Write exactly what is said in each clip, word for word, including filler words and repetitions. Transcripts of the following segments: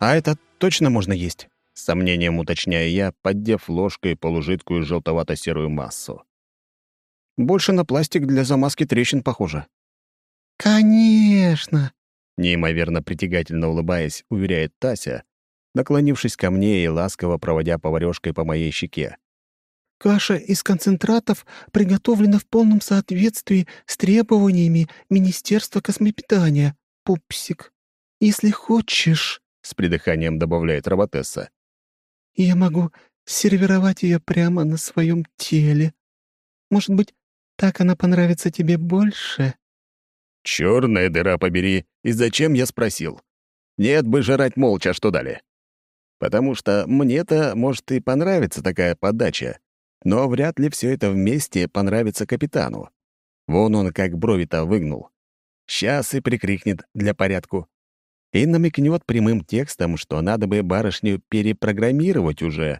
«А это точно можно есть?» — с сомнением уточняю я, поддев ложкой полужидкую желтовато-серую массу. «Больше на пластик для замазки трещин похоже». «Конечно!» — неимоверно притягательно улыбаясь, уверяет Тася, наклонившись ко мне и ласково проводя поварёшкой по моей щеке. «Каша из концентратов приготовлена в полном соответствии с требованиями Министерства космопитания, пупсик. Если хочешь...» — с придыханием добавляет роботесса. «Я могу сервировать ее прямо на своем теле. Может быть, так она понравится тебе больше?» Чёрная дыра побери, и зачем я спросил? Нет бы жрать молча, что дали. Потому что мне-то, может, и понравится такая подача, но вряд ли все это вместе понравится капитану. Вон он как брови-то выгнул. Сейчас и прикрикнет для порядку. И намекнет прямым текстом, что надо бы барышню перепрограммировать уже.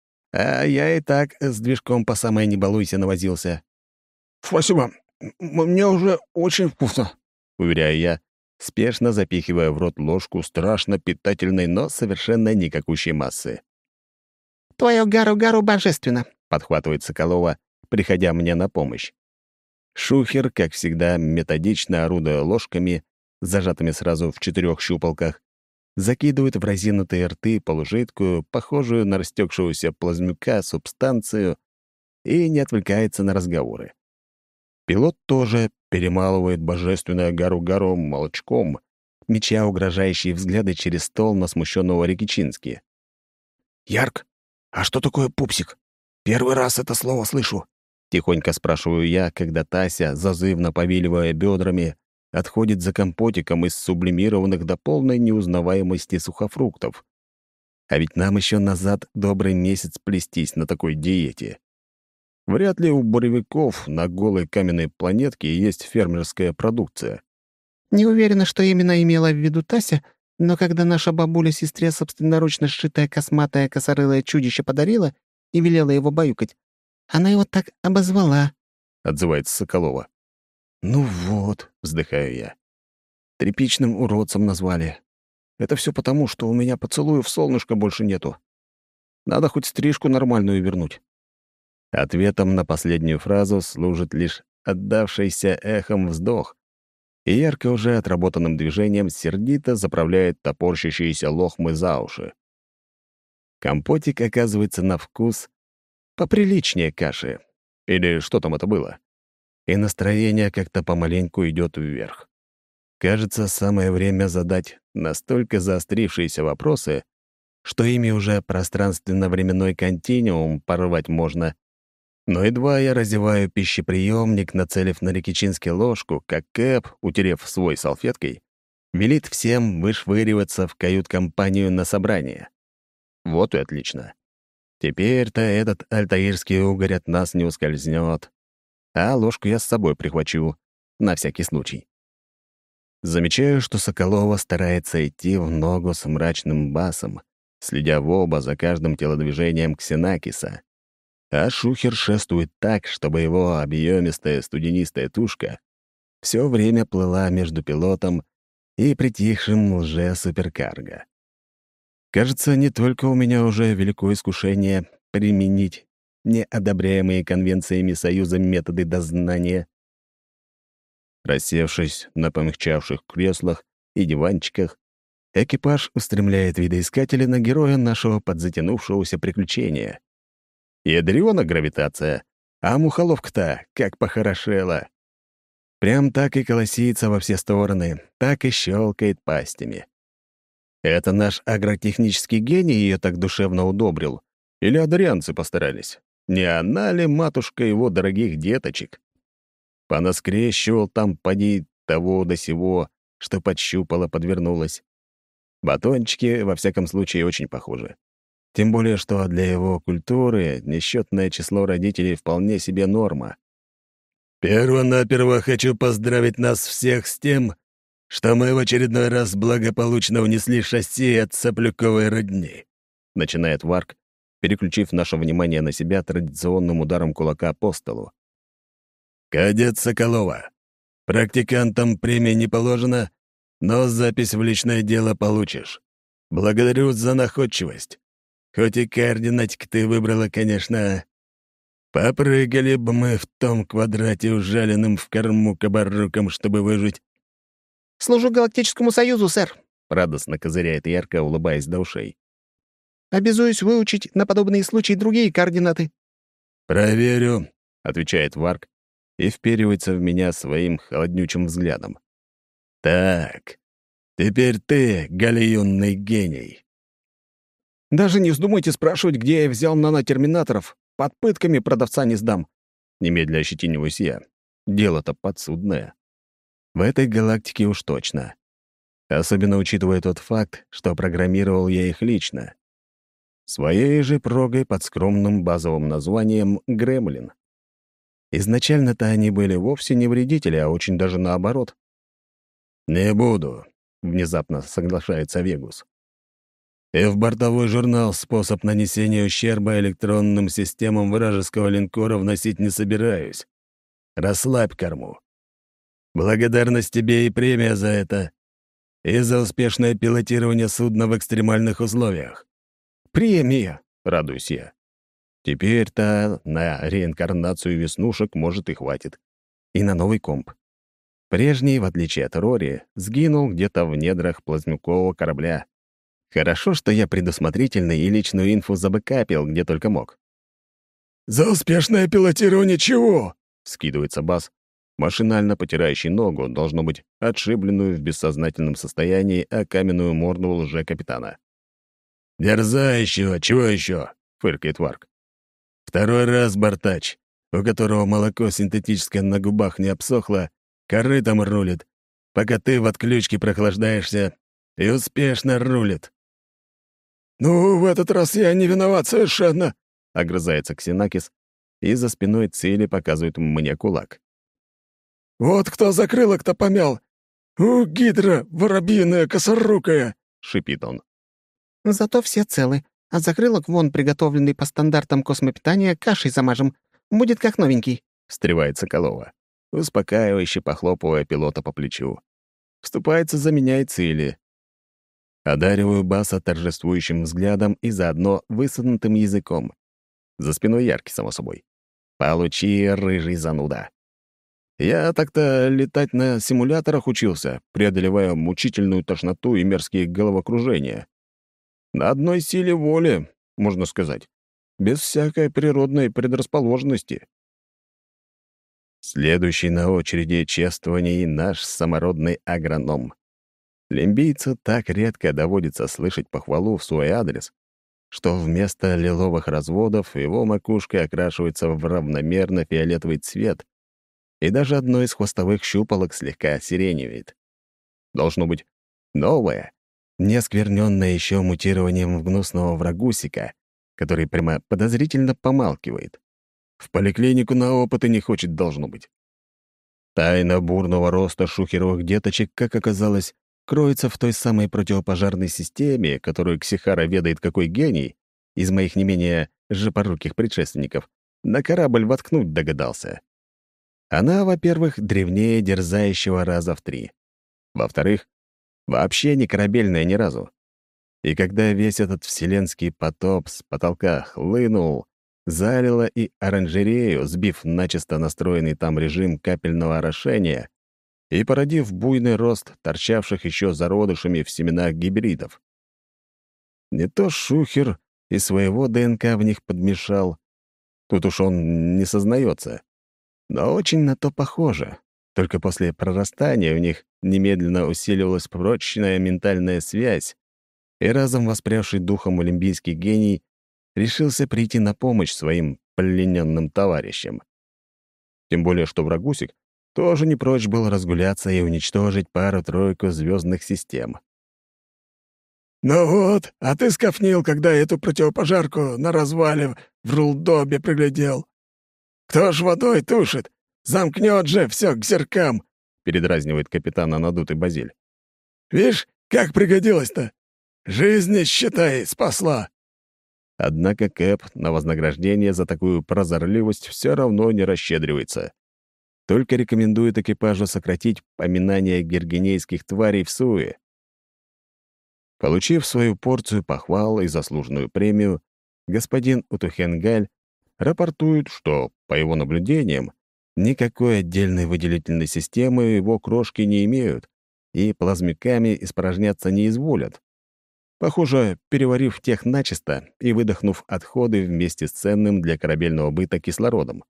А я и так с движком по самой не балуйся навозился. «Спасибо. М- Мне уже очень вкусно», — уверяю я, спешно запихивая в рот ложку страшно питательной, но совершенно никакущей массы. «Твое гару-гару божественно», — подхватывает Соколова, приходя мне на помощь. Шухер, как всегда, методично орудуя ложками, зажатыми сразу в четырех щупалках, закидывает в разинутые рты полужидкую, похожую на растекшегося плазмюка субстанцию и не отвлекается на разговоры. Пилот тоже перемалывает божественное гару-гару молочком, меча угрожающие взгляды через стол на смущенного Рикичински. «Ярк, а что такое пупсик? Первый раз это слово слышу». Тихонько спрашиваю я, когда Тася, зазывно повиливая бедрами, отходит за компотиком из сублимированных до полной неузнаваемости сухофруктов. А ведь нам еще назад добрый месяц плестись на такой диете. Вряд ли у буровиков на голой каменной планетке есть фермерская продукция. Не уверена, что именно имела в виду Тася, но когда наша бабуля сестре собственноручно сшитое косматое косорылое чудище подарила и велела его баюкать, она его так обозвала. — отзывается Соколова. «Ну вот», — вздыхаю я. «Тряпичным уродцем назвали. Это все потому, что у меня поцелуев солнышка больше нету. Надо хоть стрижку нормальную вернуть». Ответом на последнюю фразу служит лишь отдавшийся эхом вздох, и ярко уже отработанным движением сердито заправляет топорщащиеся лохмы за уши. Компотик оказывается на вкус поприличнее каши. Или что там это было? И настроение как-то помаленьку идет вверх. Кажется, самое время задать настолько заострившиеся вопросы, что ими уже пространственно-временной континуум порвать можно. Но едва я разеваю пищеприемник, нацелив на Рикичинский ложку, как Кэп, утерев свой салфеткой, велит всем вышвыриваться в кают-компанию на собрание. Вот и отлично. Теперь-то этот альтаирский угорь от нас не ускользнет, а ложку я с собой прихвачу, на всякий случай. Замечаю, что Соколова старается идти в ногу с мрачным басом, следя в оба за каждым телодвижением Ксенакиса, а Шухер шествует так, чтобы его объемистая студенистая тушка все время плыла между пилотом и притихшим лже-суперкарго. Кажется, не только у меня уже великое искушение применить неодобряемые конвенциями Союза методы дознания. Рассевшись на помягчавших креслах и диванчиках, экипаж устремляет видоискатели на героя нашего подзатянувшегося приключения. Ядрёна гравитация, а мухоловка-то как похорошела. Прям так и колосится во все стороны, так и щелкает пастями. Это наш агротехнический гений ее так душевно удобрил? Или одарянцы постарались? Не она ли матушка его дорогих деточек? Понаскрещивал там, поди, того до сего, что подщупало, подвернулось. Батончики, во всяком случае, очень похожи. Тем более, что для его культуры несчетное число родителей вполне себе норма. «Перво-наперво хочу поздравить нас всех с тем, что мы в очередной раз благополучно внесли шасси от соплюковой родни», — начинает Варк, переключив наше внимание на себя традиционным ударом кулака по столу. «Кадет Соколова, практикантам премии не положено, но запись в личное дело получишь. Благодарю за находчивость. Хоть и координатик ты выбрала, конечно. Попрыгали бы мы в том квадрате, ужаленным в корму кабаруком, чтобы выжить. «Служу Галактическому Союзу, сэр», — радостно козыряет Ярко, улыбаясь до ушей. «Обязуюсь выучить на подобные случаи другие координаты». «Проверю», — отвечает Варк и вперивается в меня своим холоднючим взглядом. «Так, теперь ты, галеонный гений». «Даже не вздумайте спрашивать, где я взял нанотерминаторов. Под пытками продавца не сдам». Немедля ощетиниваюсь я. Дело-то подсудное. В этой галактике уж точно. Особенно учитывая тот факт, что программировал я их лично. Своей же прогой под скромным базовым названием «Гремлин». Изначально-то они были вовсе не вредители, а очень даже наоборот. «Не буду», — внезапно соглашается Вегус. «И в бортовой журнал способ нанесения ущерба электронным системам вражеского линкора вносить не собираюсь. Расслабь корму. Благодарность тебе и премия за это, и за успешное пилотирование судна в экстремальных условиях». «Премия!» — радуюсь я. Теперь-то на реинкарнацию веснушек, может, и хватит. И на новый комп. Прежний, в отличие от Рори, сгинул где-то в недрах плазмюкового корабля. Хорошо, что я предусмотрительный и личную инфу забэкапил, где только мог. «За успешное пилотирование чего?» — скидывается Бас, машинально потирающий ногу, должно быть, отшибленную в бессознательном состоянии о каменную морду лже-капитана. «Дерзай еще, чего еще?» — фыркает Варк. «Второй раз бортач, у которого молоко синтетическое на губах не обсохло, корытом рулит, пока ты в отключке прохлаждаешься, и успешно рулит». «Ну, в этот раз я не виноват совершенно», — огрызается Ксенакис, и за спиной Цели показывает мне кулак. «Вот кто закрылок-то помял! У, гидра, воробьиная, косорукая!» — шипит он. «Зато все целы, а закрылок вон, приготовленный по стандартам космопитания, кашей замажем. Будет как новенький», — встревает Соколова, успокаивающе похлопывая пилота по плечу. Вступается за меня и Цели. Одариваю Баса торжествующим взглядом и заодно высунутым языком. За спиной Ярки, само собой. Получи, рыжий зануда. Я так-то летать на симуляторах учился, преодолевая мучительную тошноту и мерзкие головокружения. На одной силе воли, можно сказать, без всякой природной предрасположенности. Следующий на очереди чествований наш самородный агроном. Лимбийцу так редко доводится слышать похвалу в свой адрес, что вместо лиловых разводов его макушка окрашивается в равномерно фиолетовый цвет, и даже одно из хвостовых щупалок слегка сиреневеет. Должно быть новое, не осквернённое еще мутированием в гнусного врагусика, который прямо подозрительно помалкивает. В поликлинику на опыты не хочет, должно быть. Тайна бурного роста шухеровых деточек, как оказалось, кроется в той самой противопожарной системе, которую Ксихара ведает какой гений, из моих не менее жопоруких предшественников, на корабль воткнуть догадался. Она, во-первых, древнее дерзающего раза в три. Во-вторых, вообще не корабельная ни разу. И когда весь этот вселенский потоп с потолка хлынул, залило и оранжерею, сбив начисто настроенный там режим капельного орошения и породив буйный рост торчавших еще зародышами в семенах гибридов. Не то Шухер и своего ДНК в них подмешал. Тут уж он не сознается. Но очень на то похоже. Только после прорастания у них немедленно усиливалась прочная ментальная связь, и разом воспрявший духом олимпийский гений решился прийти на помощь своим плененным товарищам. Тем более, что врагусик тоже не прочь был разгуляться и уничтожить пару-тройку звездных систем. «Ну вот, а ты скафнил, когда эту противопожарку на развале в рулдобе приглядел. Кто ж водой тушит? Замкнет же все к зеркам!» — передразнивает капитана надутый Базиль. «Вишь, как пригодилось-то? Жизни, считай, спасла!» Однако Кэп на вознаграждение за такую прозорливость все равно не расщедривается. Только рекомендует экипажу сократить поминание гергенейских тварей в суе. Получив свою порцию похвал и заслуженную премию, господин Утухенгаль рапортует, что, по его наблюдениям, никакой отдельной выделительной системы его крошки не имеют и плазмиками испражняться не изволят. Похоже, переварив тех начисто и выдохнув отходы вместе с ценным для корабельного быта кислородом.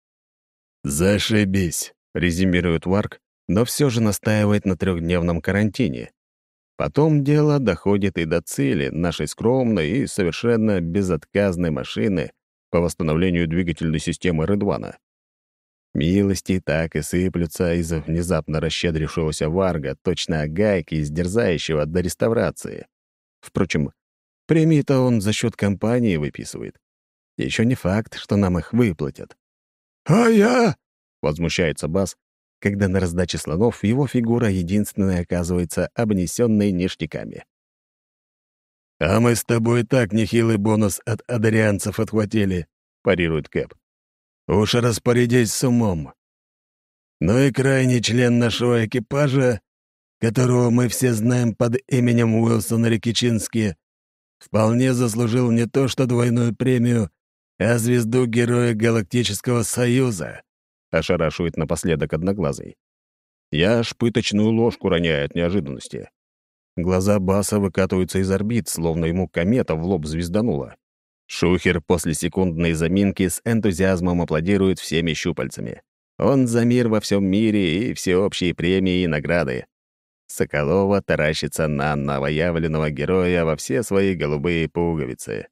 «Зашибись», — резюмирует Варк, но все же настаивает на трехдневном карантине. Потом дело доходит и до цели нашей скромной и совершенно безотказной машины по восстановлению двигательной системы Рыдвана. Милости так и сыплются из внезапно расщедрившегося Варга, точно гайки из дерзающего до реставрации. Впрочем, премии-то он за счет компании выписывает. Еще не факт, что нам их выплатят. «А я?» — возмущается Бас, когда на раздаче слонов его фигура единственная оказывается обнесенной ништяками. «А мы с тобой так нехилый бонус от адарианцев отхватили», — парирует Кэп. «Уж распорядись с умом. Ну и крайний член нашего экипажа, которого мы все знаем под именем Уилсон Рикичинский, вполне заслужил не то что двойную премию, а звезду Героя Галактического Союза», — ошарашивает напоследок Одноглазый. Я аж пыточную ложку роняю от неожиданности. Глаза Баса выкатываются из орбит, словно ему комета в лоб звезданула. Шухер после секундной заминки с энтузиазмом аплодирует всеми щупальцами. Он за мир во всем мире и всеобщие премии и награды. Соколова таращится на новоявленного героя во все свои голубые пуговицы.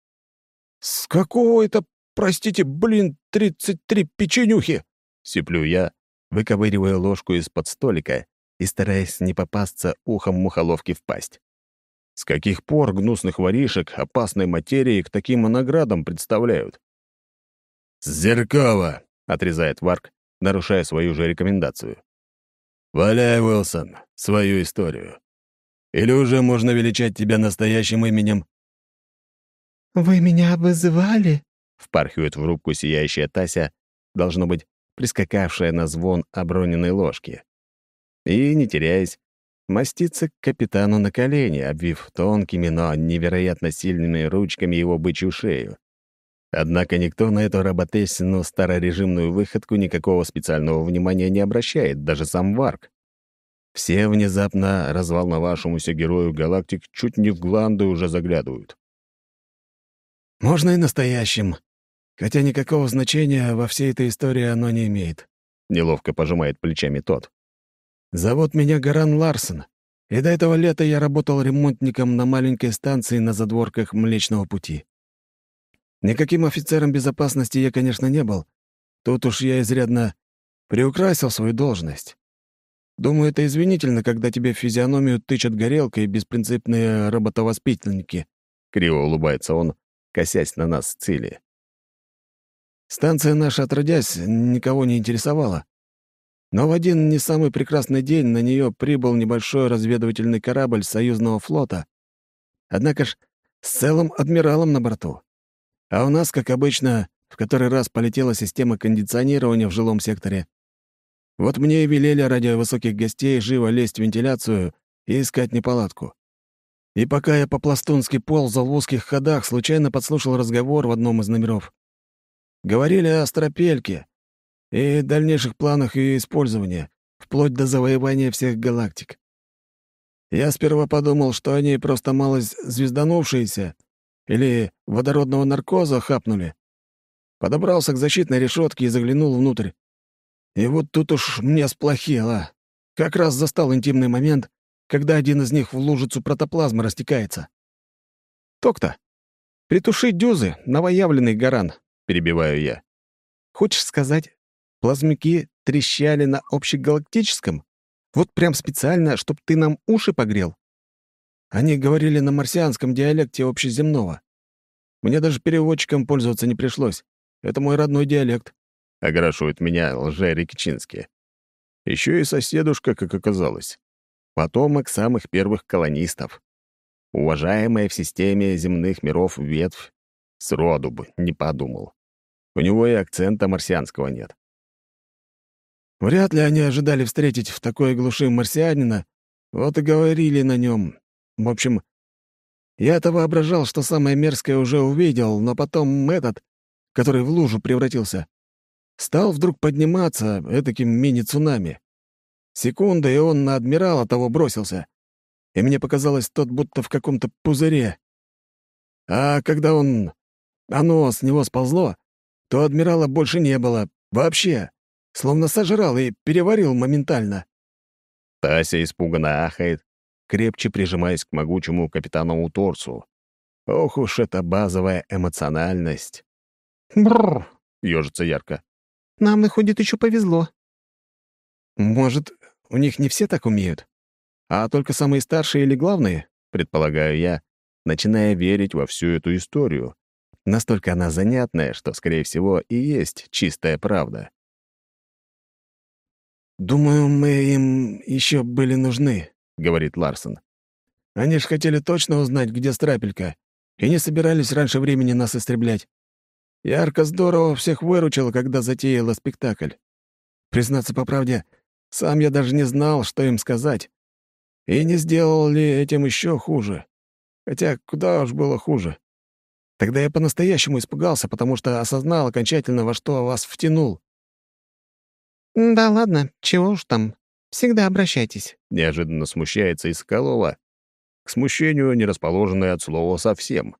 «С какого это, простите, блин, тридцать три печенюхи?» — сиплю я, выковыривая ложку из-под столика и стараясь не попасться ухом мухоловки в пасть. С каких пор гнусных воришек опасной материи к таким наградам представляют? «Зеркова!» — отрезает Варк, нарушая свою же рекомендацию. «Валяй, Уилсон, свою историю. Или уже можно величать тебя настоящим именем?» «Вы меня вызывали?» — впархивает в рубку сияющая Тася, должно быть, прискакавшая на звон оброненной ложки. И, не теряясь, мастится к капитану на колени, обвив тонкими, но невероятно сильными ручками его бычью шею. Однако никто на эту работесину старорежимную выходку никакого специального внимания не обращает, даже сам Варк. Все внезапно разволновавшемуся герою галактик чуть не в гланды уже заглядывают. «Можно и настоящим, хотя никакого значения во всей этой истории оно не имеет», — неловко пожимает плечами тот. «Зовут меня Гаран Ларсон, и до этого лета я работал ремонтником на маленькой станции на задворках Млечного Пути. Никаким офицером безопасности я, конечно, не был. Тут уж я изрядно приукрасил свою должность. Думаю, это извинительно, когда тебе в физиономию тычут горелкой беспринципные роботовоспитанники», — криво улыбается он, косясь на нас с Цили. «Станция наша, отродясь, никого не интересовала. Но в один не самый прекрасный день на нее прибыл небольшой разведывательный корабль союзного флота. Однако ж с целым адмиралом на борту. А у нас, как обычно, в который раз полетела система кондиционирования в жилом секторе. Вот мне и велели ради высоких гостей живо лезть в вентиляцию и искать неполадку. И пока я по-пластунски ползал в узких ходах, случайно подслушал разговор в одном из номеров. Говорили о Стропельке и дальнейших планах ее использования, вплоть до завоевания всех галактик. Я сперва подумал, что они просто малость звезданувшиеся или водородного наркоза хапнули. Подобрался к защитной решетке и заглянул внутрь. И вот тут уж мне сплохело. Как раз застал интимный момент, когда один из них в лужицу протоплазмы растекается. «Ток-то! Притуши дюзы, новоявленный Гаран!» — перебиваю я. «Хочешь сказать, плазмики трещали на общегалактическом? Вот прям специально, чтоб ты нам уши погрел?» Они говорили на марсианском диалекте общеземного. Мне даже переводчиком пользоваться не пришлось. Это мой родной диалект. Огорошивает меня лже-Рикичинский. Еще и соседушка, как оказалось. Потомок самых первых колонистов. Уважаемая в системе земных миров ветвь. Сроду бы не подумал. У него и акцента марсианского нет. Вряд ли они ожидали встретить в такой глуши марсианина, вот и говорили на нем. В общем, Я-то воображал, что самое мерзкое уже увидел, но потом этот, который в лужу превратился, стал вдруг подниматься этаким мини-цунами. Секунда, и он на адмирала того бросился. И мне показалось, тот будто в каком-то пузыре. А когда он... оно с него сползло, то адмирала больше не было. Вообще. Словно сожрал и переварил моментально. Тася испуганно ахает, крепче прижимаясь к могучему капитанову торсу. Ох уж эта базовая эмоциональность. Бррр. Ёжится ярко. Нам, выходит, еще повезло. Может, у них не все так умеют? А только самые старшие или главные, предполагаю я, начиная верить во всю эту историю. Настолько она занятная, что, скорее всего, и есть чистая правда. «Думаю, мы им еще были нужны», — говорит Ларсон. «Они ж хотели точно узнать, где Страпелька, и не собирались раньше времени нас истреблять. Ярко здорово всех выручил, когда затеяла спектакль. Признаться по правде, сам я даже не знал, что им сказать. И не сделал ли этим еще хуже. Хотя куда уж было хуже. Тогда я по-настоящему испугался, потому что осознал окончательно, во что вас втянул». Да ладно, чего уж там. Всегда обращайтесь. Неожиданно смущается и Соколова, к смущению не расположенная от слова совсем.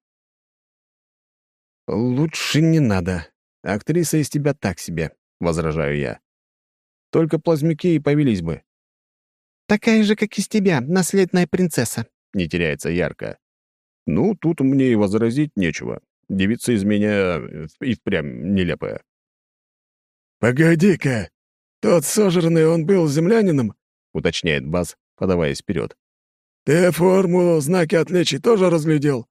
«Лучше не надо. Актриса из тебя так себе», — возражаю я. «Только плазмюки и повелись бы». Такая же, как из тебя, наследная принцесса. Не теряется ярко. Ну, тут мне и возразить нечего. Девица из меня э, и впрямь нелепая. «Погоди-ка! Тот сожранный, он был землянином?» — уточняет Бас, подаваясь вперед. «Ты форму, знаки отличий тоже разглядел?»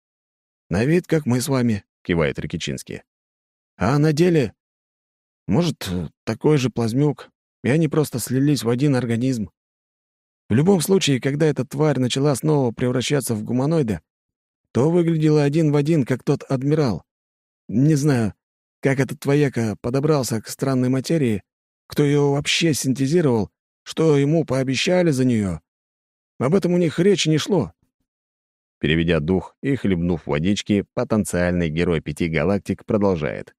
«На вид, как мы с вами», — кивает Ракичинский. «А на деле, может, такой же плазмюк, и они просто слились в один организм. В любом случае, когда эта тварь начала снова превращаться в гуманоида, то выглядела один в один, как тот адмирал. Не знаю, как этот вояка подобрался к странной материи, кто ее вообще синтезировал, что ему пообещали за нее. Об этом у них речи не шло». Переведя дух и хлебнув водички, потенциальный герой пяти галактик продолжает.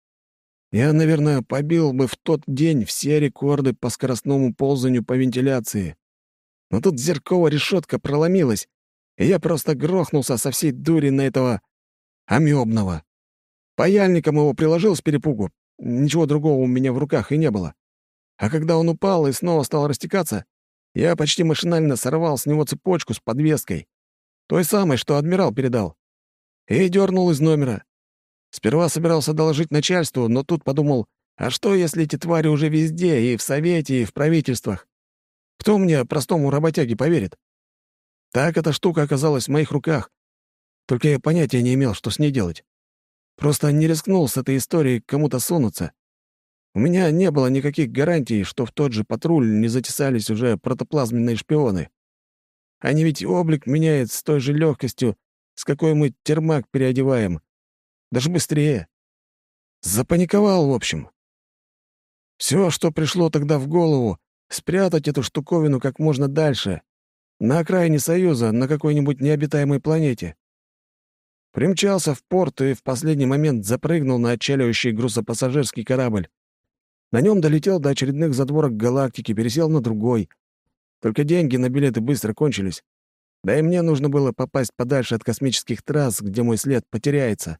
«Я, наверное, побил бы в тот день все рекорды по скоростному ползанию по вентиляции. Но тут зерковая решетка проломилась, и я просто грохнулся со всей дури на этого амебного. Паяльником его приложил с перепугу, ничего другого у меня в руках и не было. А когда он упал и снова стал растекаться, я почти машинально сорвал с него цепочку с подвеской, той самой, что адмирал передал, и дернул из номера. Сперва собирался доложить начальству, но тут подумал, а что, если эти твари уже везде, и в Совете, и в правительствах? Кто мне, простому работяге, поверит? Так эта штука оказалась в моих руках. Только я понятия не имел, что с ней делать. Просто не рискнул с этой историей к кому-то сунуться. У меня не было никаких гарантий, что в тот же патруль не затесались уже протоплазменные шпионы. Они ведь облик меняют с той же легкостью, с какой мы термак переодеваем. Даже быстрее. Запаниковал, в общем. Все, что пришло тогда в голову, спрятать эту штуковину как можно дальше, на окраине Союза, на какой-нибудь необитаемой планете. Примчался в порт и в последний момент запрыгнул на отчаливающий грузопассажирский корабль. На нем долетел до очередных задворок галактики, пересел на другой. Только деньги на билеты быстро кончились. Да и мне нужно было попасть подальше от космических трасс, где мой след потеряется.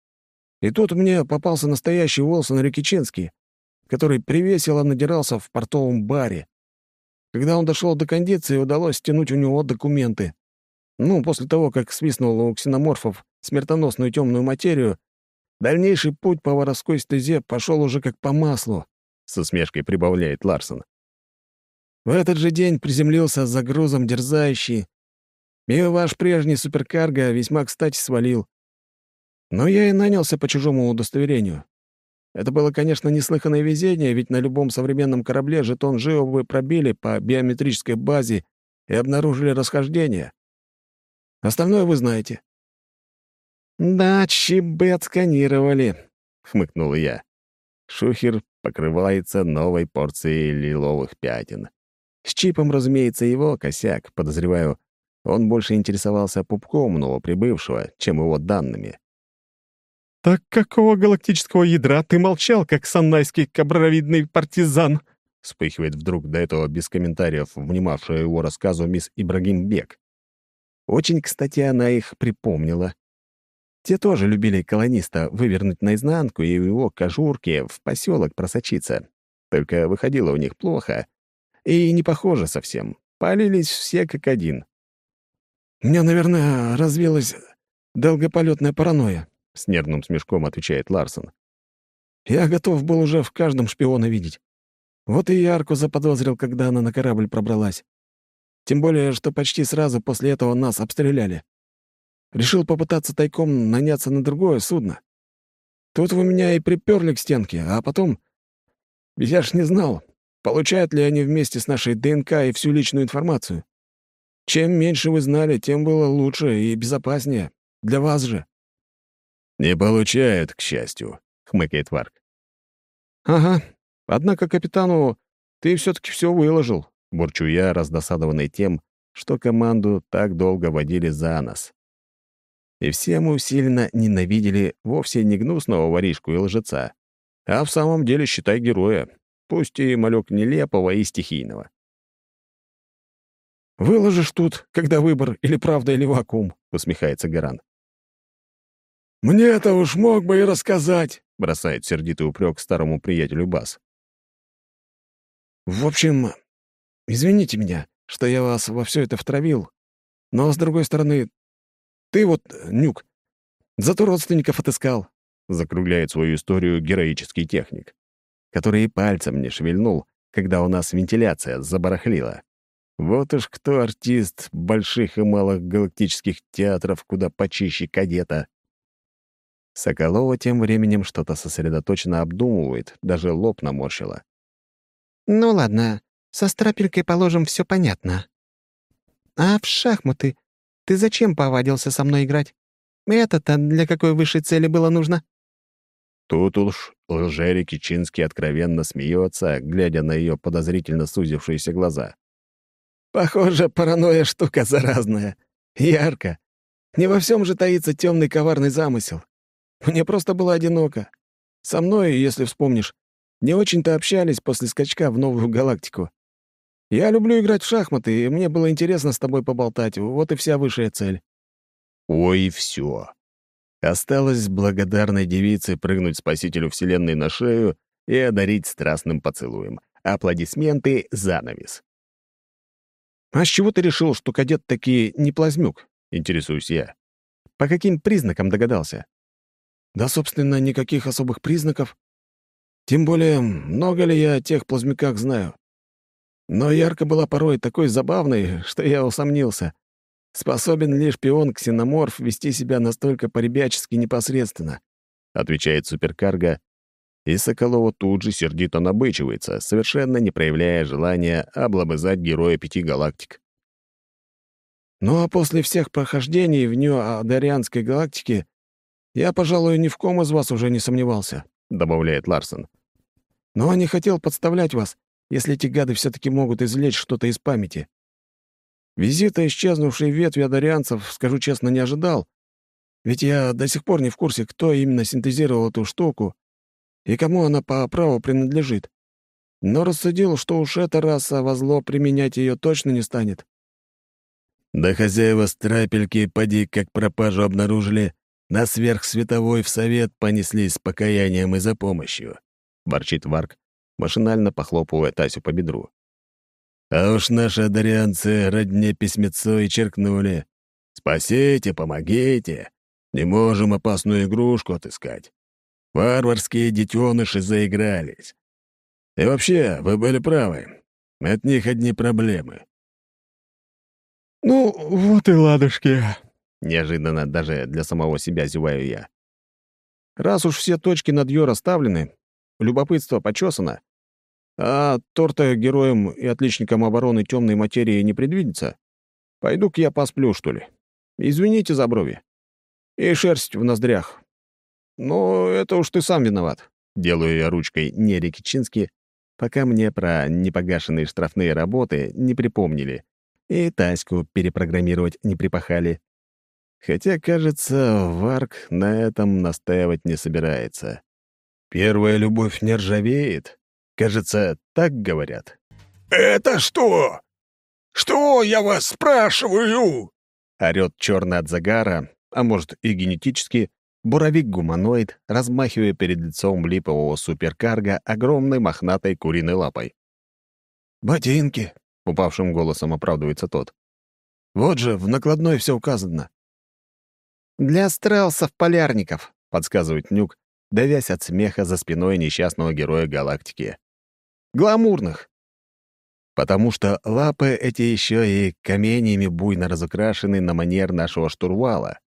И тут мне попался настоящий Уолсон Рикичинский, который привесело надирался в портовом баре. Когда он дошел до кондиции, удалось стянуть у него документы. Ну, после того, как свистнул у ксеноморфов смертоносную темную материю, дальнейший путь по воровской стезе пошел уже как по маслу, — с усмешкой прибавляет Ларсон. В этот же день приземлился за грузом дерзающий, и ваш прежний суперкарго весьма кстати свалил. Но я и нанялся по чужому удостоверению. Это было, конечно, неслыханное везение, ведь на любом современном корабле жетон живо бы пробили по биометрической базе и обнаружили расхождение. Остальное вы знаете». «Да, чипы отсканировали», — хмыкнул я. Шухер покрывается новой порцией лиловых пятен. С чипом, разумеется, его косяк, подозреваю. Он больше интересовался пупком новоприбывшего, чем его данными. «Так какого галактического ядра ты молчал, как саннайский кабровидный партизан?» Вспыхивает вдруг до этого без комментариев, внимавшая его рассказу мисс Ибрагимбек. Очень, кстати, она их припомнила. Те тоже любили колониста вывернуть наизнанку и в его кожурке в поселок просочиться. Только выходило у них плохо. И не похоже совсем. Палились все как один. «У меня, наверное, развилась долгополетная паранойя», — с нервным смешком отвечает Ларсон. «Я готов был уже в каждом шпиона видеть. Вот и Ярку заподозрил, когда она на корабль пробралась. Тем более, что почти сразу после этого нас обстреляли. Решил попытаться тайком наняться на другое судно. Тут вы меня и приперли к стенке, а потом... Я ж не знал, получают ли они вместе с нашей ДНК и всю личную информацию. Чем меньше вы знали, тем было лучше и безопаснее. Для вас же». «Не получают, к счастью», — хмыкает Варк. «Ага. Однако капитану ты все-таки все выложил», — бурчу я, раздосадованный тем, что команду так долго водили за нос. И все мы усиленно ненавидели вовсе не гнусного воришку и лжеца, а в самом деле, считай, героя, пусть и малек нелепого и стихийного. «Выложишь тут, когда выбор или правда, или вакуум», — усмехается Гаран. «Мне-то уж мог бы и рассказать», — бросает сердитый упрек старому приятелю Бас. «В общем, извините меня, что я вас во все это втравил, но, с другой стороны, ты вот, Нюк, зато родственников отыскал», — закругляет свою историю героический техник, который и пальцем не шевельнул, когда у нас вентиляция забарахлила. Вот уж кто артист больших и малых галактических театров куда почище кадета. Соколова тем временем что-то сосредоточенно обдумывает, даже лоб наморщила. «Ну ладно, со страпелькой, положим, все понятно. А в шахматы ты зачем повадился со мной играть? Это-то для какой высшей цели было нужно?» Тут уж лжерий Кичинский откровенно смеется, глядя на ее подозрительно сузившиеся глаза. «Похоже, паранойя штука заразная. Ярко. Не во всем же таится темный коварный замысел. Мне просто было одиноко. Со мной, если вспомнишь, не очень-то общались после скачка в новую галактику. Я люблю играть в шахматы, и мне было интересно с тобой поболтать. Вот и вся высшая цель». Ой, все. Осталось благодарной девице прыгнуть спасителю Вселенной на шею и одарить страстным поцелуем. Аплодисменты — занавес. «А с чего ты решил, что кадет таки не плазмюк?» — интересуюсь я. «По каким признакам догадался?» «Да, собственно, никаких особых признаков. Тем более, много ли я о тех плазмяках знаю. Но Ярко была порой такой забавной, что я усомнился. Способен ли шпион-ксеноморф вести себя настолько по-ребячески непосредственно?» — отвечает суперкарго, и Соколова тут же сердито набычивается, совершенно не проявляя желания облобызать героя пяти галактик. «Ну а после всех прохождений в Нью-Адарианской галактике я, пожалуй, ни в ком из вас уже не сомневался», — добавляет Ларсон. «Но не хотел подставлять вас, если эти гады все-таки могут извлечь что-то из памяти. Визита исчезнувшей ветви адарианцев, скажу честно, не ожидал, ведь я до сих пор не в курсе, кто именно синтезировал эту штуку и кому она по праву принадлежит. Но рассудил, что уж эта раса во зло применять ее точно не станет». Да хозяева страпельки, поди, как пропажу обнаружили, на сверхсветовой в совет понеслись с покаянием и за помощью, — ворчит Варк, машинально похлопывая Тасю по бедру. А уж наши одарянцы родне письмецо и черкнули. «Спасите, помогите! Не можем опасную игрушку отыскать. Варварские детеныши заигрались. И вообще, вы были правы. От них одни проблемы». «Ну, вот и ладушки», — неожиданно даже для самого себя зеваю я. «Раз уж все точки над «ё» расставлены, любопытство почесано, а торта героям и отличникам обороны темной материи не предвидится, пойду-ка я посплю, что ли. Извините за брови. И шерсть в ноздрях. Но это уж ты сам виноват». Делаю я ручкой Нере Кичински, пока мне про непогашенные штрафные работы не припомнили, И Таську перепрограммировать не припахали. Хотя, кажется, Варк на этом настаивать не собирается. Первая любовь не ржавеет. Кажется, так говорят. «Это что? Что, я вас спрашиваю?» Орёт черный от загара, а может и генетически, буровик-гуманоид, размахивая перед лицом липового суперкарга огромной мохнатой куриной лапой. «Ботинки», — упавшим голосом оправдывается тот. «Вот же, в накладной все указано». «Для страусов-полярников», — подсказывает Нюк, давясь от смеха за спиной несчастного героя галактики. «Гламурных». Потому что лапы эти еще и каменьями буйно разукрашены на манер нашего штурвала.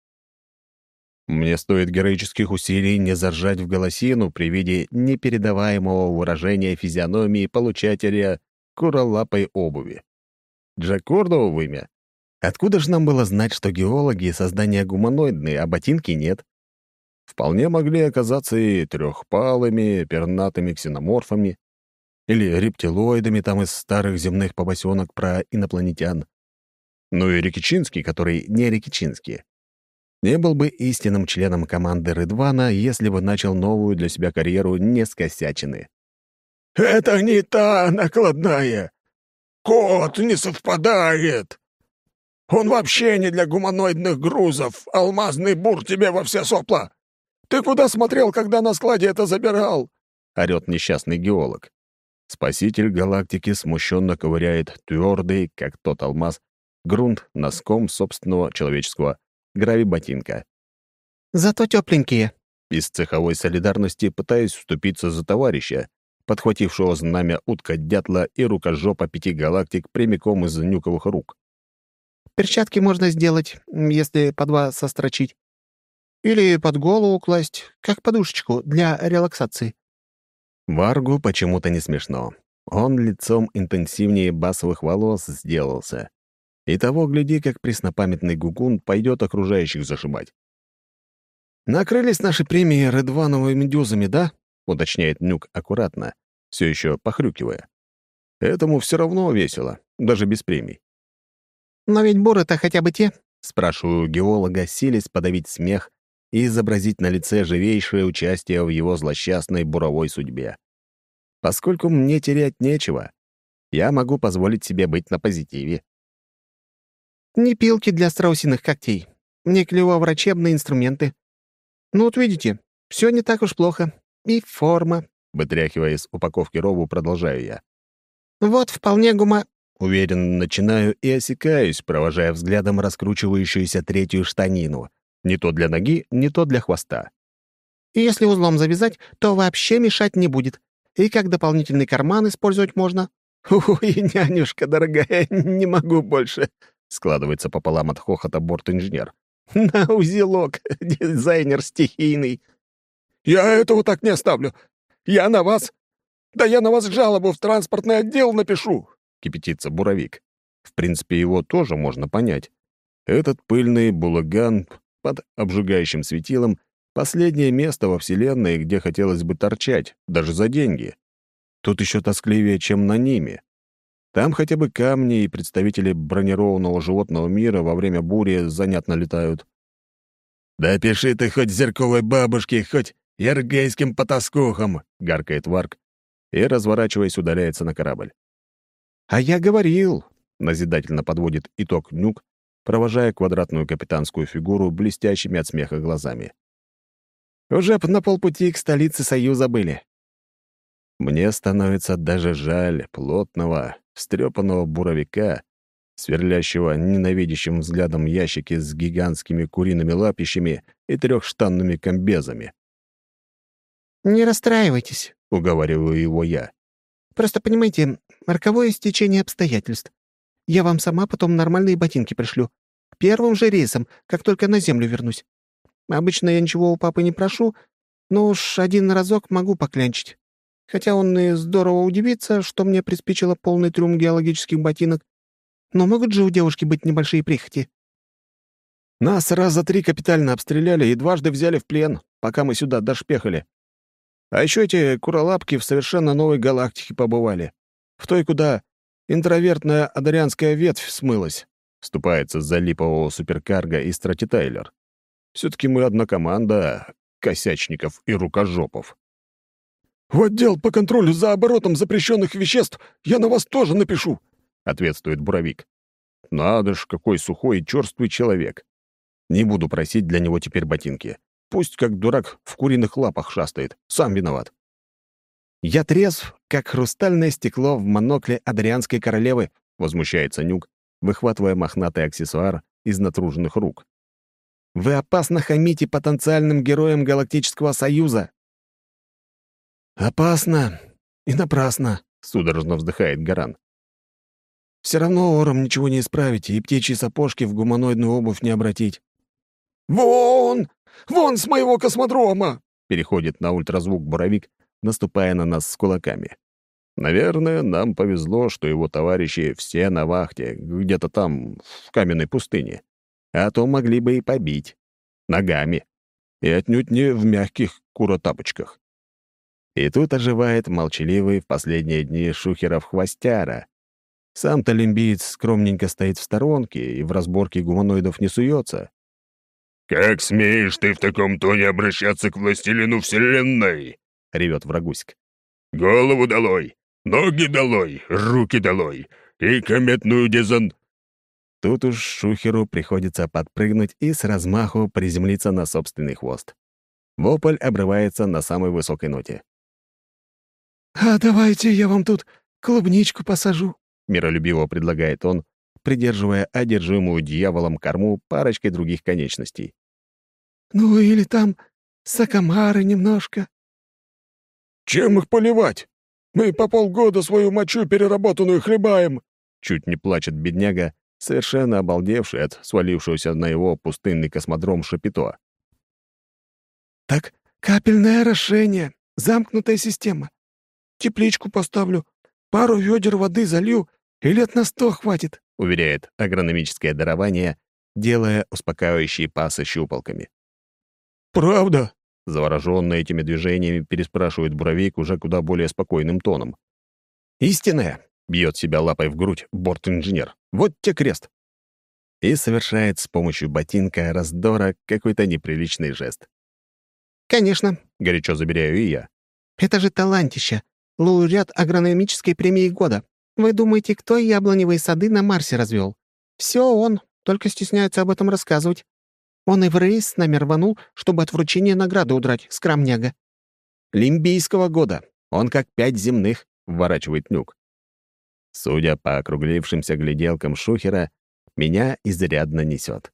Мне стоит героических усилий не заржать в голосину при виде непередаваемого выражения физиономии получателя куролапой обуви. Джакордово в имя. Откуда же нам было знать, что геологи — создания гуманоидные, а ботинки нет? Вполне могли оказаться и трехпалыми, пернатыми ксеноморфами, или рептилоидами там из старых земных побосенок про инопланетян. Ну и Рикичинский, который не Рикичинский. Не был бы истинным членом команды Рыдвана, если бы начал новую для себя карьеру не с косячины. «Это не та накладная! Код не совпадает! Он вообще не для гуманоидных грузов! Алмазный бур тебе во все сопла! Ты куда смотрел, когда на складе это забирал?» — орёт несчастный геолог. Спаситель галактики смущенно ковыряет твердый, как тот алмаз, грунт носком собственного человеческого грави-ботинка. «Зато тепленькие». Из цеховой солидарности пытаясь вступиться за товарища, подхватившего знамя утка-дятла и рукожопа пяти галактик прямиком из нюковых рук. «Перчатки можно сделать, если по два сострочить. Или под голову класть, как подушечку для релаксации». Варгу почему-то не смешно. Он лицом интенсивнее басовых волос сделался. И того, гляди, как преснопамятный гугун пойдет окружающих зашибать. «Накрылись наши премии Редвановыми медузами, да?» — уточняет Нюк аккуратно, все еще похрюкивая. Этому все равно весело, даже без премий. «Но ведь буры-то хотя бы те?» — спрашиваю геолога, силясь подавить смех и изобразить на лице живейшее участие в его злосчастной буровой судьбе. Поскольку мне терять нечего, я могу позволить себе быть на позитиве. «Не пилки для страусиных когтей, не клювоврачебные инструменты. Ну вот видите, все не так уж плохо. И форма». Вытряхивая из упаковки рову, продолжаю я. «Вот вполне гума...» Уверенно начинаю и осекаюсь, провожая взглядом раскручивающуюся третью штанину. Не то для ноги, не то для хвоста. И если узлом завязать, то вообще мешать не будет. И как дополнительный карман использовать можно». «Ой, нянюшка дорогая, не могу больше», — складывается пополам от хохота борт-инженер. «На узелок, дизайнер стихийный». «Я этого так не оставлю! Я на вас... Да я на вас жалобу в транспортный отдел напишу!» — кипятится буровик. В принципе, его тоже можно понять. Этот пыльный булаган под обжигающим светилом — последнее место во Вселенной, где хотелось бы торчать, даже за деньги. Тут еще тоскливее, чем на Ниме. Там хотя бы камни и представители бронированного животного мира во время бури занятно летают. «Да пиши ты хоть зерковой бабушке, хоть яргейским потаскухам!» — гаркает Варк и, разворачиваясь, удаляется на корабль. «А я говорил!» — назидательно подводит итог Нюк, провожая квадратную капитанскую фигуру блестящими от смеха глазами. «Уже на полпути к столице Союза были». Мне становится даже жаль плотного, встрепанного буровика, сверлящего ненавидящим взглядом ящики с гигантскими куриными лапищами и трехштанными комбезами. «Не расстраивайтесь», — уговариваю его я. «Просто понимаете, роковое стечение обстоятельств. Я вам сама потом нормальные ботинки пришлю. Первым же рейсом, как только на Землю вернусь. Обычно я ничего у папы не прошу, но уж один разок могу поклянчить. Хотя он и здорово удивится, что мне приспичило полный трюм геологических ботинок. Но могут же у девушки быть небольшие прихоти». «Нас раза три капитально обстреляли и дважды взяли в плен, пока мы сюда дошпехали. А еще эти куролапки в совершенно новой галактике побывали. В той, куда интровертная адарианская ветвь смылась», — вступается за липового суперкарго и стратитайлер. «Все-таки мы одна команда косячников и рукожопов». «В отдел по контролю за оборотом запрещенных веществ я на вас тоже напишу», — ответствует Буровик. «Надо ж, какой сухой и черствый человек. Не буду просить для него теперь ботинки. Пусть как дурак в куриных лапах шастает. Сам виноват». «Я трезв, как хрустальное стекло в монокле адарианской королевы», — возмущается Нюк, выхватывая мохнатый аксессуар из натруженных рук. «Вы опасно хамите потенциальным героям Галактического Союза». «Опасно и напрасно», — судорожно вздыхает Гаран. «Все равно ором ничего не исправить, и птичьи сапожки в гуманоидную обувь не обратить». «Вон! Вон с моего космодрома!» — переходит на ультразвук Буровик, наступая на нас с кулаками. Наверное, нам повезло, что его товарищи все на вахте, где-то там, в каменной пустыне. А то могли бы и побить. Ногами. И отнюдь не в мягких куротапочках. И тут оживает молчаливый в последние дни Шухеров хвостяра. Сам-то лимбиец скромненько стоит в сторонке и в разборке гуманоидов не суется. «Как смеешь ты в таком тоне обращаться к властелину Вселенной?» — ревет врагуськ. «Голову долой, ноги долой, руки долой и кометную дезон...» Тут уж Шухеру приходится подпрыгнуть и с размаху приземлиться на собственный хвост. Вопль обрывается на самой высокой ноте. «А давайте я вам тут клубничку посажу», — миролюбиво предлагает он, придерживая одержимую дьяволом корму парочкой других конечностей. «Ну или там сакамары немножко». «Чем их поливать? Мы по полгода свою мочу переработанную хлебаем!» Чуть не плачет бедняга, совершенно обалдевший от свалившегося на его пустынный космодром Шапито. «Так капельное орошение, замкнутая система. Тепличку поставлю, пару ведер воды залью, и лет на сто хватит», — уверяет агрономическое дарование, делая успокаивающие пасы щупалками. «Правда?» — заворожённый этими движениями переспрашивает Буровик уже куда более спокойным тоном. «Истинная!» — бьет себя лапой в грудь борт-инженер. «Вот те крест!» И совершает с помощью ботинка раздора какой-то неприличный жест. «Конечно», — горячо заберяю и я. «это же талантище, лауреат агрономической премии года. Вы думаете, кто яблоневые сады на Марсе развел? Все он, только стесняется об этом рассказывать. Он и в рейс с нами рванул, чтобы от вручения награды удрать, скромняга». «Лимбийского года. Он как пять земных», — вворачивает Нюк. Судя по округлившимся гляделкам Шухера, меня изрядно несет.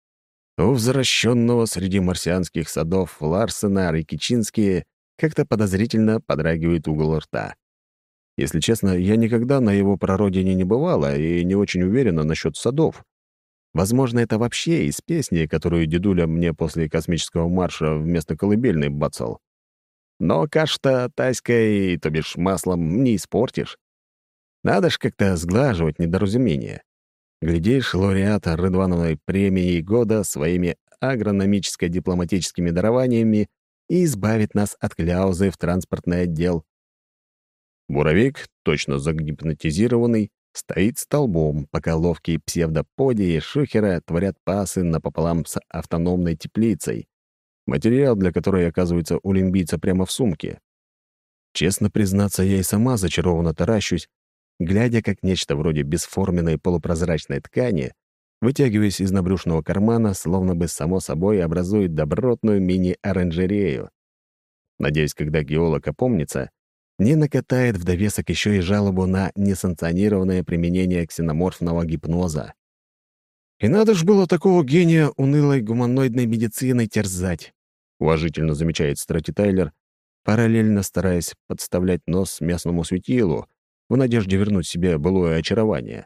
У возвращенного среди марсианских садов Ларсена Рикичинские как-то подозрительно подрагивает угол рта. Если честно, я никогда на его прародине не бывала и не очень уверена насчет садов. Возможно, это вообще из песни, которую дедуля мне после космического марша вместо колыбельной бацал. Но каш-то тайской, то бишь маслом, не испортишь. Надо ж как-то сглаживать недоразумения. Глядишь, лауреата Рыдвановой премии года своими агрономическо-дипломатическими дарованиями и избавит нас от кляузы в транспортный отдел. Буровик, точно загипнотизированный, стоит столбом, пока ловкие псевдоподии Шухера творят пасы напополам с автономной теплицей, материал для которой оказывается у лимбийца прямо в сумке. Честно признаться, я и сама зачарованно таращусь, глядя, как нечто вроде бесформенной полупрозрачной ткани, вытягиваясь из набрюшного кармана, словно бы само собой образует добротную мини-оранжерею. Надеюсь, когда геолог опомнится, не накатает в довесок еще и жалобу на несанкционированное применение ксеноморфного гипноза. «И надо ж было такого гения унылой гуманоидной медицины терзать», — уважительно замечает стратитайлер, параллельно стараясь подставлять нос местному светилу, в надежде вернуть себе былое очарование.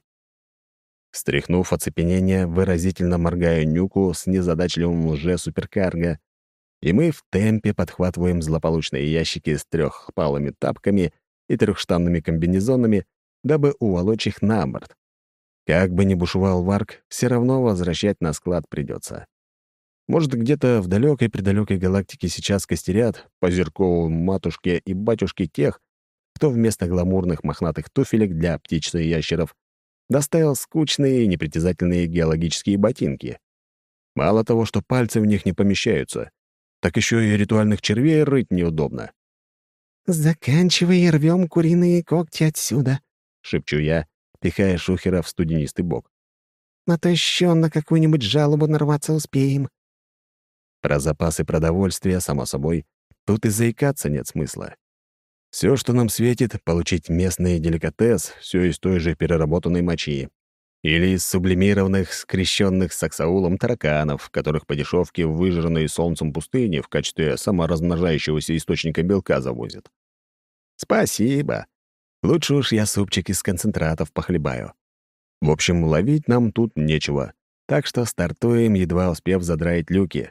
Стряхнув оцепенение, выразительно моргаю Нюку с незадачливым лже-суперкарго, и мы в темпе подхватываем злополучные ящики с трехпалыми тапками и трехштанными комбинезонами, дабы уволочь их на борт. Как бы ни бушевал Варк, все равно возвращать на склад придется. Может, где-то в далекой-предалекой галактике сейчас костерят по Зеркову матушке и батюшке тех, кто вместо гламурных мохнатых туфелек для птиц и ящеров доставил скучные и непритязательные геологические ботинки. Мало того, что пальцы в них не помещаются, так еще и ритуальных червей рыть неудобно. «Заканчивай и рвем куриные когти отсюда», — шепчу я, пихая Шухера в студенистый бок. «А то еще на какую-нибудь жалобу нарваться успеем». Про запасы продовольствия, само собой, тут и заикаться нет смысла. Все, что нам светит, получить местный деликатес, все из той же переработанной мочи. Или из сублимированных, скрещенных с аксаулом тараканов, которых по дешевке в выжженные солнцем пустыни в качестве саморазмножающегося источника белка завозят. Спасибо. Лучше уж я супчик из концентратов похлебаю. В общем, ловить нам тут нечего, так что стартуем, едва успев задраить люки.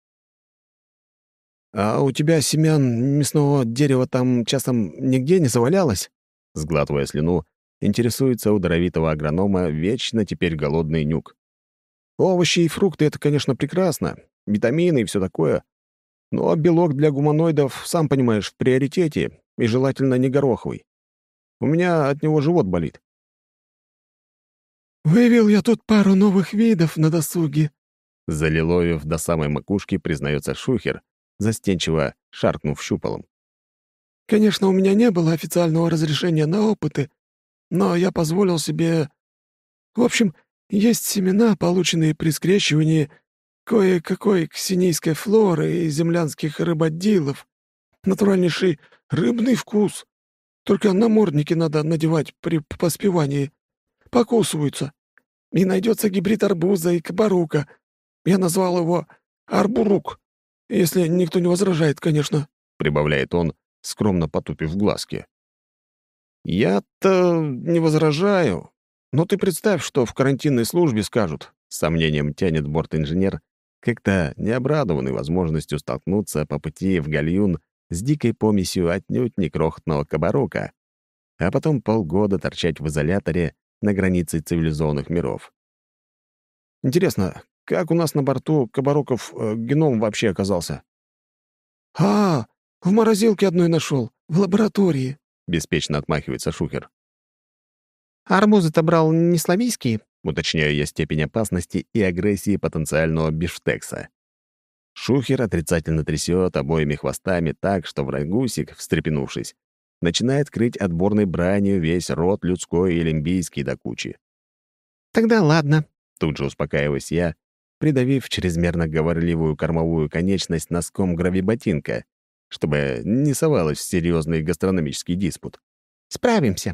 «А у тебя семян мясного дерева там часом нигде не завалялось?» Сглатывая слюну, интересуется у даровитого агронома вечно теперь голодный нюк. «Овощи и фрукты — это, конечно, прекрасно, витамины и все такое, но белок для гуманоидов, сам понимаешь, в приоритете, и желательно не гороховый. У меня от него живот болит». «Вывел я тут пару новых видов на досуге», залиловив до самой макушки, признается Шухер, застенчиво шаркнув щупалом. «Конечно, у меня не было официального разрешения на опыты, но я позволил себе... В общем, есть семена, полученные при скрещивании кое-какой ксенийской флоры и землянских рыбодилов. Натуральнейший рыбный вкус. Только намордники надо надевать при поспевании. Покусываются. И найдется гибрид арбуза и кабарука. Я назвал его арбурук. Если никто не возражает, конечно», — прибавляет он, скромно потупив глазки. «Я-то не возражаю, но ты представь, что в карантинной службе скажут», — с сомнением тянет бортинженер, как-то не обрадованный возможностью столкнуться по пути в гальюн с дикой помесью отнюдь не крохотного кабарука, а потом полгода торчать в изоляторе на границе цивилизованных миров. «Интересно, как у нас на борту кабаруков э, геном вообще оказался?» «А, в морозилке одной нашел, в лаборатории», — беспечно отмахивается Шухер. «Арбузы-то брал не славийские?» Уточняю я степень опасности и агрессии потенциального бифштекса. Шухер отрицательно трясет обоими хвостами так, что врагусик, встрепенувшись, начинает крыть отборной бранью весь род людской и лимбийский до кучи. «Тогда ладно», — тут же успокаиваюсь я, придавив чрезмерно говорливую кормовую конечность носком гравиботинка, чтобы не совалась в серьезный гастрономический диспут. «справимся».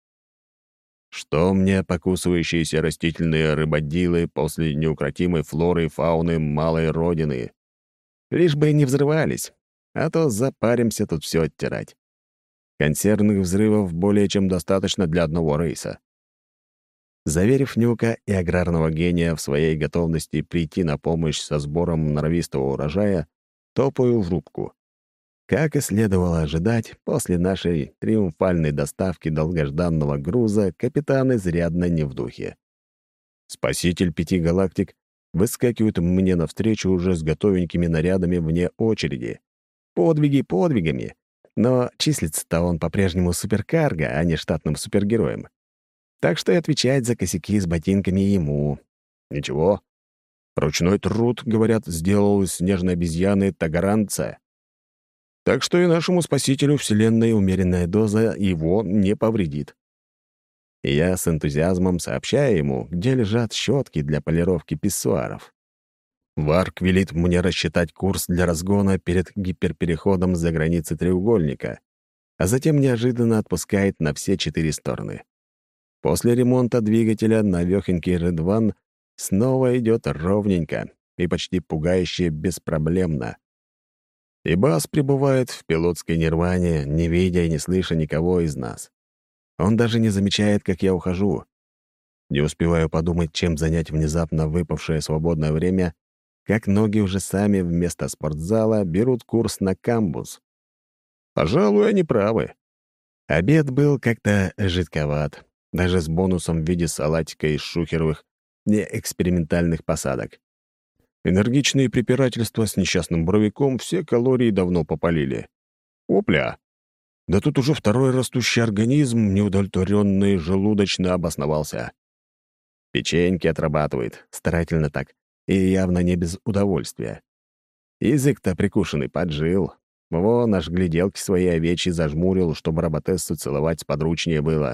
Что мне покусывающиеся растительные рыбодилы после неукротимой флоры и фауны малой родины? Лишь бы не взрывались, а то запаримся тут все оттирать. Консервных взрывов более чем достаточно для одного рейса. Заверив Нюка и аграрного гения в своей готовности прийти на помощь со сбором норовистого урожая, топаю в рубку. Как и следовало ожидать, после нашей триумфальной доставки долгожданного груза капитан изрядно не в духе. Спаситель пяти галактик выскакивает мне навстречу уже с готовенькими нарядами вне очереди. Подвиги подвигами, но числится-то он по-прежнему суперкарго, а не штатным супергероем. Так что и отвечать за косяки с ботинками ему. Ничего. Ручной труд, говорят, сделал из снежной обезьяны тагаранца. Так что и нашему спасителю Вселенной умеренная доза его не повредит. И я с энтузиазмом сообщаю ему, где лежат щетки для полировки писсуаров. Варк велит мне рассчитать курс для разгона перед гиперпереходом за границы треугольника, а затем неожиданно отпускает на все четыре стороны. После ремонта двигателя навёхонький Редван снова идет ровненько и почти пугающе беспроблемно. И Бас пребывает в пилотской нирване, не видя и не слыша никого из нас. Он даже не замечает, как я ухожу. Не успеваю подумать, чем занять внезапно выпавшее свободное время, как ноги уже сами вместо спортзала берут курс на камбус. Пожалуй, они правы. Обед был как-то жидковат, даже с бонусом в виде салатика из шухеровых неэкспериментальных посадок. Энергичные препирательства с несчастным боровиком все калории давно попалили. Опля! Да тут уже второй растущий организм, неудовлетворенный желудочно обосновался. Печеньки отрабатывает, старательно так, и явно не без удовольствия. Язык-то прикушенный поджил. Вон аж гляделки свои овечьи зажмурил, чтобы роботессу целовать сподручнее было.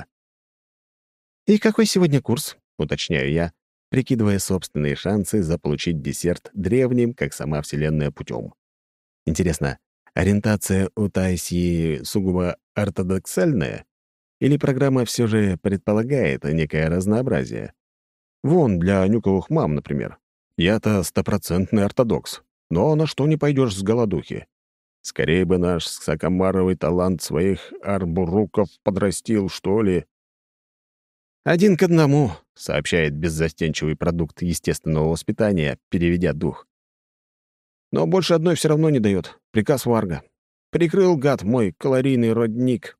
«И какой сегодня курс?» — уточняю я, прикидывая собственные шансы заполучить десерт древним, как сама Вселенная, путем. Интересно, ориентация у Тайси сугубо ортодоксальная? Или программа все же предполагает некое разнообразие? Вон, для нюковых мам, например. Я-то стопроцентный ортодокс. Но на что не пойдешь с голодухи? Скорее бы наш сакамаровый талант своих арбуруков подрастил, что ли. «Один к одному», — сообщает беззастенчивый продукт естественного воспитания, переведя дух. «Но больше одной все равно не дает. Приказ Варга. Прикрыл, гад, мой калорийный родник».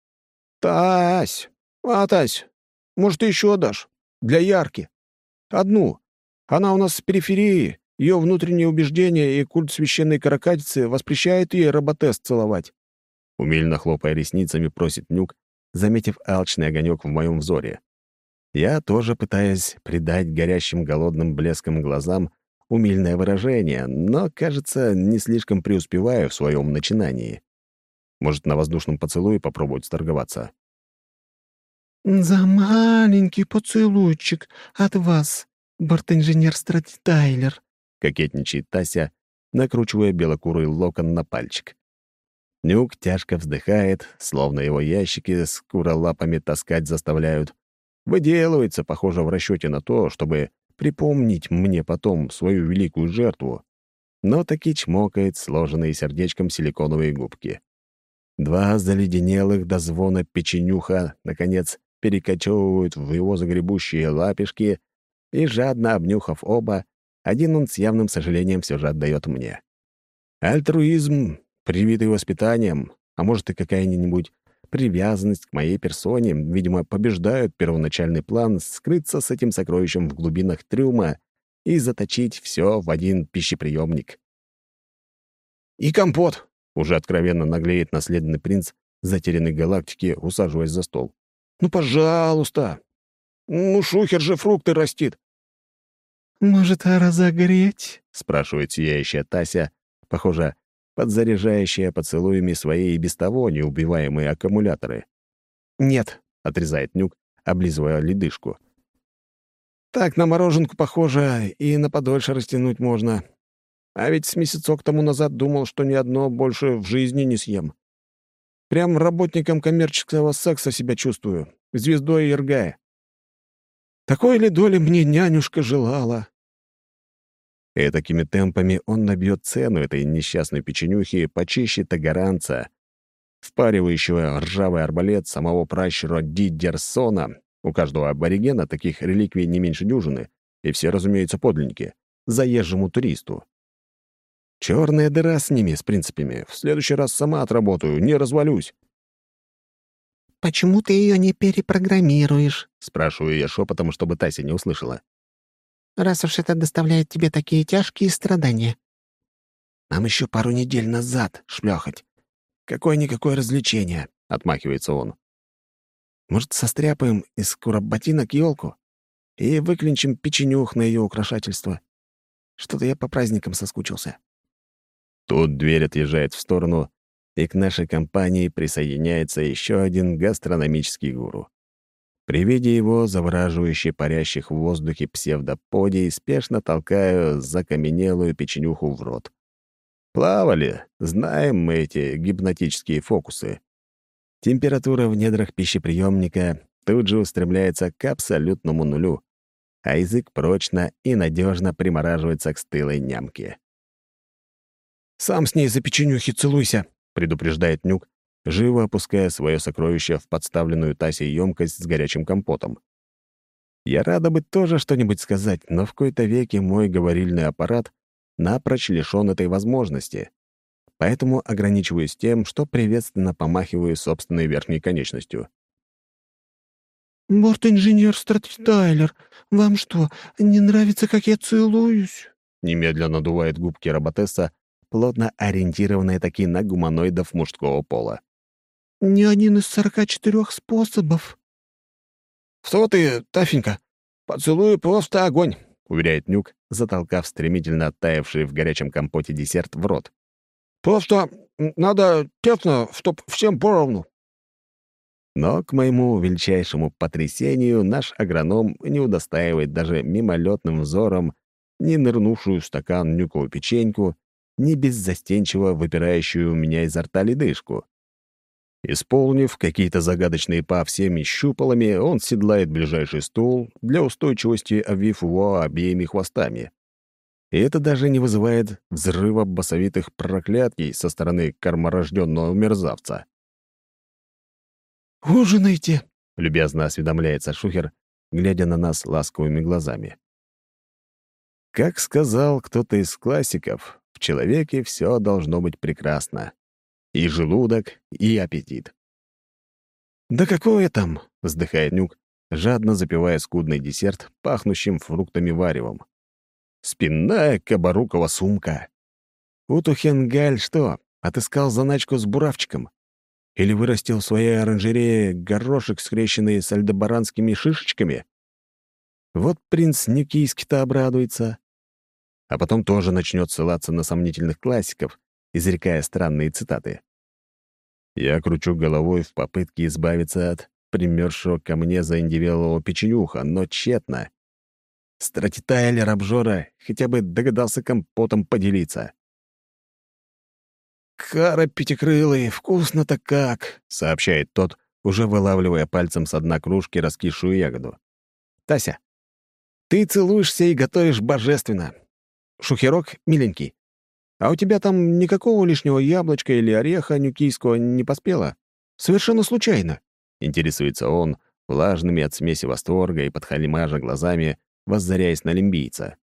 «Тась! А, Тась, может, ты еще дашь? Для Ярки. Одну. Она у нас с периферии. Ее внутренние убеждения и культ священной каракатицы воспрещают ей роботест целовать». Умильно хлопая ресницами, просит Нюк, заметив алчный огонек в моем взоре. Я тоже пытаюсь придать горящим голодным блеском глазам умильное выражение, но, кажется, не слишком преуспеваю в своем начинании. Может, на воздушном поцелуе попробовать сторговаться? «За маленький поцелуйчик от вас, бортинженер Стратитайлер», — кокетничает Тася, накручивая белокурый локон на пальчик. Нюк тяжко вздыхает, словно его ящики с куролапами таскать заставляют. Выделывается, похоже, в расчете на то, чтобы припомнить мне потом свою великую жертву, но таки чмокает сложенные сердечком силиконовые губки. Два заледенелых до звона печенюха, наконец, перекочевывают в его загребущие лапишки, и, жадно обнюхав оба, один он с явным сожалением все же отдает мне. Альтруизм, привитый воспитанием, а может и какая-нибудь привязанность к моей персоне, видимо, побеждают первоначальный план скрыться с этим сокровищем в глубинах трюма и заточить все в один пищеприемник. «И компот!» — уже откровенно наглеет наследный принц затерянной галактики, усаживаясь за стол. «Ну, пожалуйста! Ну, шухер же фрукты растит!» «Может, разогреть?» — спрашивает сияющая Тася, похоже, подзаряжающая поцелуями свои и без того неубиваемые аккумуляторы. «Нет», — отрезает Нюк, облизывая ледышку. «Так на мороженку похоже, и на подольше растянуть можно. А ведь с месяцок тому назад думал, что ни одно больше в жизни не съем. Прям работником коммерческого секса себя чувствую, звездой Иргая. Такой ли доли мне нянюшка желала?» Этакими темпами он набьет цену этой несчастной печенюхи почище тагаранца, впаривающего ржавый арбалет самого пращура Дидерсона. У каждого аборигена таких реликвий не меньше дюжины, и все, разумеется, подлинники, заезжему туристу. Черная дыра с ними, с принципами. В следующий раз сама отработаю, не развалюсь. «Почему ты ее не перепрограммируешь?» — Спрашиваю я шепотом, чтобы Тася не услышала. «Раз уж это доставляет тебе такие тяжкие страдания». «Нам еще пару недель назад шплёхать. Какое-никакое развлечение», — отмахивается он. «Может, состряпаем из куроботинок елку и выклинчим печенюх на ее украшательство? Что-то я по праздникам соскучился». Тут дверь отъезжает в сторону, и к нашей компании присоединяется еще один гастрономический гуру. При виде его, завораживающе парящих в воздухе псевдоподий, спешно толкаю закаменелую печенюху в рот. Плавали, знаем мы эти гипнотические фокусы. Температура в недрах пищеприемника тут же устремляется к абсолютному нулю, а язык прочно и надежно примораживается к стылой нямке. «Сам с ней за печенюхи целуйся», — предупреждает Нюк, живо опуская свое сокровище в подставленную Тасей емкость с горячим компотом. Я рада бы тоже что-нибудь сказать, но в кои-то веки мой говорильный аппарат напрочь лишён этой возможности, поэтому ограничиваюсь тем, что приветственно помахиваю собственной верхней конечностью. «Борт-инженер Стратитайлер, вам что, не нравится, как я целуюсь?» Немедленно надувает губки роботесса, плотно ориентированная таки на гуманоидов мужского пола. не один из сорока четырех способов». «Что ты, Тафенька? Поцелуй просто огонь», — уверяет Нюк, затолкав стремительно оттаивший в горячем компоте десерт в рот. «Просто надо тесно, чтоб всем поровну». Но, к моему величайшему потрясению, наш агроном не удостаивает даже мимолетным взором ни нырнувшую в стакан Нюкову печеньку, ни беззастенчиво выпирающую у меня изо рта ледышку. Исполнив какие-то загадочные па всеми щупалами, он седлает ближайший стул, для устойчивости обвив его обеими хвостами. И это даже не вызывает взрыва басовитых проклятий со стороны корморожденного мерзавца. «Ужинайте!» — любезно осведомляется Шухер, глядя на нас ласковыми глазами. Как сказал кто-то из классиков, в человеке все должно быть прекрасно. И желудок, и аппетит. «Да какое там?» — вздыхает Нюк, жадно запивая скудный десерт, пахнущим фруктами варевом. «Спинная кабарукова сумка. Утухенгаль что, отыскал заначку с буравчиком? Или вырастил в своей оранжерее горошек, скрещенный с альдебаранскими шишечками? Вот принц Нюкийский-то обрадуется. А потом тоже начнет ссылаться на сомнительных классиков, изрекая странные цитаты. Я кручу головой в попытке избавиться от примерзшего ко мне заиндивелого печенюха, но тщетно. Стратитая или обжора хотя бы догадался компотом поделиться. «Кара пятикрылый, вкусно-то как!» — сообщает тот, уже вылавливая пальцем с дна кружки раскисшую ягоду. «Тася, ты целуешься и готовишь божественно. Шухерок миленький. А у тебя там никакого лишнего яблочка или ореха нюкийского не поспело? Совершенно случайно», — интересуется он, влажными от смеси восторга и подхалимажа глазами, воззаряясь на лимбийца.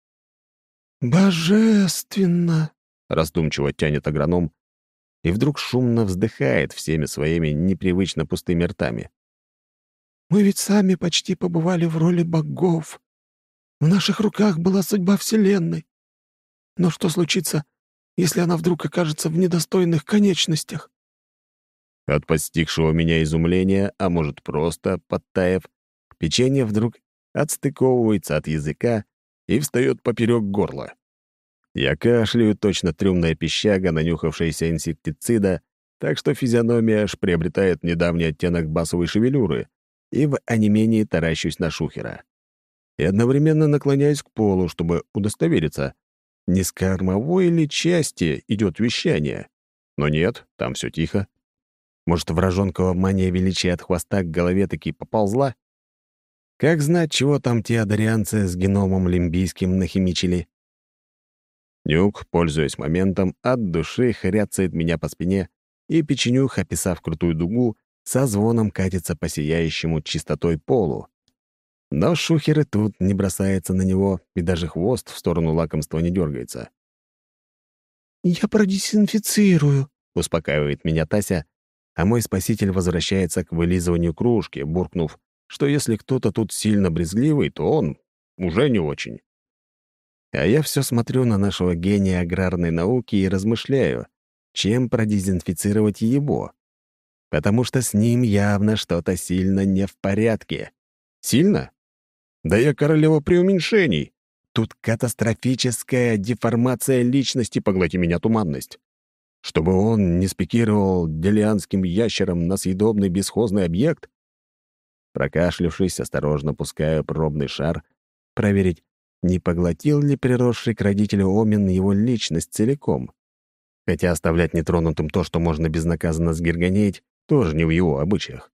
«Божественно!» — раздумчиво тянет агроном и вдруг шумно вздыхает всеми своими непривычно пустыми ртами. «Мы ведь сами почти побывали в роли богов. В наших руках была судьба Вселенной. Но что случится, если она вдруг окажется в недостойных конечностях?» От постигшего меня изумления, а может, просто подтаив, печенье вдруг отстыковывается от языка и встает поперек горла. Я кашляю, точно трюмная пищага, нанюхавшаяся инсектицида, так что физиономия аж приобретает недавний оттенок басовой шевелюры, и в онемении таращусь на Шухера. И одновременно наклоняюсь к полу, чтобы удостовериться, не с кормовой ли части идет вещание. Но нет, там все тихо. Может, вражонкова мания величия от хвоста к голове таки поползла? Как знать, чего там те одарианцы с геномом лимбийским нахимичили? Нюк, пользуясь моментом, от души хряцает меня по спине, и печенюх, описав крутую дугу, со звоном катится по сияющему чистотой полу. Но Шухер и тут не бросается на него, и даже хвост в сторону лакомства не дергается. «Я продезинфицирую», — успокаивает меня Тася, а мой спаситель возвращается к вылизыванию кружки, буркнув, что если кто-то тут сильно брезгливый, то он уже не очень. А я все смотрю на нашего гения аграрной науки и размышляю, чем продезинфицировать его. Потому что с ним явно что-то сильно не в порядке. Сильно? Да я королева преуменьшений. Тут катастрофическая деформация личности, поглоти меня туманность. Чтобы он не спикировал делианским ящером на съедобный бесхозный объект? Прокашлявшись, осторожно пускаю пробный шар, проверить, не поглотил ли приросший к родителю Омен его личность целиком. Хотя оставлять нетронутым то, что можно безнаказанно сгиргонеть, тоже не в его обычаях.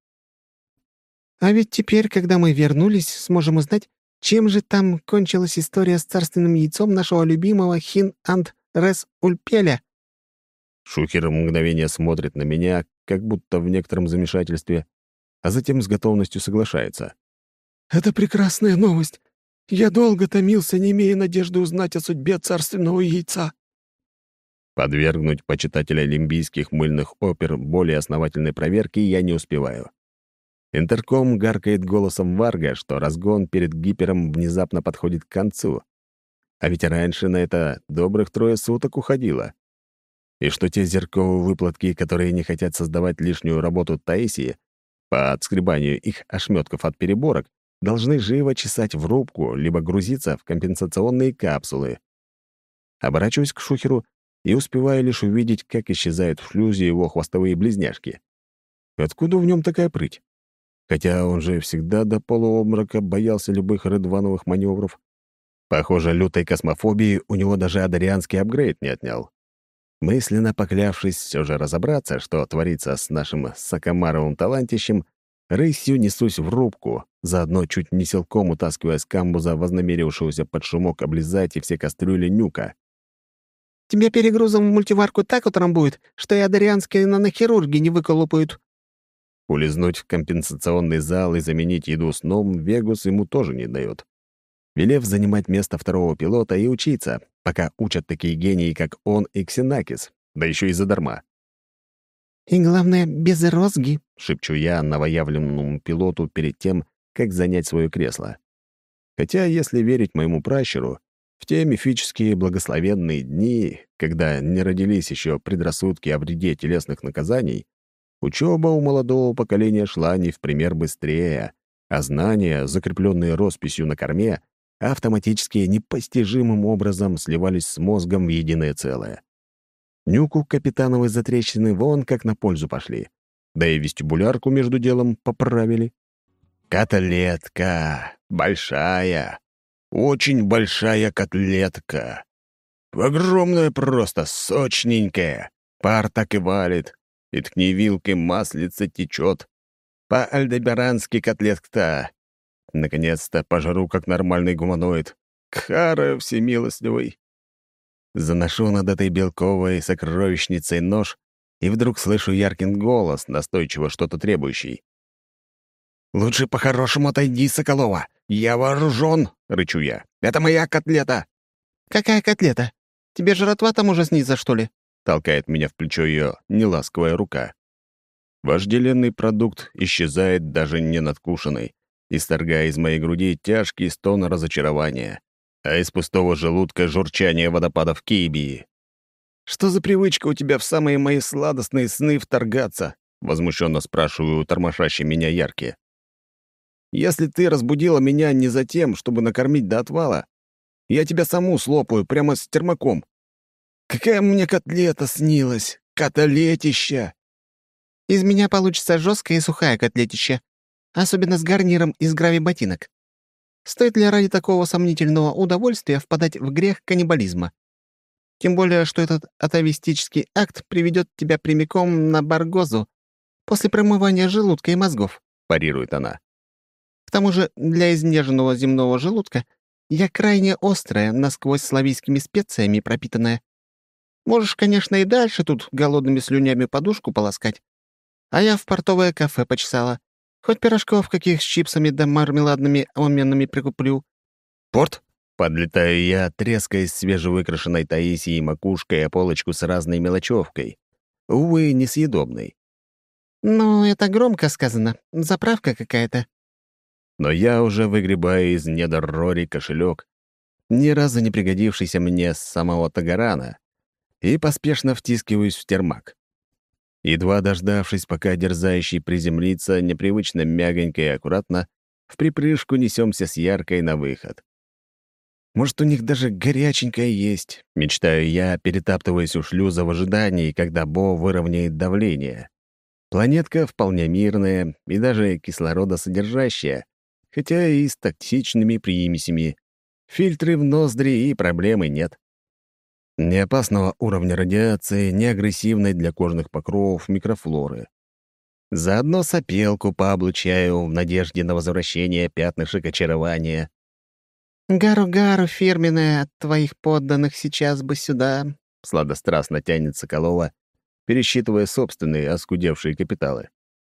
«А ведь теперь, когда мы вернулись, сможем узнать, чем же там кончилась история с царственным яйцом нашего любимого Хин-Ант-Рес-Ульпеля». Шухер мгновение смотрит на меня, как будто в некотором замешательстве, а затем с готовностью соглашается. «Это прекрасная новость. Я долго томился, не имея надежды узнать о судьбе царственного яйца». Подвергнуть почитателя лимбийских мыльных опер более основательной проверки я не успеваю. Интерком гаркает голосом Варга, что разгон перед гипером внезапно подходит к концу. А ведь раньше на это добрых трое суток уходило. и что те зерковые выплатки, которые не хотят создавать лишнюю работу Таисии по отскребанию их ошметков от переборок, должны живо чесать в рубку либо грузиться в компенсационные капсулы. Оборачиваюсь к Шухеру и успеваю лишь увидеть, как исчезают в шлюзе его хвостовые близняшки. Откуда в нем такая прыть? Хотя он же всегда до полуобморока боялся любых рыдвановых маневров. Похоже, лютой космофобии у него даже адарианский апгрейд не отнял. Мысленно поклявшись все же разобраться, что творится с нашим Сакамаровым талантищем, рысью несусь в рубку, заодно чуть не силком утаскивая с камбуза вознамерившегося под шумок облизать и все кастрюли нюка. «Тебя перегрузом в мультиварку так утрамбует, что и адарианские нанохирурги не выколупают». Улизнуть в компенсационный зал и заменить еду сном Вегус ему тоже не дает, велев занимать место второго пилота и учиться, пока учат такие гении, как он и Ксенакис, да еще и задарма. «И главное, без розги», — шепчу я новоявленному пилоту перед тем, как занять свое кресло. Хотя, если верить моему пращуру, в те мифические благословенные дни, когда не родились еще предрассудки о вреде телесных наказаний, учеба у молодого поколения шла не в пример быстрее, а знания, закрепленные росписью на корме, автоматически непостижимым образом сливались с мозгом в единое целое. Нюку капитановой затрещины вон как на пользу пошли. Да и вестибулярку между делом поправили. Котлетка. Большая. Очень большая котлетка. Огромная просто, сочненькая. Пар так и валит. И ткни вилкой, маслица течет. По-альдебарански котлетка-то. Наконец-то пожру, как нормальный гуманоид. Кхара всемилостливый. Заношу над этой белковой сокровищницей нож, и вдруг слышу Яркин голос, настойчиво что-то требующий. «Лучше по-хорошему отойди, Соколова! Я вооружен!» — рычу я. «Это моя котлета!» «Какая котлета? Тебе жратва там уже снится, что ли?» — толкает меня в плечо ее неласковая рука. Вожделенный продукт исчезает даже не надкушенный, исторгая из моей груди тяжкий стон разочарования, а из пустого желудка журчание водопадов Киебии. «Что за привычка у тебя в самые мои сладостные сны вторгаться?» — возмущенно спрашиваю у тормошащей меня Ярки. «Если ты разбудила меня не за тем, чтобы накормить до отвала, я тебя саму слопаю прямо с термаком. Какая мне котлета снилась! Котлетища!» «Из меня получится жесткая и сухая котлетища, особенно с гарниром из грави-ботинок. Стоит ли ради такого сомнительного удовольствия впадать в грех каннибализма? Тем более, что этот атовистический акт приведет тебя прямиком на Баргозу после промывания желудка и мозгов», — парирует она. «К тому же для изнеженного земного желудка я крайне острая, насквозь славийскими специями пропитанная. Можешь, конечно, и дальше тут голодными слюнями подушку полоскать, а я в портовое кафе почесала. Хоть пирожков каких с чипсами да мармеладными оменными прикуплю». «Порт?» — подлетаю я, трескаясь свежевыкрашенной Таисией макушкой о полочку с разной мелочевкой. Увы, несъедобной. «Ну, это громко сказано. Заправка какая-то». Но я уже выгребаю из недр Рори кошелек, ни разу не пригодившийся мне с самого Тагарана, и поспешно втискиваюсь в термак. Едва дождавшись, пока дерзающий приземлится, непривычно мягонько и аккуратно, в припрыжку несемся с Яркой на выход. Может, у них даже горяченькое есть, мечтаю я, перетаптываясь у шлюза в ожидании, когда Бо выровняет давление. Планетка вполне мирная и даже кислородосодержащая, хотя и с токсичными примесями. Фильтры в ноздри и проблемы нет. Ни опасного уровня радиации, ни агрессивной для кожных покровов микрофлоры. Заодно сопелку пооблучаю в надежде на возвращение пятнышек очарования. «Гару-гару, фирменная, от твоих подданных сейчас бы сюда», — сладострастно тянет Соколова, пересчитывая собственные оскудевшие капиталы.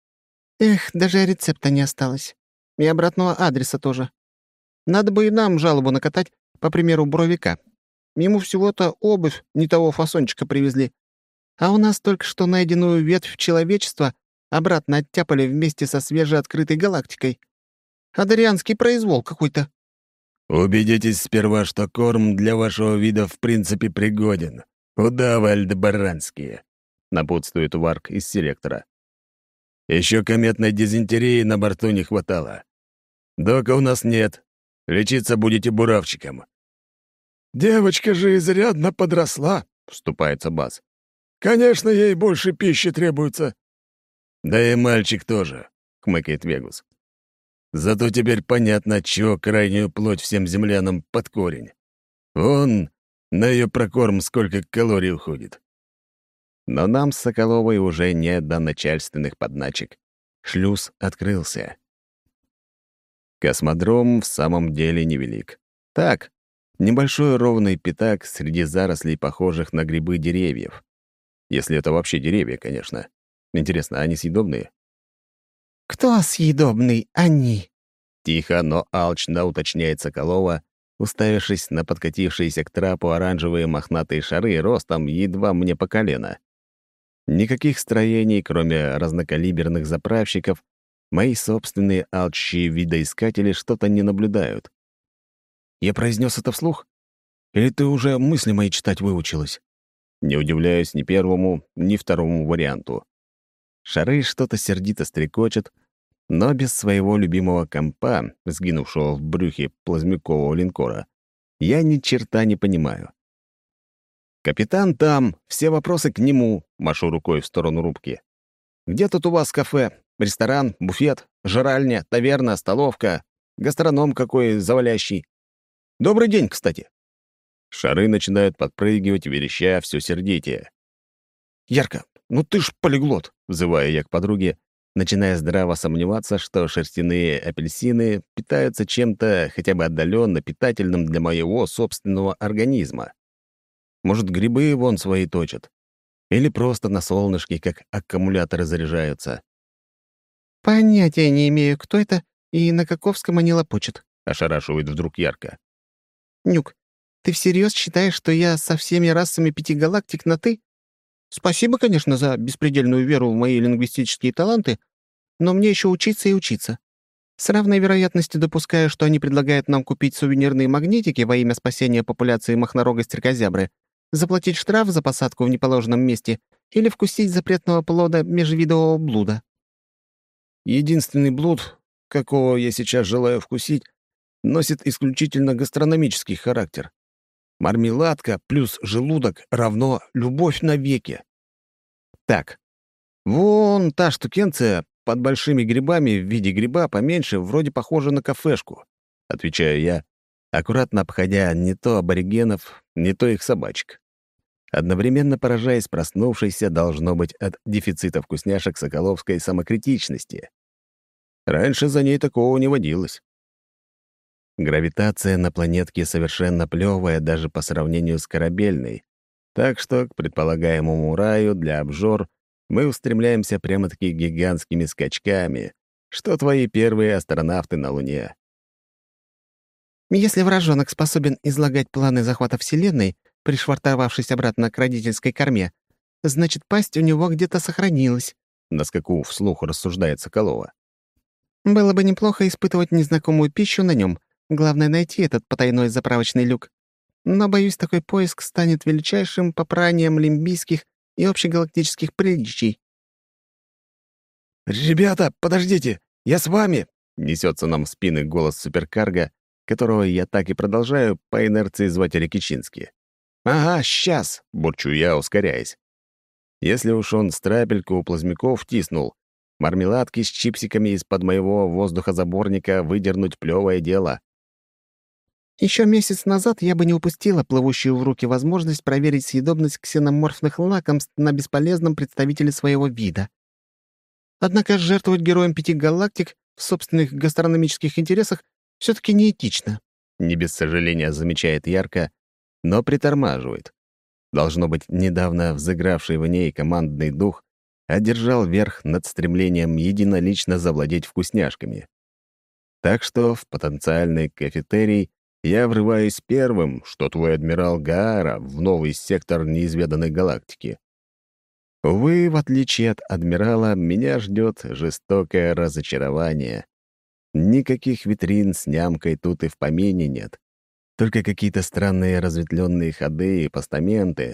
«Эх, даже рецепта не осталось. И обратного адреса тоже. Надо бы и нам жалобу накатать, по примеру Буровика. Ему всего-то обувь не того фасончика привезли. А у нас только что найденную ветвь человечества обратно оттяпали вместе со свежеоткрытой галактикой. Адарианский произвол какой-то». «Убедитесь сперва, что корм для вашего вида в принципе пригоден. «Удавы альдебаранские», — напутствует Варк из селектора. «Еще кометной дизентерии на борту не хватало. Дока у нас нет. Лечиться будете буравчиком». «Девочка же изрядно подросла», — вступается Бас. «Конечно, ей больше пищи требуется». «Да и мальчик тоже», — хмыкает Вегус. «Зато теперь понятно, чего крайнюю плоть всем землянам под корень. Вон на ее прокорм сколько калорий уходит». Но нам с Соколовой уже не до начальственных подначек. Шлюз открылся. Космодром в самом деле невелик. Так, небольшой ровный пятак среди зарослей, похожих на грибы деревьев. Если это вообще деревья, конечно. Интересно, они съедобные? «Кто съедобный? Они!» Тихо, но алчно уточняет Соколова, уставившись на подкатившиеся к трапу оранжевые мохнатые шары ростом едва мне по колено. Никаких строений, кроме разнокалиберных заправщиков, мои собственные алчьи видоискатели что-то не наблюдают. Я произнес это вслух? Или ты уже мысли мои читать выучилась? Не удивляюсь ни первому, ни второму варианту. Шары что-то сердито стрекочет, но без своего любимого компа, сгинувшего в брюхе плазмякового линкора, я ни черта не понимаю. «Капитан там, все вопросы к нему», — машу рукой в сторону рубки. «Где тут у вас кафе, ресторан, буфет, жральня, таверна, столовка, гастроном какой завалящий? Добрый день, кстати». Шары начинают подпрыгивать, вереща все сердитее. «Ярко, ну ты ж полиглот», — взываю я к подруге, начиная здраво сомневаться, что шерстяные апельсины питаются чем-то хотя бы отдаленно питательным для моего собственного организма. Может, грибы вон свои точат? Или просто на солнышке, как аккумуляторы, заряжаются? «Понятия не имею, кто это и на каковском они лопочут», — ошарашивает вдруг ярко. «Нюк, ты всерьез считаешь, что я со всеми расами пяти галактик на «ты»? Спасибо, конечно, за беспредельную веру в мои лингвистические таланты, но мне еще учиться и учиться. С равной вероятностью допускаю, что они предлагают нам купить сувенирные магнитики во имя спасения популяции махнорогой стрекозябры, заплатить штраф за посадку в неположенном месте или вкусить запретного плода межвидового блуда». Единственный блуд, какого я сейчас желаю вкусить, носит исключительно гастрономический характер. Мармеладка плюс желудок равно любовь навеки. Так, вон та штукенция под большими грибами в виде гриба поменьше вроде похожа на кафешку, отвечаю я, аккуратно обходя не то аборигенов, не то их собачек. Одновременно поражаясь проснувшейся, должно быть, от дефицита вкусняшек соколовской самокритичности. Раньше за ней такого не водилось. Гравитация на планетке совершенно плевая даже по сравнению с корабельной, так что к предполагаемому раю для обжор мы устремляемся прямо-таки гигантскими скачками, что твои первые астронавты на Луне. Если вражонок способен излагать планы захвата Вселенной, пришвартовавшись обратно к родительской корме, значит, пасть у него где-то сохранилась. На скаку вслух рассуждает Соколова. Было бы неплохо испытывать незнакомую пищу на нем. Главное — найти этот потайной заправочный люк. Но, боюсь, такой поиск станет величайшим попранием лимбийских и общегалактических приличий. «Ребята, подождите! Я с вами!» — несется нам в спины голос суперкарго, которого я так и продолжаю по инерции звать Рикичински. «Ага, сейчас!» — бурчу я, ускоряясь. Если уж он страпельку у плазмяков тиснул, мармеладки с чипсиками из-под моего воздухозаборника выдернуть плевое дело. Еще месяц назад я бы не упустила плывущую в руки возможность проверить съедобность ксеноморфных лакомств на бесполезном представителе своего вида. Однако жертвовать героем пяти галактик в собственных гастрономических интересах все-таки неэтично. Не без сожаления замечает ярко, но притормаживает. Должно быть, недавно взыгравший в ней командный дух одержал верх над стремлением единолично завладеть вкусняшками. Так что в потенциальный кафетерий я врываюсь первым, что твой адмирал Гаара в новый сектор неизведанной галактики. Увы, в отличие от адмирала, меня ждет жестокое разочарование. Никаких витрин с нямкой тут и в помине нет. Только какие-то странные разветвленные ходы и постаменты,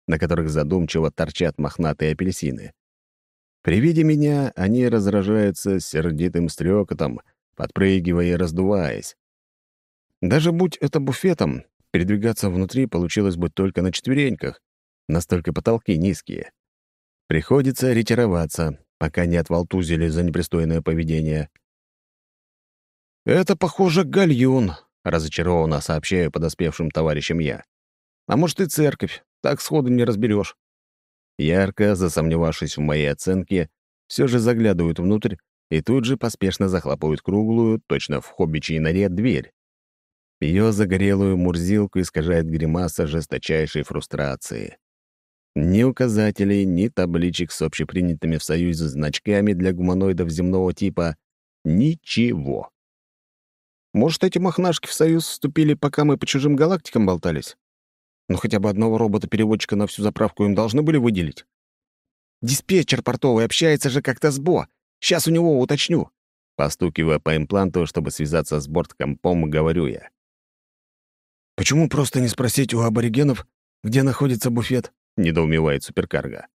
на которых задумчиво торчат мохнатые апельсины. При виде меня они разражаются сердитым стрекотом, подпрыгивая и раздуваясь. Даже будь это буфетом, передвигаться внутри получилось бы только на четвереньках, настолько потолки низкие. Приходится ретироваться, пока не отвалтузили за непристойное поведение. «Это, похоже, гальюн», — разочарованно сообщаю подоспевшим товарищам я. «А может, и церковь, так сходу не разберешь». Ярко, засомневавшись в моей оценке, все же заглядывают внутрь и тут же поспешно захлопывают круглую, точно в хоббичьей норе, дверь. Ее загорелую мурзилку искажает гримаса жесточайшей фрустрации. Ни указателей, ни табличек с общепринятыми в Союзе значками для гуманоидов земного типа — ничего. Может, эти мохнашки в Союз вступили, пока мы по чужим галактикам болтались? Ну, хотя бы одного робота-переводчика на всю заправку им должны были выделить. «Диспетчер портовый общается же как-то с Бо. Сейчас у него уточню». Постукивая по импланту, чтобы связаться с борткомпом, говорю я. «Почему просто не спросить у аборигенов, где находится буфет?» — недоумевает суперкарго.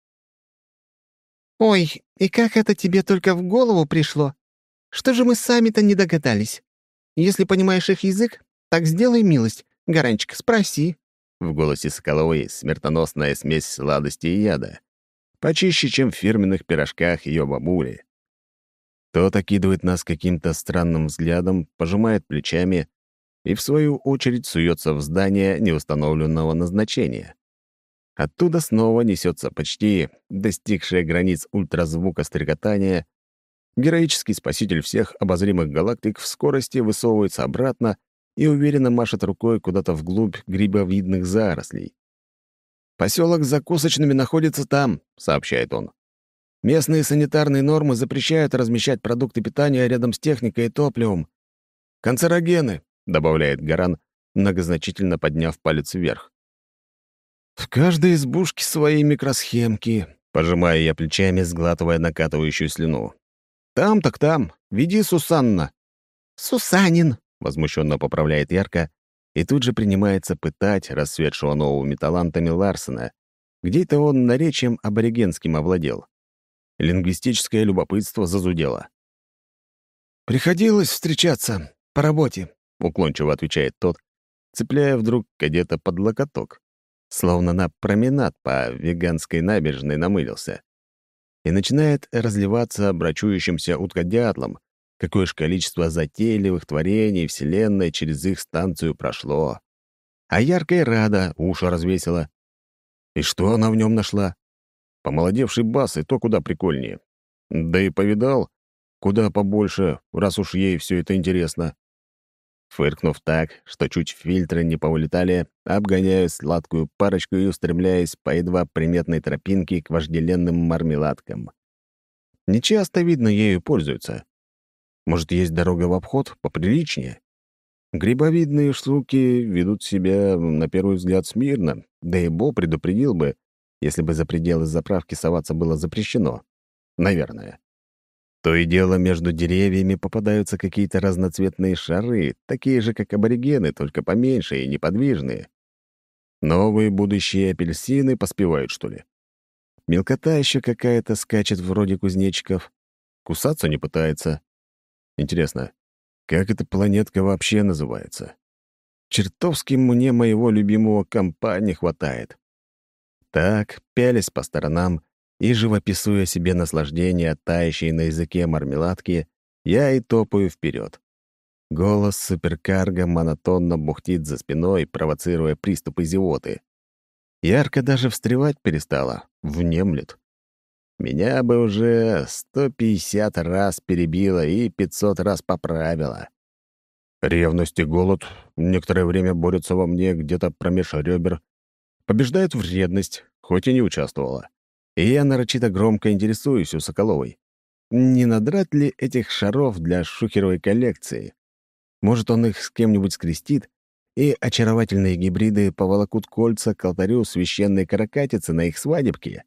«Ой, и как это тебе только в голову пришло? Что же мы сами-то не догадались? Если понимаешь их язык, так сделай милость, Гаранчик, спроси». В голосе Соколовой смертоносная смесь сладости и яда. Почище, чем в фирменных пирожках ее бабули. Тот окидывает нас каким-то странным взглядом, пожимает плечами и, в свою очередь, суется в здание неустановленного назначения. Оттуда снова несется почти достигшая границ ультразвука стрекотания. Героический спаситель всех обозримых галактик в скорости высовывается обратно и уверенно машет рукой куда-то вглубь грибовидных зарослей. «Поселок с закусочными находится там», — сообщает он. «Местные санитарные нормы запрещают размещать продукты питания рядом с техникой и топливом. Канцерогены», — добавляет Гаран, многозначительно подняв палец вверх. «В каждой избушке свои микросхемки», — пожимая я плечами, сглатывая накатывающую слюну. «Там так там. Веди, Сусанна». «Сусанин», — возмущенно поправляет Ярко и тут же принимается пытать расцветшего новыми талантами Ларсена. Где-то он наречием аборигенским овладел. Лингвистическое любопытство зазудело. «Приходилось встречаться по работе», — уклончиво отвечает тот, цепляя вдруг кадета под локоток, словно на променад по веганской набережной намылился, и начинает разливаться брачующимся уткодятлом, какое ж количество затейливых творений Вселенной через их станцию прошло. А яркая рада уши развесила. И что она в нем нашла? Помолодевший бас, и то куда прикольнее. Да и повидал, куда побольше, раз уж ей все это интересно. Фыркнув так, что чуть фильтры не повылетали, обгоняю сладкую парочку и устремляюсь по едва приметной тропинке к вожделенным мармеладкам. Нечасто, видно, ею пользуются. Может, есть дорога в обход, поприличнее? Грибовидные штуки ведут себя, на первый взгляд, смирно, да и Бо предупредил бы, если бы за пределы заправки соваться было запрещено. Наверное. То и дело между деревьями попадаются какие-то разноцветные шары, такие же, как аборигены, только поменьше и неподвижные. Новые будущие апельсины поспевают, что ли? Мелкота еще какая-то скачет вроде кузнечиков. Кусаться не пытается. Интересно, как эта планетка вообще называется? Чертовски мне моего любимого компа не хватает. Так, пялясь по сторонам и живописуя себе наслаждение от тающей на языке мармеладки, я и топаю вперед. Голос суперкарго монотонно бухтит за спиной, провоцируя приступы зевоты. Ярко даже встревать перестала, внемлет. Меня бы уже сто пятьдесят раз перебило и пятьсот раз поправило. Ревность и голод некоторое время борются во мне где-то промеж ребер. Побеждает вредность, хоть и не участвовала. И я нарочито громко интересуюсь у Соколовой. Не надрать ли этих шаров для шухеровой коллекции? Может, он их с кем-нибудь скрестит, и очаровательные гибриды поволокут кольца к алтарю священной каракатицы на их свадебке?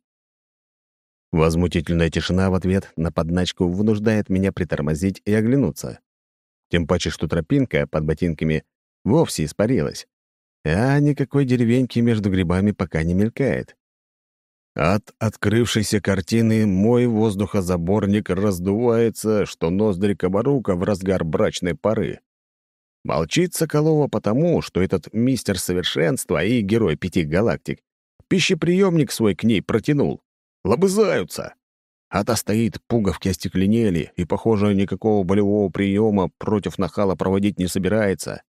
Возмутительная тишина в ответ на подначку вынуждает меня притормозить и оглянуться. Тем паче, что тропинка под ботинками вовсе испарилась, а никакой деревеньки между грибами пока не мелькает. От открывшейся картины мой воздухозаборник раздувается, что ноздри Кабарука в разгар брачной поры. Молчит Соколова потому, что этот мистер совершенства и герой пяти галактик пищеприемник свой к ней протянул. Лобызаются. А та стоит, пуговки остекленели, и, похоже, никакого болевого приема против нахала проводить не собирается.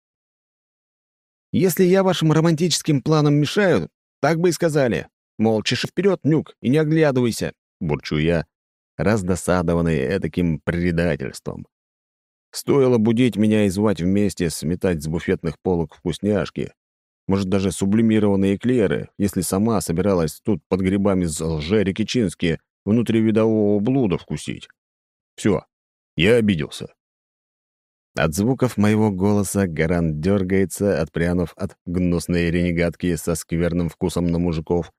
Если я вашим романтическим планам мешаю, так бы и сказали. Мол, чеши вперед, Нюк, и не оглядывайся, бурчу я, раздосадованный этаким предательством. Стоило будить меня и звать вместе, сметать с буфетных полок вкусняшки. Может, даже сублимированные эклеры, если сама собиралась тут под грибами с лже-рекичинские внутривидового блуда вкусить. Все, я обиделся. От звуков моего голоса Гарант дергается, отпрянув от гнусной ренегатки со скверным вкусом на мужиков.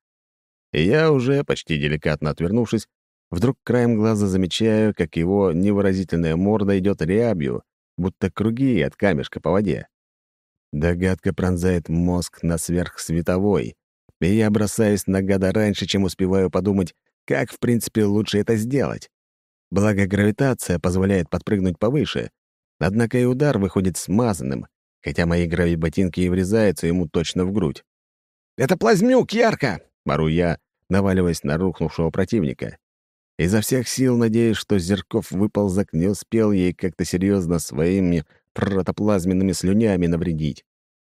И я уже, почти деликатно отвернувшись, вдруг краем глаза замечаю, как его невыразительная морда идет рябью, будто круги от камешка по воде. Догадка пронзает мозг на сверхсветовой, и я бросаюсь на гада раньше, чем успеваю подумать, как, в принципе, лучше это сделать. Благо, гравитация позволяет подпрыгнуть повыше, однако и удар выходит смазанным, хотя мои гравиботинки и врезаются ему точно в грудь. «Это плазмюк, ярко!» — ору я, наваливаясь на рухнувшего противника. Изо всех сил надеюсь, что Зерков выползок не успел ей как-то серьезно своими протоплазменными слюнями навредить.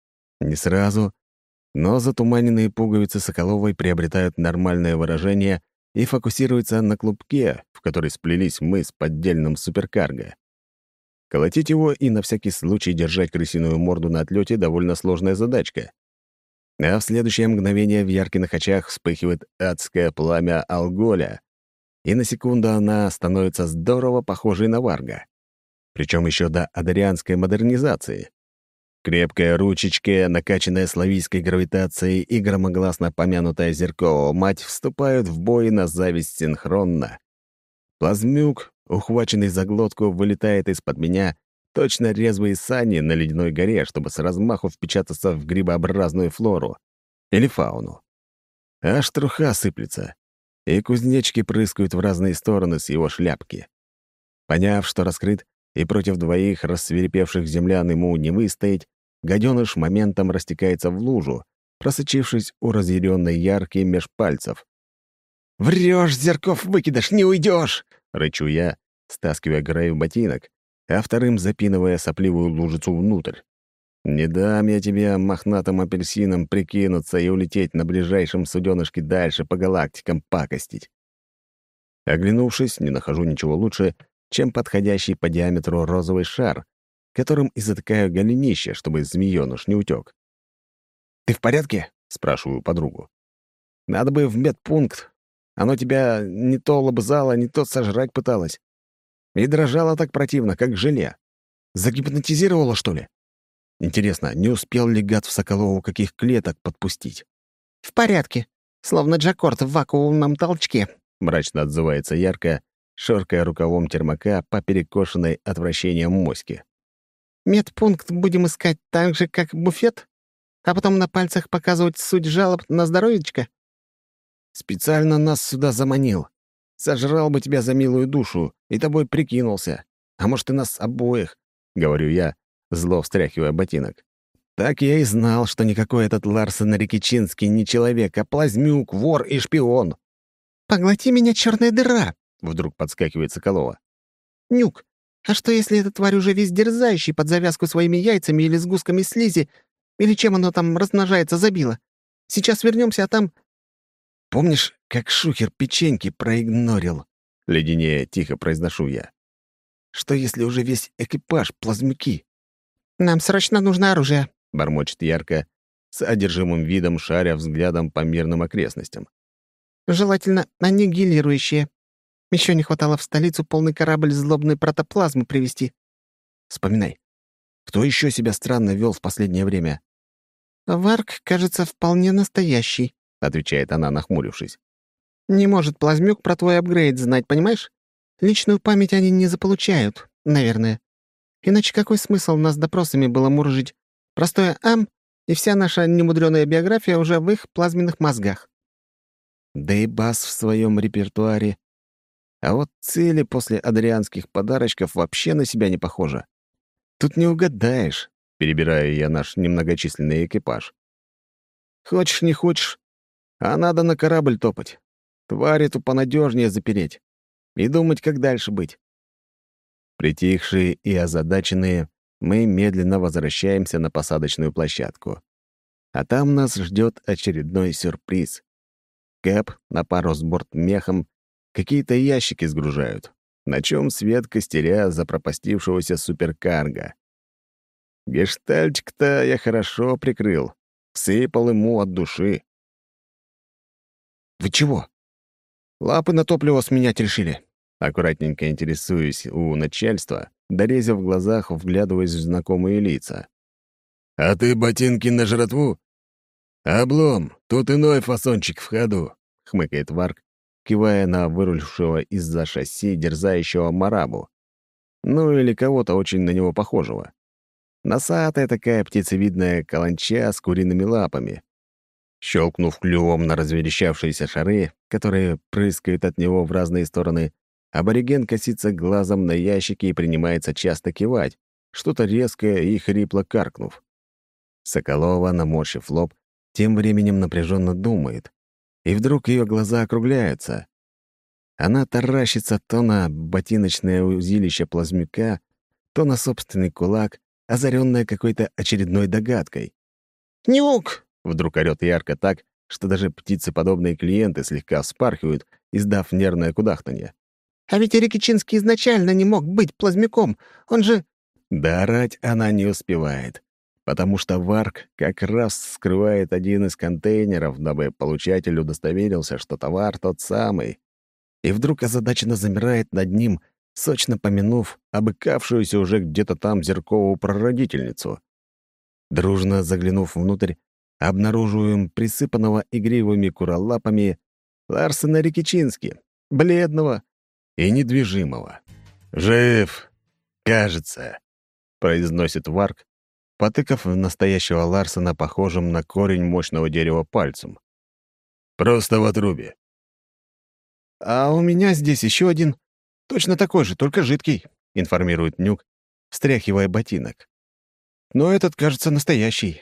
Не сразу, но затуманенные пуговицы Соколовой приобретают нормальное выражение и фокусируются на клубке, в который сплелись мы с поддельным суперкарго. Колотить его и на всякий случай держать крысиную морду на отлете довольно сложная задачка. А в следующее мгновение в Яркиных очах вспыхивает адское пламя алголя, и на секунду она становится здорово похожей на Варга. Причем еще до адарианской модернизации. Крепкая ручечка, накачанная славийской гравитацией и громогласно помянутая Зеркова мать вступают в бой на зависть синхронно. Плазмюк, ухваченный за глотку, вылетает из-под меня, точно резвые сани на ледяной горе, чтобы с размаху впечататься в грибообразную флору или фауну. Аж труха сыплется, и кузнечки прыскают в разные стороны с его шляпки. Поняв, что раскрыт, и против двоих рассвирепевших землян ему не выстоять, гаденыш моментом растекается в лужу, просочившись у разъяренной ярки меж пальцев. «Врёшь, Зерков, выкидыш, не уйдёшь!» — рычу я, стаскивая гравий ботинок, а вторым запинывая сопливую лужицу внутрь. «Не дам я тебе мохнатым апельсином прикинуться и улететь на ближайшем суденышке дальше по галактикам пакостить». Оглянувшись, не нахожу ничего лучше, чем подходящий по диаметру розовый шар, которым и затыкаю голенище, чтобы змеёныш не утёк. «Ты в порядке?» — спрашиваю подругу. «Надо бы в медпункт. Оно тебя не то лобызало, не то сожрать пыталось. И дрожало так противно, как желе. Загипнотизировало, что ли? Интересно, не успел ли гад в Соколову каких клеток подпустить?» «В порядке. Словно Джакорд в вакуумном толчке», — мрачно отзывается Ярко, шоркая рукавом термака по перекошенной отвращением моське. «Медпункт будем искать так же, как буфет? А потом на пальцах показывать суть жалоб на здоровечко?» «Специально нас сюда заманил. Сожрал бы тебя за милую душу и тобой прикинулся. А может, и нас обоих», — говорю я, зло встряхивая ботинок. «Так я и знал, что никакой этот Ларсен Рикичинский не человек, а плазмюк, вор и шпион». «Поглоти меня, черная дыра!» — вдруг подскакивает Соколова. «Нюк, а что, если эта тварь уже весь дерзающий под завязку своими яйцами или сгустками слизи, или чем оно там размножается, забило? Сейчас вернемся, а там...» «Помнишь, как Шухер печеньки проигнорил?» — леденее тихо произношу я. «Что, если уже весь экипаж плазмюки?» «Нам срочно нужно оружие», — бормочет Ярко, с одержимым видом шаря взглядом по мирным окрестностям. «Желательно аннигилирующее. Еще не хватало в столицу полный корабль злобной протоплазмы привезти». «Вспоминай, кто еще себя странно вел в последнее время?» «Варк, кажется, вполне настоящий», — отвечает она, нахмурившись. «Не может плазмюк про твой апгрейд знать, понимаешь? Личную память они не заполучают, наверное. Иначе какой смысл нас допросами было мурыжить? Простое «ам», и вся наша немудрёная биография уже в их плазменных мозгах». Да и бас в своем репертуаре. А вот цели после адрианских подарочков вообще на себя не похожа. Тут не угадаешь, перебираю я наш немногочисленный экипаж. Хочешь, не хочешь, а надо на корабль топать. Тварь эту понадежнее запереть. И думать, как дальше быть. Притихшие и озадаченные, мы медленно возвращаемся на посадочную площадку. А там нас ждет очередной сюрприз. Кэп на пару с бортмехом какие-то ящики сгружают, на чем свет костеря запропастившегося суперкарго. Гештальтик-то я хорошо прикрыл, всыпал ему от души. «Вы чего? Лапы на топливо сменять решили?» Аккуратненько интересуюсь у начальства, дорезя в глазах, вглядываясь в знакомые лица. «А ты ботинки на жратву? Облом, тут иной фасончик в ходу», — хмыкает Варк, кивая на вырулившего из-за шасси дерзающего Марабу. Ну или кого-то очень на него похожего. Носатая такая птицевидная каланча с куриными лапами. Щелкнув клювом на разверещавшиеся шары, которые прыскают от него в разные стороны, абориген косится глазом на ящики и принимается часто кивать, что-то резкое и хрипло каркнув. Соколова, наморщив лоб, тем временем напряженно думает, и вдруг ее глаза округляются. Она таращится то на ботиночное узилище плазмюка, то на собственный кулак, озаренная какой-то очередной догадкой. «Нюк!» — вдруг орёт ярко так, что даже птицеподобные клиенты слегка вспархивают, издав нервное кудахтанье. «А ведь Рикичинский изначально не мог быть плазмяком. Он же...» Да орать она не успевает, потому что Варк как раз скрывает один из контейнеров, дабы получатель удостоверился, что товар тот самый, и вдруг озадаченно замирает над ним, сочно помянув обыкавшуюся уже где-то там зерковую прародительницу. Дружно заглянув внутрь, обнаруживаем присыпанного игривыми куролапами Ларсена Рикичински, бледного и недвижимого. «Жив, кажется», — произносит Варк, потыкав в настоящего Ларсена похожим на корень мощного дерева пальцем. «Просто в отрубе». «А у меня здесь еще один, точно такой же, только жидкий», — информирует Нюк, встряхивая ботинок. «Но этот, кажется, настоящий».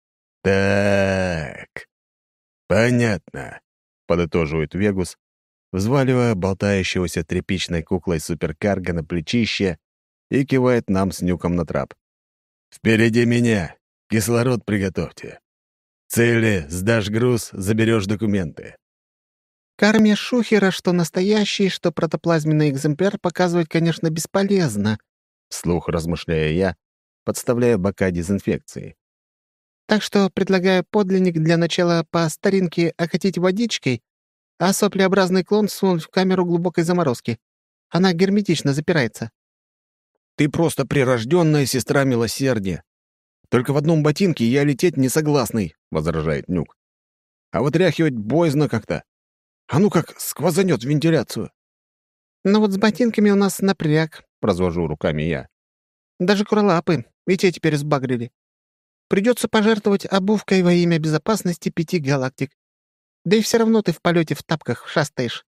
«Так, понятно», — подытоживает Вегус, взваливая болтающегося тряпичной куклой суперкарго на плечище и кивает нам с Нюком на трап. «Впереди меня. Кислород приготовьте. Цели, сдашь груз, заберешь документы». Карме Шухера, что настоящий, что протоплазменный экземпляр, показывать, конечно, бесполезно. Вслух размышляя я, подставляя бока дезинфекции. Так что предлагаю подлинник для начала по старинке окатить водичкой, а соплеобразный клон сунуть в камеру глубокой заморозки. Она герметично запирается. «Ты просто прирожденная сестра милосердия. Только в одном ботинке я лететь не согласный», — возражает Нюк. «А вытряхивать боязно как-то. А ну как сквозанет в вентиляцию». «Ну вот с ботинками у нас напряг», — развожу руками я. «Даже куролапы, и те теперь сбагрили. Придется пожертвовать обувкой во имя безопасности пяти галактик. Да и все равно ты в полете в тапках шастаешь».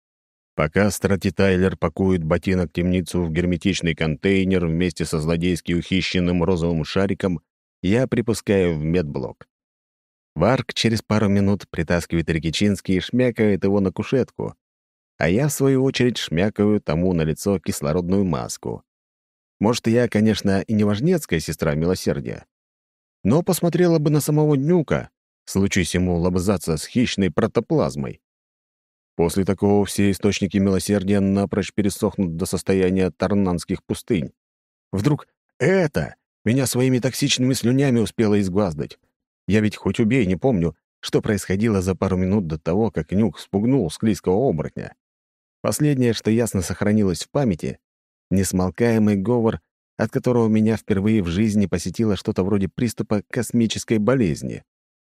Пока Страти Тайлер пакует ботинок-темницу в герметичный контейнер вместе со злодейски ухищенным розовым шариком, я припускаю в медблок. Варк через пару минут притаскивает Рикичинский и шмякает его на кушетку, а я, в свою очередь, шмякаю тому на лицо кислородную маску. Может, я, конечно, и не важнецкая сестра милосердия, но посмотрела бы на самого Нюка, случись ему лобзаться с хищной протоплазмой. После такого все источники милосердия напрочь пересохнут до состояния тарнанских пустынь. Вдруг это меня своими токсичными слюнями успело изгваздать. Я ведь хоть убей не помню, что происходило за пару минут до того, как Нюк спугнул склизкого оборотня. Последнее, что ясно сохранилось в памяти — несмолкаемый говор, от которого меня впервые в жизни посетило что-то вроде приступа космической болезни.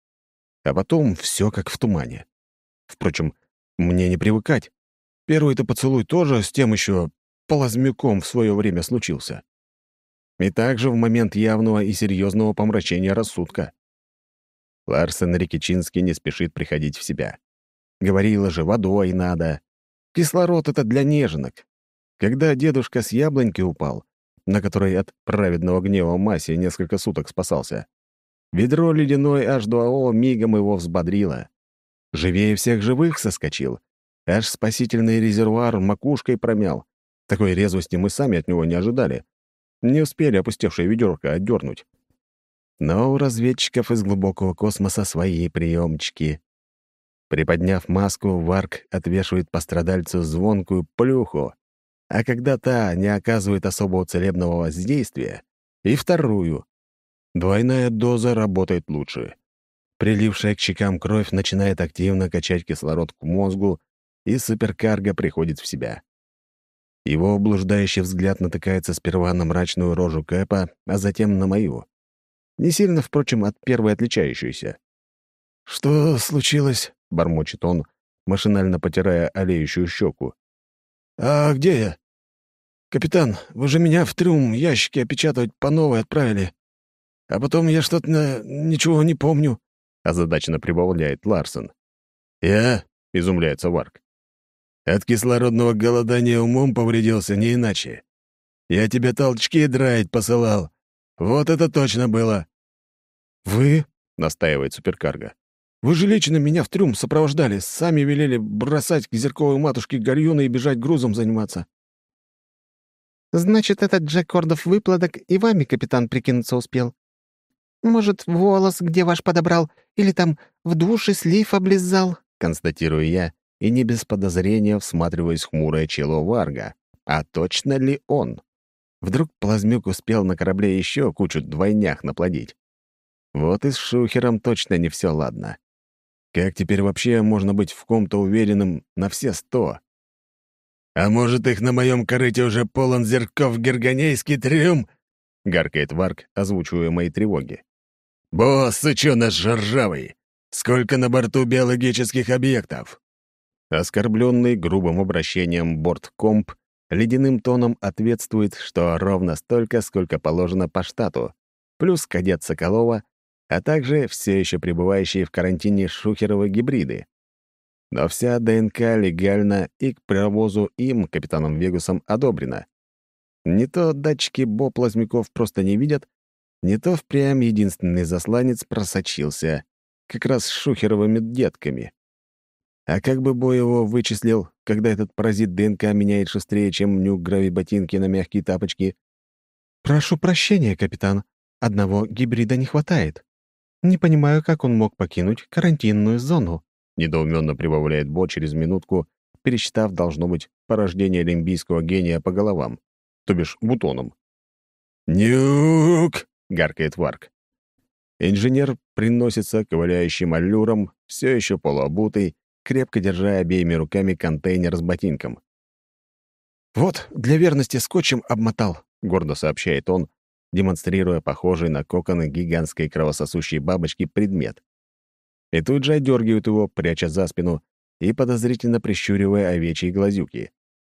А потом все как в тумане. Впрочем, мне не привыкать. Первый-то поцелуй тоже с тем еще плазмюком в свое время случился. И также в момент явного и серьезного помрачения рассудка. Ларсен Рикичинский не спешит приходить в себя. Говорила же, водой надо. Кислород — это для неженок. Когда дедушка с яблоньки упал, на которой от праведного гнева Маси несколько суток спасался, ведро ледяной эйч два о мигом его взбодрило. Живее всех живых соскочил. Аж спасительный резервуар макушкой промял. Такой резвости мы сами от него не ожидали. Не успели опустевшее ведерко отдернуть. Но у разведчиков из глубокого космоса свои приемчики. Приподняв маску, Варк отвешивает пострадальцу звонкую плюху, а когда та не оказывает особого целебного воздействия, и вторую. Двойная доза работает лучше. Прилившая к щекам кровь начинает активно качать кислород к мозгу, и суперкарго приходит в себя. Его блуждающий взгляд натыкается сперва на мрачную рожу Кэпа, а затем на мою. Не сильно, впрочем, от первой отличающуюся. «Что случилось?» — бормочет он, машинально потирая олеющую щеку. «А где я? Капитан, вы же меня в трюм ящики опечатывать по новой отправили. А потом я что-то на... ничего не помню», — озадаченно прибавляет Ларсон. «Я?» — изумляется Варк. «От кислородного голодания умом повредился, не иначе. Я тебе толчки драить посылал. Вот это точно было!» «Вы?» — настаивает суперкарго. «Вы же лично меня в трюм сопровождали, сами велели бросать к зерковой матушке гальюны и бежать грузом заниматься». «Значит, этот Джек Кордов выплодок и вами, капитан, прикинуться успел? Может, волос где ваш подобрал, или там в душе слив облизал?» Констатирую я, и не без подозрения всматриваясь в хмурое чело Варга. А точно ли он? Вдруг плазмюк успел на корабле еще кучу двойнях наплодить? Вот и с Шухером точно не все ладно. Как теперь вообще можно быть в ком-то уверенным на все сто? «А может, их на моем корыте уже полон зерков гергонейский трюм?» — гаркает Варк, озвучивая мои тревоги. «Босс, сучёныш ржавый! Сколько на борту биологических объектов?» Оскорбленный грубым обращением борткомп ледяным тоном ответствует, что ровно столько, сколько положено по штату, плюс кадет Соколова, а также все еще пребывающие в карантине шухеровы гибриды. Но вся ДНК легально и к провозу им, капитаном Вегусом, одобрена. Не то датчики Бо-плазмяков просто не видят, не то впрямь единственный засланец просочился, как раз с шухеровыми детками. А как бы Бо его вычислил, когда этот паразит ДНК меняет шустрее, чем нюк грави-ботинки на мягкие тапочки? «Прошу прощения, капитан. Одного гибрида не хватает. Не понимаю, как он мог покинуть карантинную зону», недоуменно прибавляет Бо через минутку, пересчитав, должно быть, порождение лимбийского гения по головам, то бишь бутоном. «Нюк!» — гаркает Варк. Инженер приносится ковыляющим аллюром, все еще полуобутый, крепко держа обеими руками контейнер с ботинком. «Вот, для верности скотчем обмотал», — гордо сообщает он, демонстрируя похожий на коконы гигантской кровососущей бабочки предмет. И тут же отдергивают его, пряча за спину и подозрительно прищуривая овечьи глазюки.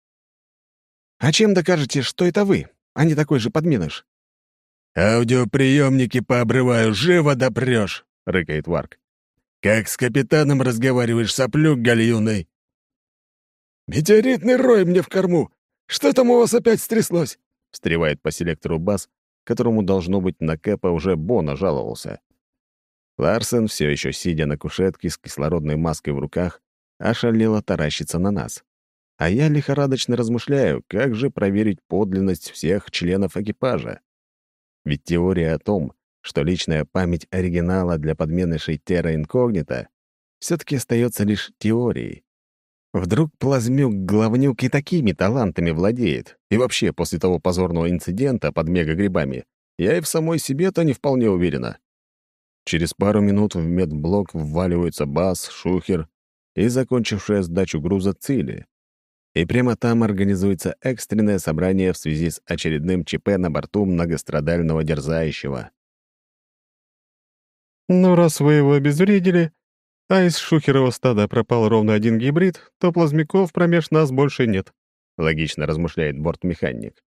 «А чем докажете, что это вы, а не такой же подменыш?» «Аудиоприемники пообрываю, живо допрёшь!» — рыкает Варк. «Как с капитаном разговариваешь, соплюк гальюной!» «Метеоритный рой мне в корму! Что там у вас опять стряслось?» — встревает по селектору Бас, которому, должно быть, на Кэпа уже Бо нажаловался. Ларсен, все еще сидя на кушетке с кислородной маской в руках, ошалело таращится на нас. А я лихорадочно размышляю, как же проверить подлинность всех членов экипажа. Ведь теория о том, что личная память оригинала для подменышей Терра Инкогнита все-таки остается лишь теорией. Вдруг плазмюк-главнюк и такими талантами владеет, и вообще после того позорного инцидента под мегагрибами я и в самой себе-то не вполне уверена. Через пару минут в медблок вваливаются Бас, Шухер и закончившая сдачу груза Цили. И прямо там организуется экстренное собрание в связи с очередным ЧП на борту многострадального дерзающего. «Ну, раз вы его обезвредили, а из шухерова стада пропал ровно один гибрид, то плазмяков промеж нас больше нет», — логично размышляет бортмеханик.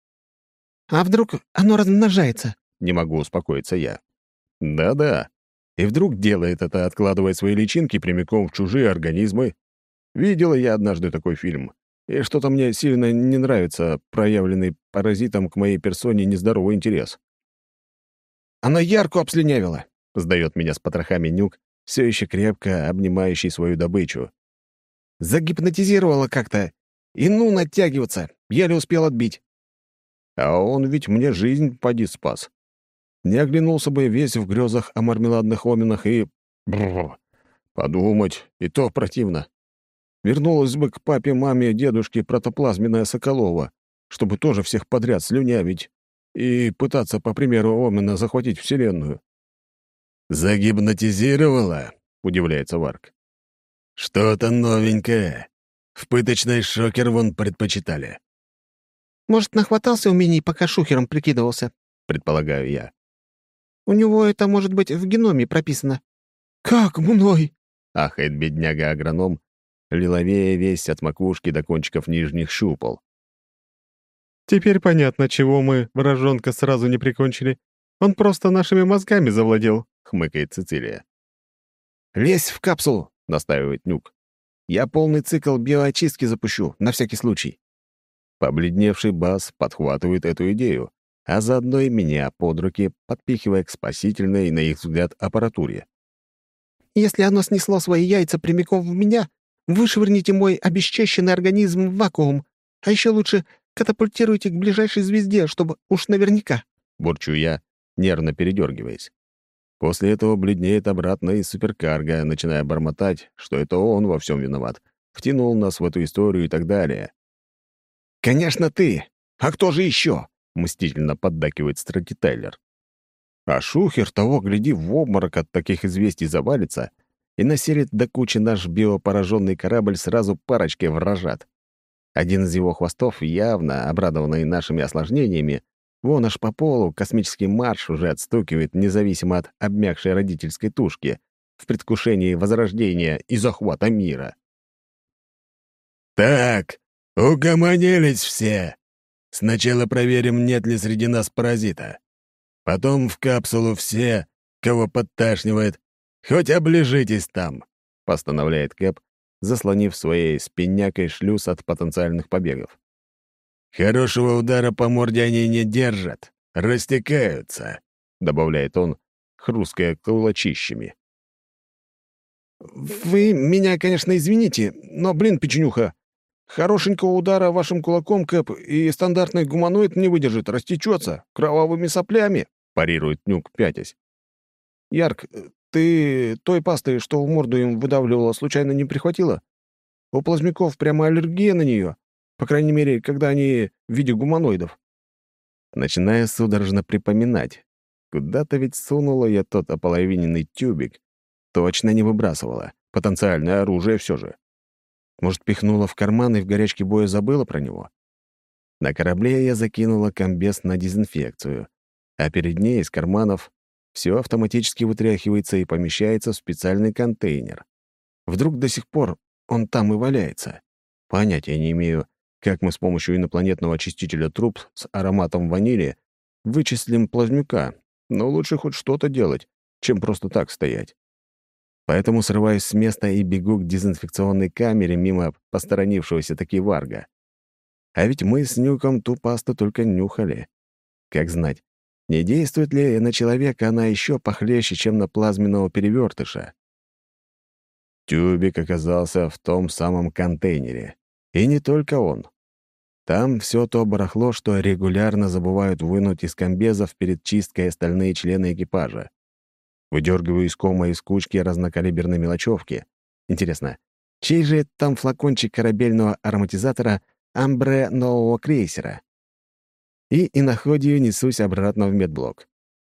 «А вдруг оно размножается?» Не могу успокоиться я. Да-да. И вдруг делает это, откладывая свои личинки прямиком в чужие организмы. Видела я однажды такой фильм. И что-то мне сильно не нравится проявленный паразитом к моей персоне нездоровый интерес. «Она ярко обслюнявила», — сдает меня с потрохами Нюк, все еще крепко обнимающий свою добычу. «Загипнотизировала как-то. И ну натягиваться. Еле успел отбить». А он ведь мне жизнь поди спас. Не оглянулся бы весь в грезах о мармеладных оминах и... Бррр. Подумать, и то противно. Вернулась бы к папе, маме, дедушке протоплазменная Соколова, чтобы тоже всех подряд слюнявить и пытаться, по примеру Омена, захватить Вселенную. «Загипнотизировала?» — удивляется Варк. «Что-то новенькое. В пыточной шокер вон предпочитали». «Может, нахватался умений, пока шухером прикидывался?» — предполагаю я. «У него это, может быть, в геноме прописано». «Как мной?» — ахает бедняга-агроном, лиловея весь от макушки до кончиков нижних щупал. Теперь понятно, чего мы вражонка сразу не прикончили. Он просто нашими мозгами завладел», — хмыкает Цицилия. «Лезь в капсулу!» — настаивает Нюк. «Я полный цикл биоочистки запущу, на всякий случай». Побледневший Бас подхватывает эту идею, а заодно и меня под руки, подпихивая к спасительной, на их взгляд, аппаратуре. «Если оно снесло свои яйца прямиком в меня, вышвырните мой обесчещенный организм в вакуум, а еще лучше катапультируйте к ближайшей звезде, чтобы уж наверняка». Бурчу я, нервно передергиваясь. После этого бледнеет обратно из суперкарго, начиная бормотать, что это он во всем виноват, втянул нас в эту историю и так далее. «Конечно, ты! А кто же еще?» — мстительно поддакивает Страти Тайлер. А Шухер того, гляди, в обморок от таких известий завалится и населит до кучи наш биопораженный корабль сразу парочкой вражат. Один из его хвостов, явно обрадованный нашими осложнениями, вон аж по полу космический марш уже отстукивает, независимо от обмякшей родительской тушки, в предвкушении возрождения и захвата мира. «Так, угомонились все. Сначала проверим, нет ли среди нас паразита. Потом в капсулу все, кого подташнивает. Хоть оближитесь там», — постановляет Кэп, заслонив своей спиннякой шлюз от потенциальных побегов. «Хорошего удара по морде они не держат, растекаются», — добавляет он, хрусткая кулачищами. «Вы меня, конечно, извините, но, блин, печенюха, хорошенького удара вашим кулаком, Кэп, и стандартный гуманоид не выдержит, растечется кровавыми соплями», — парирует Нюк, пятясь. «Ярк, ты той пастой, что в морду им выдавливала, случайно не прихватила? У плазмяков прямо аллергия на нее, по крайней мере, когда они в виде гуманоидов». Начинаю судорожно припоминать. Куда-то ведь сунула я тот ополовиненный тюбик. Точно не выбрасывала. Потенциальное оружие все же. Может, пихнула в карман и в горячке боя забыла про него? На корабле я закинула комбез на дезинфекцию, а перед ней из карманов все автоматически вытряхивается и помещается в специальный контейнер. Вдруг до сих пор он там и валяется. Понятия не имею, как мы с помощью инопланетного очистителя труб с ароматом ванили вычислим плазмюка, но лучше хоть что-то делать, чем просто так стоять. Поэтому срываюсь с места и бегу к дезинфекционной камере мимо посторонившегося таки Варга. А ведь мы с Нюком ту пасту только нюхали. Как знать, не действует ли на человека она еще похлеще, чем на плазменного перевертыша? Тюбик оказался в том самом контейнере. И не только он. Там все то барахло, что регулярно забывают вынуть из комбезов перед чисткой остальные члены экипажа. Выдергиваю из кома из кучки разнокалиберной мелочевки. Интересно, чей же это там флакончик корабельного ароматизатора амбре нового крейсера? И иноходию несусь обратно в медблок.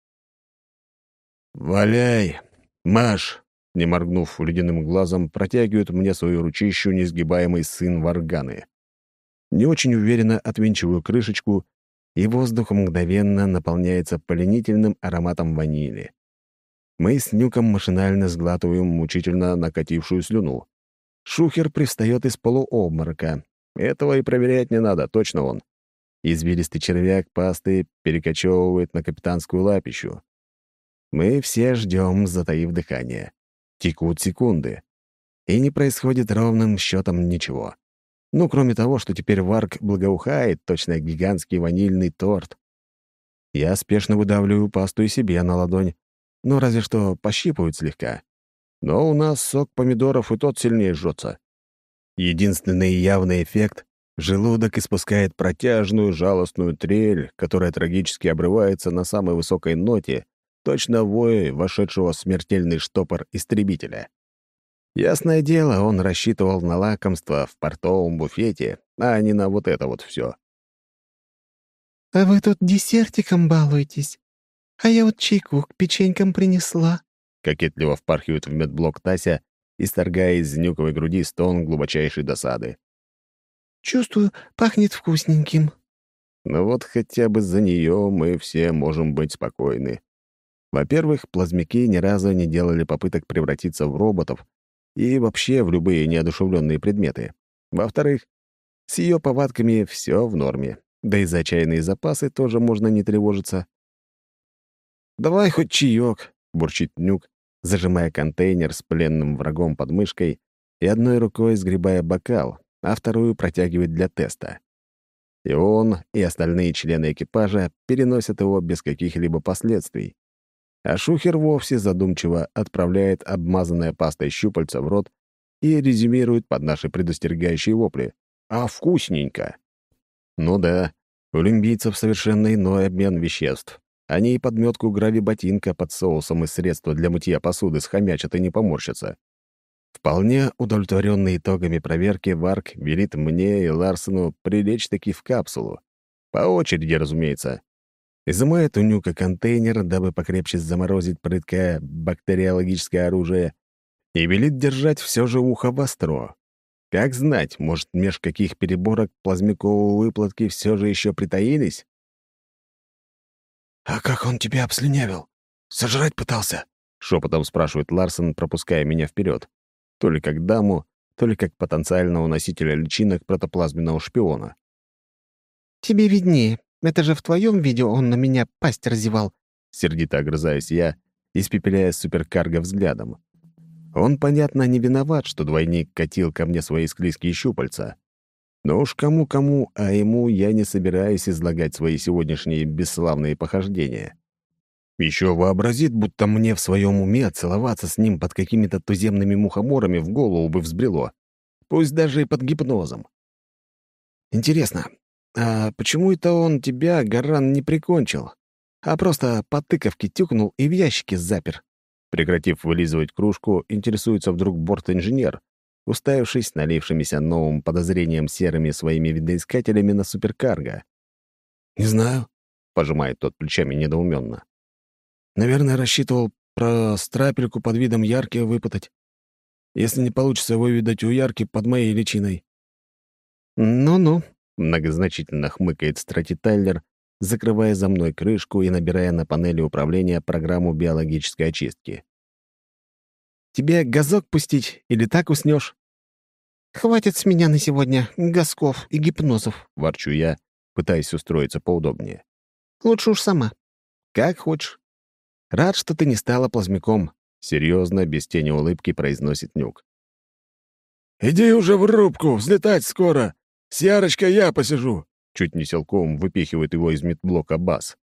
«Валяй, Маш!» — не моргнув ледяным глазом, протягивает мне свою ручищу несгибаемый сын Варганы. Не очень уверенно отвинчиваю крышечку, и воздух мгновенно наполняется пленительным ароматом ванили. Мы с Нюком машинально сглатываем мучительно накатившую слюну. Шухер привстает из полуобморока. Этого и проверять не надо, точно он. Извилистый червяк пасты перекочевывает на капитанскую лапищу. Мы все ждем, затаив дыхание. Текут секунды. И не происходит ровным счетом ничего. Ну, кроме того, что теперь Варк благоухает, точно гигантский ванильный торт. Я спешно выдавливаю пасту и себе на ладонь. Ну, разве что пощипывают слегка. Но у нас сок помидоров и тот сильнее жжется. Единственный явный эффект — желудок испускает протяжную жалостную трель, которая трагически обрывается на самой высокой ноте, точно вой вошедшего в смертельный штопор истребителя. Ясное дело, он рассчитывал на лакомство в портовом буфете, а не на вот это вот все. «А вы тут десертиком балуетесь? А я вот чайку к печенькам принесла», — кокетливо впархивает в медблок Тася, исторгая из нюковой груди стон глубочайшей досады. «Чувствую, пахнет вкусненьким». Но вот хотя бы за нее мы все можем быть спокойны. Во-первых, плазмики ни разу не делали попыток превратиться в роботов и вообще в любые неодушевленные предметы. Во-вторых, с ее повадками все в норме, да и за чайные запасы тоже можно не тревожиться. «Давай хоть чаек», — бурчит Нюк, зажимая контейнер с пленным врагом под мышкой и одной рукой сгребая бокал, а вторую протягивает для теста. И он, и остальные члены экипажа переносят его без каких-либо последствий. А Шухер вовсе задумчиво отправляет обмазанное пастой щупальца в рот и резюмирует под наши предостерегающие вопли. «А вкусненько!» Ну да, у лимбийцев совершенно иной обмен веществ. Они и подметку грави-ботинка под соусом и средства для мытья посуды схомячат и не поморщатся. Вполне удовлетворенный итогами проверки, Варк велит мне и Ларсену прилечь-таки в капсулу. По очереди, разумеется. Изымает у Нюка контейнер, дабы покрепче заморозить прыткое бактериологическое оружие, и велит держать все же ухо востро. Как знать, может, меж каких переборок плазмиковые выплатки все же еще притаились? «А как он тебя обслюнявил? Сожрать пытался?» — шепотом спрашивает Ларсен, пропуская меня вперед. То ли как даму, то ли как потенциального носителя личинок протоплазменного шпиона. «Тебе виднее. Это же в твоем видео он на меня пасть разевал», — сердито огрызаюсь я, испепеляя суперкарго взглядом. Он, понятно, не виноват, что двойник катил ко мне свои склизкие щупальца. Но уж кому-кому, а ему я не собираюсь излагать свои сегодняшние бесславные похождения. Еще вообразит, будто мне в своем уме целоваться с ним под какими-то туземными мухоморами в голову бы взбрело. Пусть даже и под гипнозом. Интересно, а почему это он тебя, Гаран, не прикончил, а просто по тыковке тюкнул и в ящике запер? Прекратив вылизывать кружку, интересуется вдруг борт-инженер, уставившись налившимися новым подозрением серыми своими видоискателями на суперкарго. «Не знаю», — пожимает тот плечами недоуменно. «Наверное, рассчитывал про страпельку под видом Ярки выпытать. Если не получится выведать у Ярки под моей личиной». «Ну-ну», — многозначительно хмыкает Страти Тайлер, закрывая за мной крышку и набирая на панели управления программу биологической очистки. «Тебе газок пустить или так уснешь?» «Хватит с меня на сегодня газков и гипнозов», — ворчу я, пытаясь устроиться поудобнее. «Лучше уж сама». «Как хочешь. Рад, что ты не стала плазмяком», — серьезно, без тени улыбки произносит Нюк. «Иди уже в рубку, взлетать скоро. С Ярочкой я посижу», — чуть не силком выпихивает его из медблока Бас.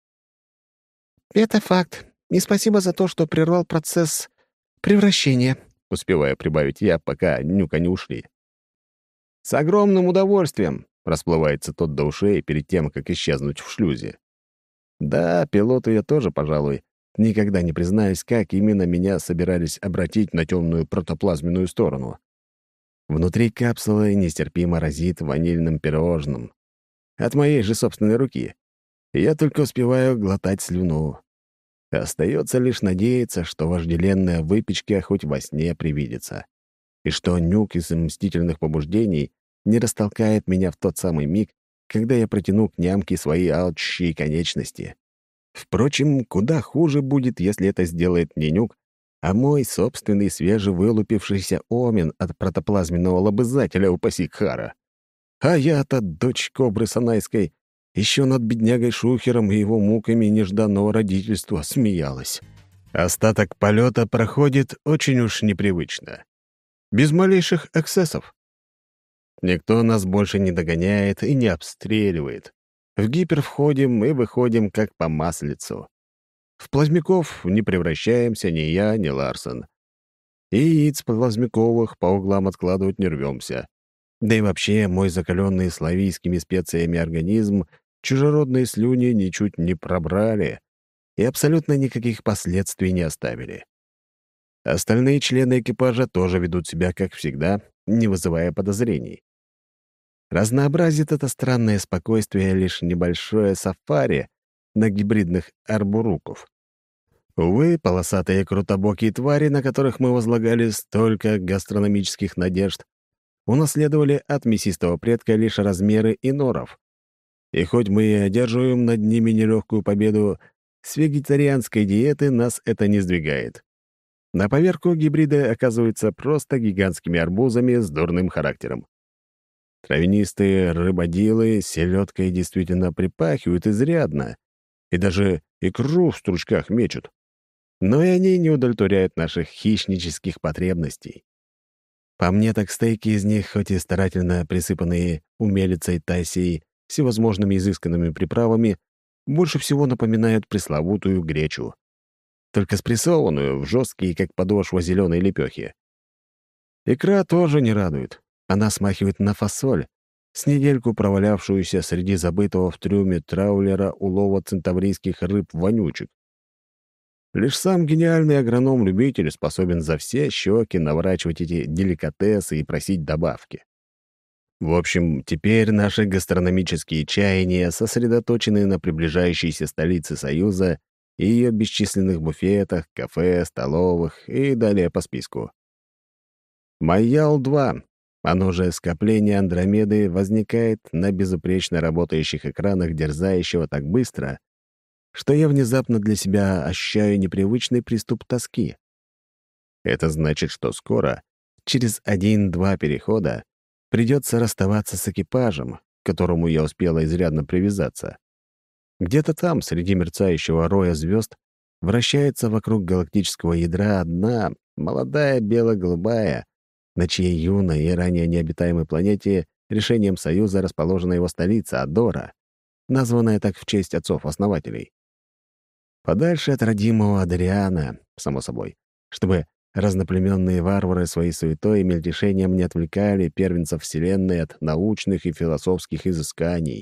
«Это факт. И спасибо за то, что прервал процесс превращения», — успеваю прибавить я, пока Нюка не ушли. «С огромным удовольствием», — расплывается тот до ушей перед тем, как исчезнуть в шлюзе. Да, пилоту я тоже, пожалуй, никогда не признаюсь, как именно меня собирались обратить на темную протоплазменную сторону. Внутри капсулы нестерпимо разит ванильным пирожным. От моей же собственной руки. И я только успеваю глотать слюну. Остается лишь надеяться, что вожделенная выпечка хоть во сне привидится. И что Нюк из мстительных побуждений не растолкает меня в тот самый миг, когда я протяну к нямке свои алчущие конечности. Впрочем, куда хуже будет, если это сделает не Нюк, а мой собственный свежевылупившийся омен от протоплазменного лобызателя, упаси Кхара. А я-то дочь кобры Санайской еще над беднягой Шухером и его муками нежданного родительства смеялась. Остаток полета проходит очень уж непривычно. Без малейших эксцессов. Никто нас больше не догоняет и не обстреливает. В гипер входим и выходим как по маслицу. В плазмяков не превращаемся ни я, ни Ларсон. И яиц плазмяковых по углам откладывать не рвемся. Да и вообще мой закаленный славийскими специями организм чужеродные слюни ничуть не пробрали и абсолютно никаких последствий не оставили. Остальные члены экипажа тоже ведут себя, как всегда, не вызывая подозрений. Разнообразит это странное спокойствие лишь небольшое сафари на гибридных арбуруков. Увы, полосатые крутобокие твари, на которых мы возлагали столько гастрономических надежд, унаследовали от мясистого предка лишь размеры и норов. И хоть мы и одерживаем над ними нелегкую победу, с вегетарианской диеты нас это не сдвигает. На поверку гибриды оказываются просто гигантскими арбузами с дурным характером. Травянистые рыбодилы селедкой действительно припахивают изрядно, и даже икру в стручках мечут. Но и они не удовлетворяют наших хищнических потребностей. По мне, так стейки из них, хоть и старательно присыпанные умелицей Тайсей всевозможными изысканными приправами, больше всего напоминают пресловутую гречу, только спрессованную в жесткие, как подошва зеленой лепехи. Икра тоже не радует. Она смахивает на фасоль, с недельку провалявшуюся среди забытого в трюме траулера улова центаврийских рыб-вонючек. Лишь сам гениальный агроном-любитель способен за все щеки наворачивать эти деликатесы и просить добавки. В общем, теперь наши гастрономические чаяния сосредоточены на приближающейся столице Союза и ее бесчисленных буфетах, кафе, столовых и далее по списку. Майял-два, оно же скопление Андромеды, возникает на безупречно работающих экранах дерзающего так быстро, что я внезапно для себя ощущаю непривычный приступ тоски. Это значит, что скоро, через один-два перехода, придется расставаться с экипажем, к которому я успела изрядно привязаться. Где-то там, среди мерцающего роя звезд, вращается вокруг галактического ядра одна, молодая бело-голубая, на чьей юной и ранее необитаемой планете решением Союза расположена его столица Адора, названная так в честь отцов-основателей. Подальше от родимого Адриана, само собой, чтобы разноплеменные варвары своей суетой и мельтешением не отвлекали первенцев Вселенной от научных и философских изысканий.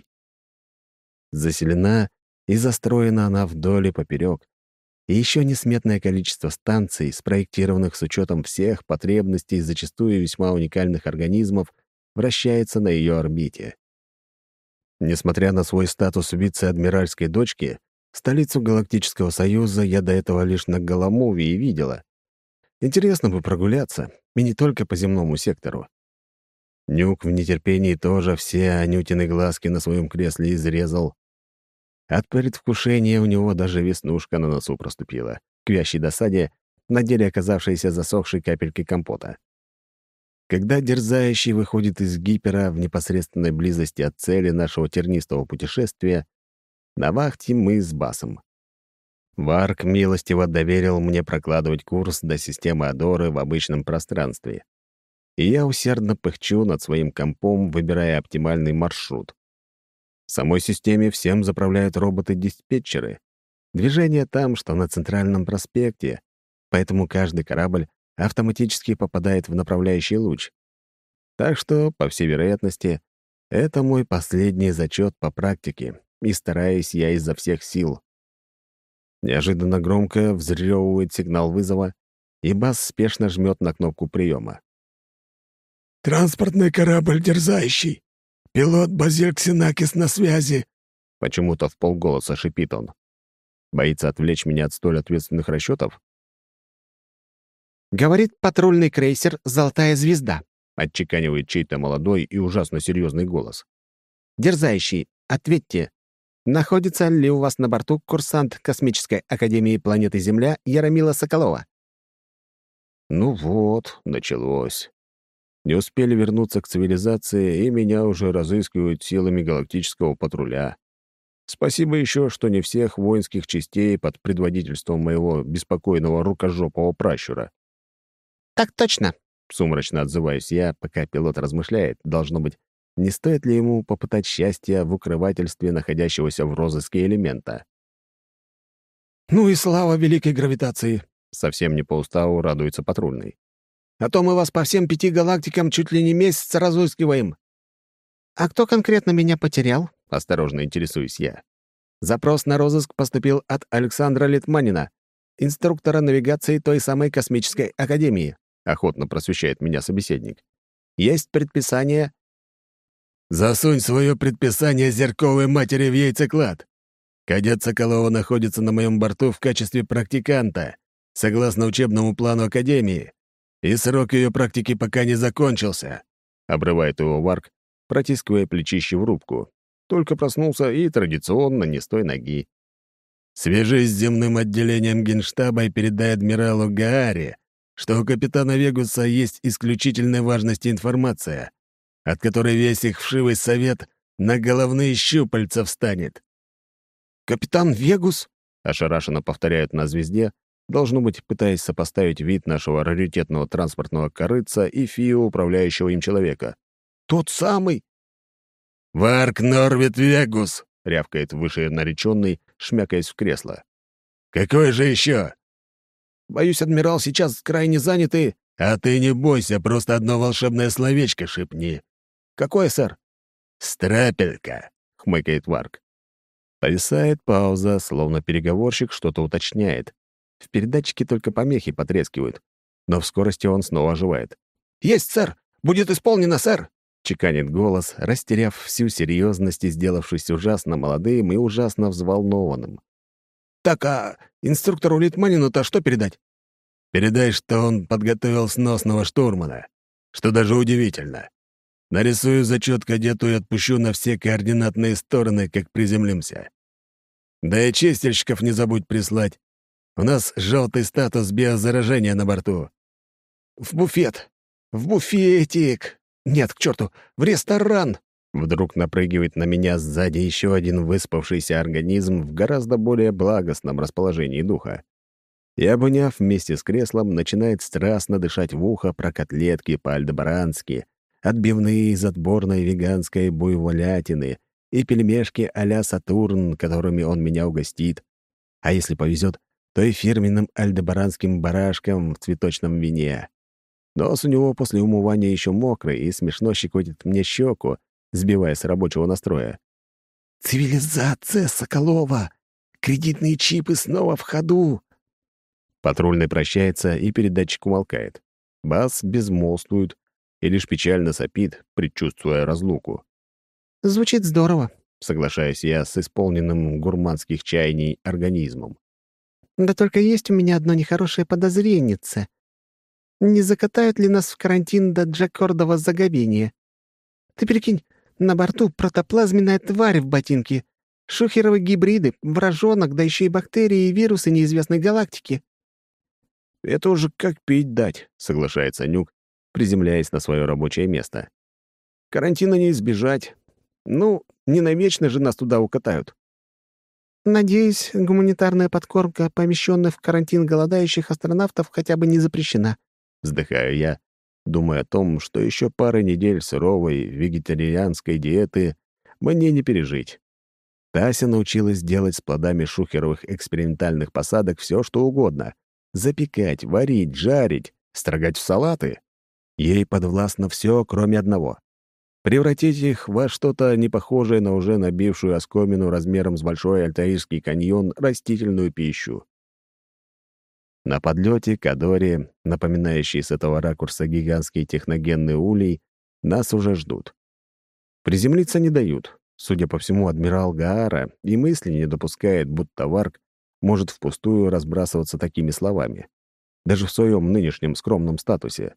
Заселена и застроена она вдоль и поперек, и еще несметное количество станций, спроектированных с учетом всех потребностей зачастую весьма уникальных организмов, вращается на ее орбите. Несмотря на свой статус вице-адмиральской дочки, столицу Галактического Союза я до этого лишь на Голомове и видела. Интересно бы прогуляться, и не только по земному сектору. Нюк в нетерпении тоже все Анютины глазки на своем кресле изрезал. От предвкушения у него даже веснушка на носу проступила, к вящей досаде, на деле оказавшейся засохшей капелькой компота. Когда дерзающий выходит из гипера в непосредственной близости от цели нашего тернистого путешествия, на вахте мы с Басом. Варк милостиво доверил мне прокладывать курс до системы Адоры в обычном пространстве. И я усердно пыхчу над своим компом, выбирая оптимальный маршрут. В самой системе всем заправляют роботы-диспетчеры. Движение там, что на Центральном проспекте, поэтому каждый корабль автоматически попадает в направляющий луч. Так что, по всей вероятности, это мой последний зачет по практике, и стараюсь я изо всех сил. Неожиданно громко взрёвывает сигнал вызова, и Бас спешно жмет на кнопку приема. «Транспортный корабль «Дерзающий». Пилот Базиль Ксенакис на связи», — почему-то вполголоса шипит он. Боится отвлечь меня от столь ответственных расчетов? «Говорит патрульный крейсер «Золотая звезда», — отчеканивает чей-то молодой и ужасно серьезный голос. «Дерзающий, ответьте, находится ли у вас на борту курсант Космической академии планеты Земля Яромила Соколова?» Ну вот, началось. Не успели вернуться к цивилизации, и меня уже разыскивают силами галактического патруля. Спасибо еще, что не всех воинских частей под предводительством моего беспокойного рукожопого пращура. «Так точно», — сумрачно отзываюсь я, пока пилот размышляет, должно быть, не стоит ли ему попытать счастья в укрывательстве находящегося в розыске элемента. «Ну и слава великой гравитации!» — совсем не по уставу радуется патрульный. «А то мы вас по всем пяти галактикам чуть ли не месяц разыскиваем». «А кто конкретно меня потерял?» — осторожно интересуюсь я. Запрос на розыск поступил от Александра Литманина, инструктора навигации той самой космической академии, охотно просвещает меня собеседник. Есть предписание... «Засунь свое предписание зерковой матери в яйцеклад. Кадет Соколова находится на моем борту в качестве практиканта, согласно учебному плану Академии, и срок ее практики пока не закончился», — обрывает его Варк, протискивая плечище в рубку. Только проснулся и традиционно не с той ноги. «Свяжись с земным отделением Генштаба и передай адмиралу Гааре, что у капитана Вегуса есть исключительной важности информация, от которой весь их вшивый совет на головные щупальца встанет». «Капитан Вегус?» — ошарашенно повторяют на звезде, должно быть, пытаясь сопоставить вид нашего раритетного транспортного корыца и фию управляющего им человека. «Тот самый?» «Варк Норвит Вегус!» — рявкает вышенареченный, шмякаясь в кресло. «Какой же еще?» «Боюсь, адмирал сейчас крайне занят и...» «А ты не бойся, просто одно волшебное словечко шепни». «Какое, сэр?» «Страпелька», — хмыкает Варк. Повисает пауза, словно переговорщик что-то уточняет. В передатчике только помехи потрескивают, но в скорости он снова оживает. «Есть, сэр! Будет исполнено, сэр!» — чеканит голос, растеряв всю серьезность и сделавшись ужасно молодым и ужасно взволнованным. «Так, а инструктору Литманину-то что передать?» «Передай, что он подготовил сносного штурмана, что даже удивительно. Нарисую зачет кадету и отпущу на все координатные стороны, как приземлимся. Да и чистильщиков не забудь прислать. У нас желтый статус биозаражения на борту». «В буфет! В буфетик! Нет, к черту, в ресторан!» Вдруг напрыгивает на меня сзади еще один выспавшийся организм в гораздо более благостном расположении духа. И, обняв вместе с креслом, начинает страстно дышать в ухо про котлетки по-альдебарански, отбивные из отборной веганской буйволятины и пельмешки а-ля Сатурн, которыми он меня угостит. А если повезет, то и фирменным альдебаранским барашком в цветочном вине. Нос у него после умывания еще мокрый и смешно щекотит мне щеку, сбивая с рабочего настроя. «Цивилизация Соколова! Кредитные чипы снова в ходу!» Патрульный прощается, и передатчик умолкает. Бас безмолвствует и лишь печально сопит, предчувствуя разлуку. «Звучит здорово», — соглашаюсь я с исполненным гурманских чаяний организмом. «Да только есть у меня одно нехорошее подозреннице. Не закатают ли нас в карантин до Джакордова заговения? Ты прикинь, на борту протоплазменная тварь в ботинке, шухеровы гибриды, вражонок, да еще и бактерии и вирусы неизвестной галактики». «Это уже как пить дать», — соглашается Нюк, приземляясь на свое рабочее место. «Карантина не избежать. Ну, не навечно же нас туда укатают». «Надеюсь, гуманитарная подкормка, помещенная в карантин голодающих астронавтов, хотя бы не запрещена», — вздыхаю я, думая о том, что еще пары недель суровой вегетарианской диеты мне не пережить. Тася научилась делать с плодами шухеровых экспериментальных посадок все, что угодно. Запекать, варить, жарить, строгать в салаты. Ей подвластно все, кроме одного. Превратить их во что-то непохожее на уже набившую оскомину размером с большой Альтаирский каньон растительную пищу. На подлете к Адоре, напоминающий с этого ракурса гигантский техногенный улей, нас уже ждут. Приземлиться не дают. Судя по всему, адмирал Гаара и мысли не допускает, будто Варк может впустую разбрасываться такими словами, даже в своем нынешнем скромном статусе.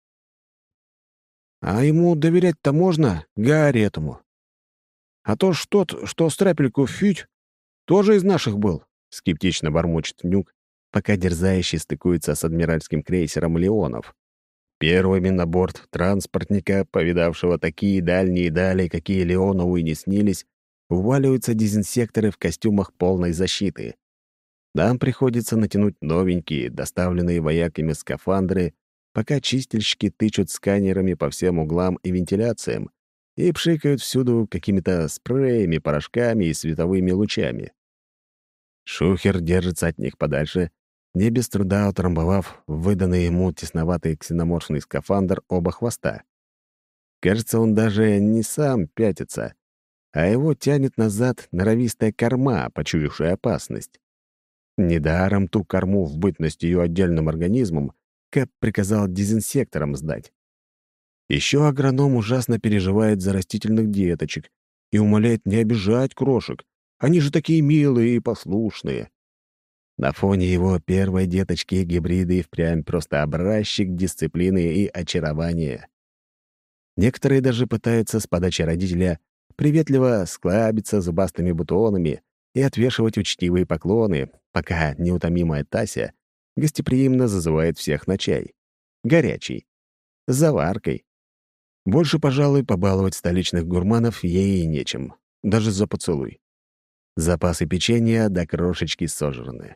«А ему доверять-то можно, Гааре этому? А то ж тот, что страпельку фють, тоже из наших был», — скептично бормочет Нюк, пока дерзающий стыкуется с адмиральским крейсером «Леонов». Первыми на борт транспортника, повидавшего такие дальние дали, какие Леонову и не снились, уваливаются дезинсекторы в костюмах полной защиты. Нам приходится натянуть новенькие, доставленные вояками скафандры, пока чистильщики тычут сканерами по всем углам и вентиляциям и пшикают всюду какими-то спреями, порошками и световыми лучами. Шухер держится от них подальше, не без труда утрамбовав выданный ему тесноватый ксеноморфный скафандр оба хвоста. Кажется, он даже не сам пятится, а его тянет назад норовистая корма, почуявшая опасность. Недаром ту корму в бытность ее отдельным организмом Кэп приказал дезинсекторам сдать. Еще агроном ужасно переживает за растительных деточек и умоляет не обижать крошек. Они же такие милые и послушные. На фоне его первой деточки гибриды и впрямь просто образчик дисциплины и очарования. Некоторые даже пытаются с подачи родителя приветливо склабиться зубастыми бутонами и отвешивать учтивые поклоны, пока неутомимая Тася гостеприимно зазывает всех на чай. Горячий. С заваркой. Больше, пожалуй, побаловать столичных гурманов ей и нечем. Даже за поцелуй. Запасы печенья до крошечки сожраны.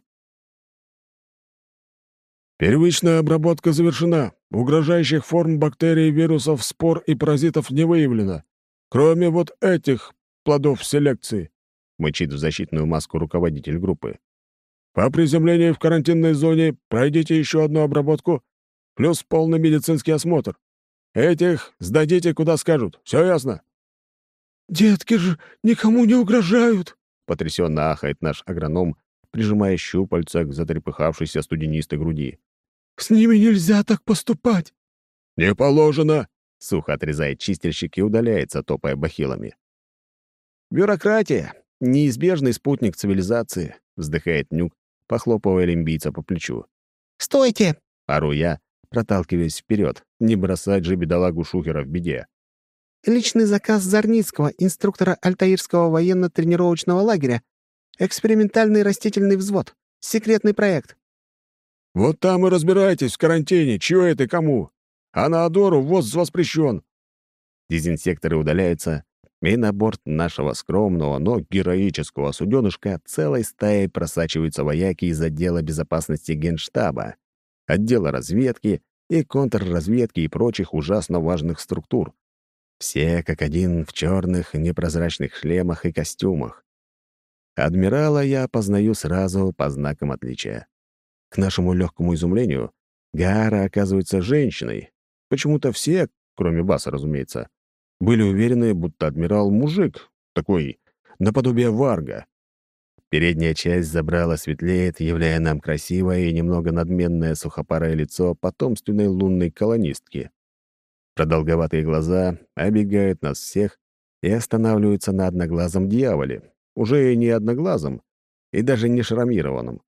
Первичная обработка завершена. Угрожающих форм бактерий, вирусов, спор и паразитов не выявлено. Кроме вот этих плодов селекции, мычит в защитную маску руководитель группы. По приземлении в карантинной зоне пройдите еще одну обработку, плюс полный медицинский осмотр. Этих сдадите, куда скажут. Все ясно? «Детки же никому не угрожают!» — потрясенно ахает наш агроном, прижимая щупальца к затрепыхавшейся студенистой груди. «С ними нельзя так поступать!» «Не положено!» — сухо отрезает чистильщик и удаляется, топая бахилами. «Бюрократия — неизбежный спутник цивилизации», — вздыхает Нюк, похлопывая лимбийца по плечу. «Стойте!» — ору я, проталкиваясь вперед, не бросать же бедолагу Шухера в беде. «Личный заказ Зарницкого, инструктора Альтаирского военно-тренировочного лагеря. Экспериментальный растительный взвод. Секретный проект». «Вот там и разбирайтесь в карантине, чего это и кому. А на Адору ввоз воспрещен». Дезинсекторы удаляются, и на борт нашего скромного, но героического суденышка целой стаей просачиваются вояки из отдела безопасности Генштаба, отдела разведки и контрразведки и прочих ужасно важных структур. Все как один в черных непрозрачных шлемах и костюмах. Адмирала я опознаю сразу по знакам отличия. К нашему легкому изумлению, Гаара оказывается женщиной. Почему-то все, кроме Баса, разумеется, были уверены, будто адмирал — мужик, такой, наподобие варга. Передняя часть забрала светлеет, являя нам красивое и немного надменное сухопарое лицо потомственной лунной колонистки. Продолговатые глаза обегают нас всех и останавливаются на одноглазом дьяволе, уже и не одноглазом, и даже не шрамированном.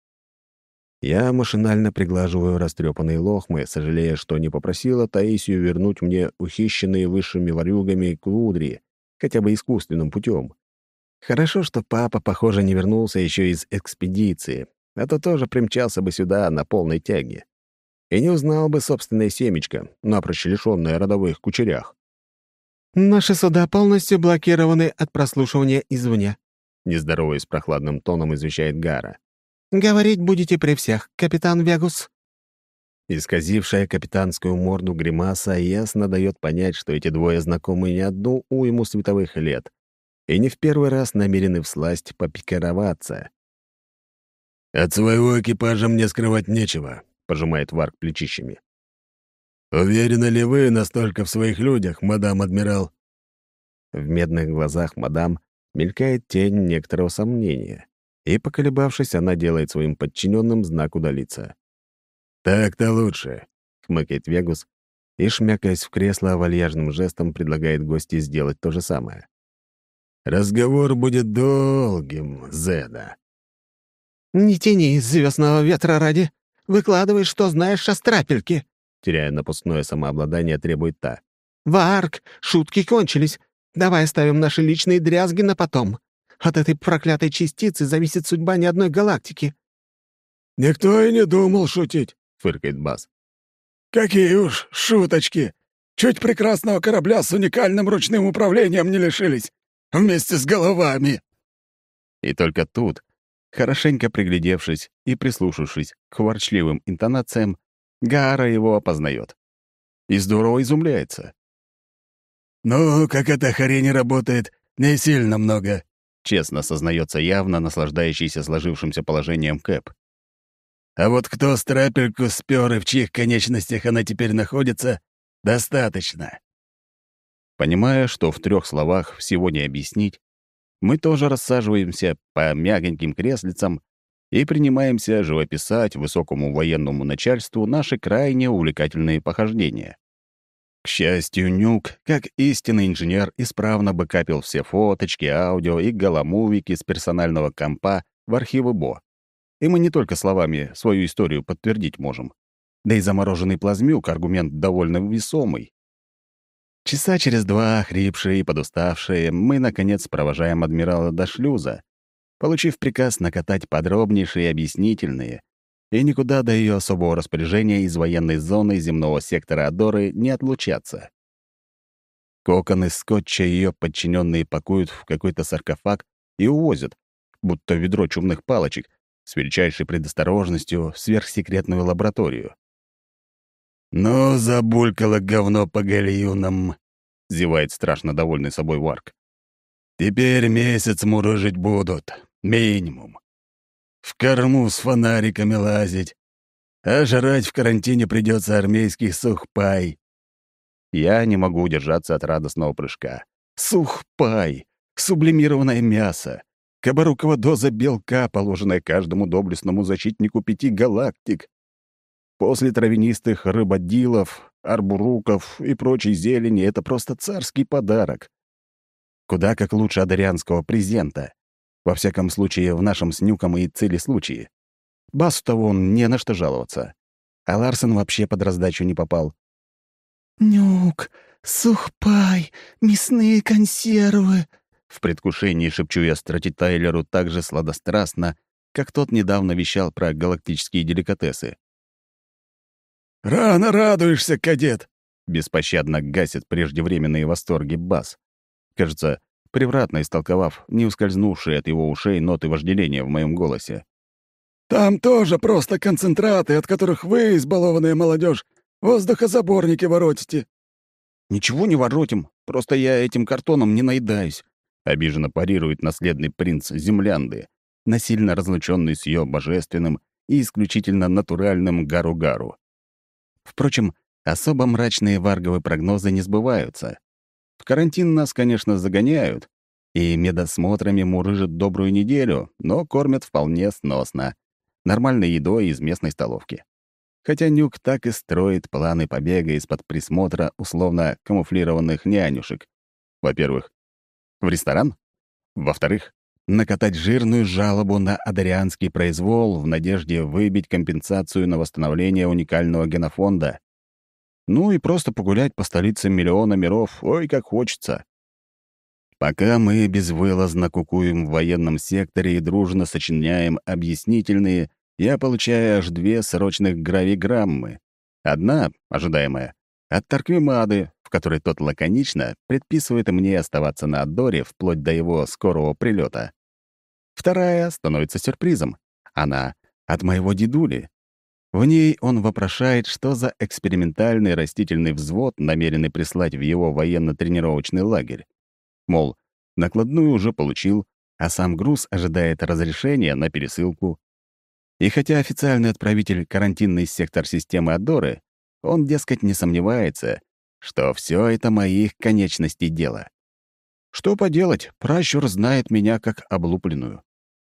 Я машинально приглаживаю растрепанные лохмы, сожалея, что не попросила Таисию вернуть мне ухищенные высшими ворюгами кудри, хотя бы искусственным путем. Хорошо, что папа, похоже, не вернулся еще из экспедиции, а то тоже примчался бы сюда на полной тяге. И не узнал бы собственное семечко, напрочь лишённое родовых кучерях. «Наши суда полностью блокированы от прослушивания извне», — нездороваясь прохладным тоном извещает Гара. «Говорить будете при всех, капитан Вегус». Исказившая капитанскую морду гримаса ясно дает понять, что эти двое знакомы не одну уйму световых лет и не в первый раз намерены всласть попикироваться. «От своего экипажа мне скрывать нечего», — пожимает Варг плечищами. «Уверены ли вы настолько в своих людях, мадам адмирал?» В медных глазах мадам мелькает тень некоторого сомнения, и, поколебавшись, она делает своим подчиненным знак удалиться. «Так-то лучше», — хмыкает Вегус и, шмякаясь в кресло, вальяжным жестом предлагает гости сделать то же самое. «Разговор будет долгим, Зеда». «Не тяни звездного ветра ради. Выкладывай, что знаешь о страпельке», — теряя напускное самообладание, требует та. «Варк, шутки кончились. Давай оставим наши личные дрязги на потом. От этой проклятой частицы зависит судьба ни одной галактики». «Никто и не думал шутить», — фыркает Бас. «Какие уж шуточки! Чуть прекрасного корабля с уникальным ручным управлением не лишились. Вместе с головами!» И только тут, хорошенько приглядевшись и прислушавшись к ворчливым интонациям, Гаара его опознает. И здорово изумляется. «Ну, как эта хрень работает, не сильно много», — честно сознается явно наслаждающийся сложившимся положением Кэп. «А вот кто страпельку спер и в чьих конечностях она теперь находится, достаточно». Понимая, что в трех словах всего не объяснить, мы тоже рассаживаемся по мягоньким креслицам и принимаемся живописать высокому военному начальству наши крайне увлекательные похождения. К счастью, Нюк, как истинный инженер, исправно бэкапил все фоточки, аудио и голомувики с персонального компа в архивы Бо. И мы не только словами свою историю подтвердить можем. Да и замороженный плазмюк — аргумент довольно весомый. Часа через два, хрипшие и подуставшие, мы, наконец, провожаем адмирала до шлюза, получив приказ накатать подробнейшие и объяснительные, и никуда до ее особого распоряжения из военной зоны земного сектора Адоры не отлучаться. Кокон из скотча ее подчиненные пакуют в какой-то саркофаг и увозят, будто ведро чумных палочек, с величайшей предосторожностью в сверхсекретную лабораторию. «Ну, забулькало говно по гальюнам», — зевает страшно довольный собой Варк. «Теперь месяц мурыжить будут, минимум. В корму с фонариками лазить, а жрать в карантине придется армейский сухпай». Я не могу удержаться от радостного прыжка. Сухпай! Сублимированное мясо! Кабарукова доза белка, положенная каждому доблестному защитнику пяти галактик. После травянистых рыбодилов, арбуруков и прочей зелени это просто царский подарок. Куда как лучше адарианского презента. Во всяком случае, в нашем с Нюком и цели случае. Басу-то вон не на что жаловаться. А Ларсен вообще под раздачу не попал. «Нюк, сухпай, мясные консервы!» В предвкушении шепчу я Страти Тайлеру так же сладострастно, как тот недавно вещал про галактические деликатесы. «Рано радуешься, кадет!» — беспощадно гасит преждевременные восторги Бас. Кажется, превратно истолковав не ускользнувшие от его ушей ноты вожделения в моем голосе. «Там тоже просто концентраты, от которых вы, избалованная молодежь, воздухозаборники воротите». «Ничего не воротим, просто я этим картоном не наедаюсь», — обиженно парирует наследный принц Землянды, насильно разлученный с ее божественным и исключительно натуральным Гару-Гару. Впрочем, особо мрачные варговые прогнозы не сбываются. В карантин нас, конечно, загоняют, и медосмотрами мурыжат добрую неделю, но кормят вполне сносно. Нормальной едой из местной столовки. Хотя Нюк так и строит планы побега из-под присмотра условно камуфлированных нянюшек. Во-первых, в ресторан. Во-вторых, накатать жирную жалобу на адарианский произвол в надежде выбить компенсацию на восстановление уникального генофонда. Ну и просто погулять по столице миллиона миров, ой, как хочется. Пока мы безвылазно кукуем в военном секторе и дружно сочиняем объяснительные, я получаю аж две срочных гравиграммы. Одна, ожидаемая, от Тарквимады, в которой тот лаконично предписывает мне оставаться на Адоре вплоть до его скорого прилета. Вторая становится сюрпризом. Она от моего дедули. В ней он вопрошает, что за экспериментальный растительный взвод намерены прислать в его военно-тренировочный лагерь. Мол, накладную уже получил, а сам груз ожидает разрешения на пересылку. И хотя официальный отправитель — карантинный сектор системы Адоры, он, дескать, не сомневается, что все это моих конечностей дело. Что поделать, пращур знает меня как облупленную.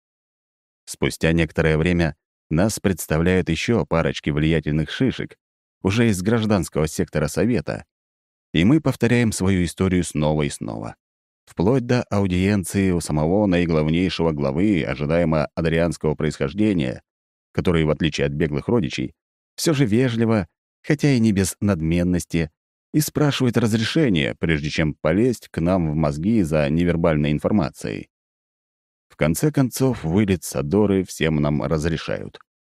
Спустя некоторое время нас представляют еще парочки влиятельных шишек, уже из гражданского сектора Совета, и мы повторяем свою историю снова и снова, вплоть до аудиенции у самого наиглавнейшего главы ожидаемо адарианского происхождения, который, в отличие от беглых родичей, все же вежливо, хотя и не без надменности, и спрашивает разрешения, прежде чем полезть к нам в мозги за невербальной информацией. В конце концов, вылет с Адоры всем нам разрешают.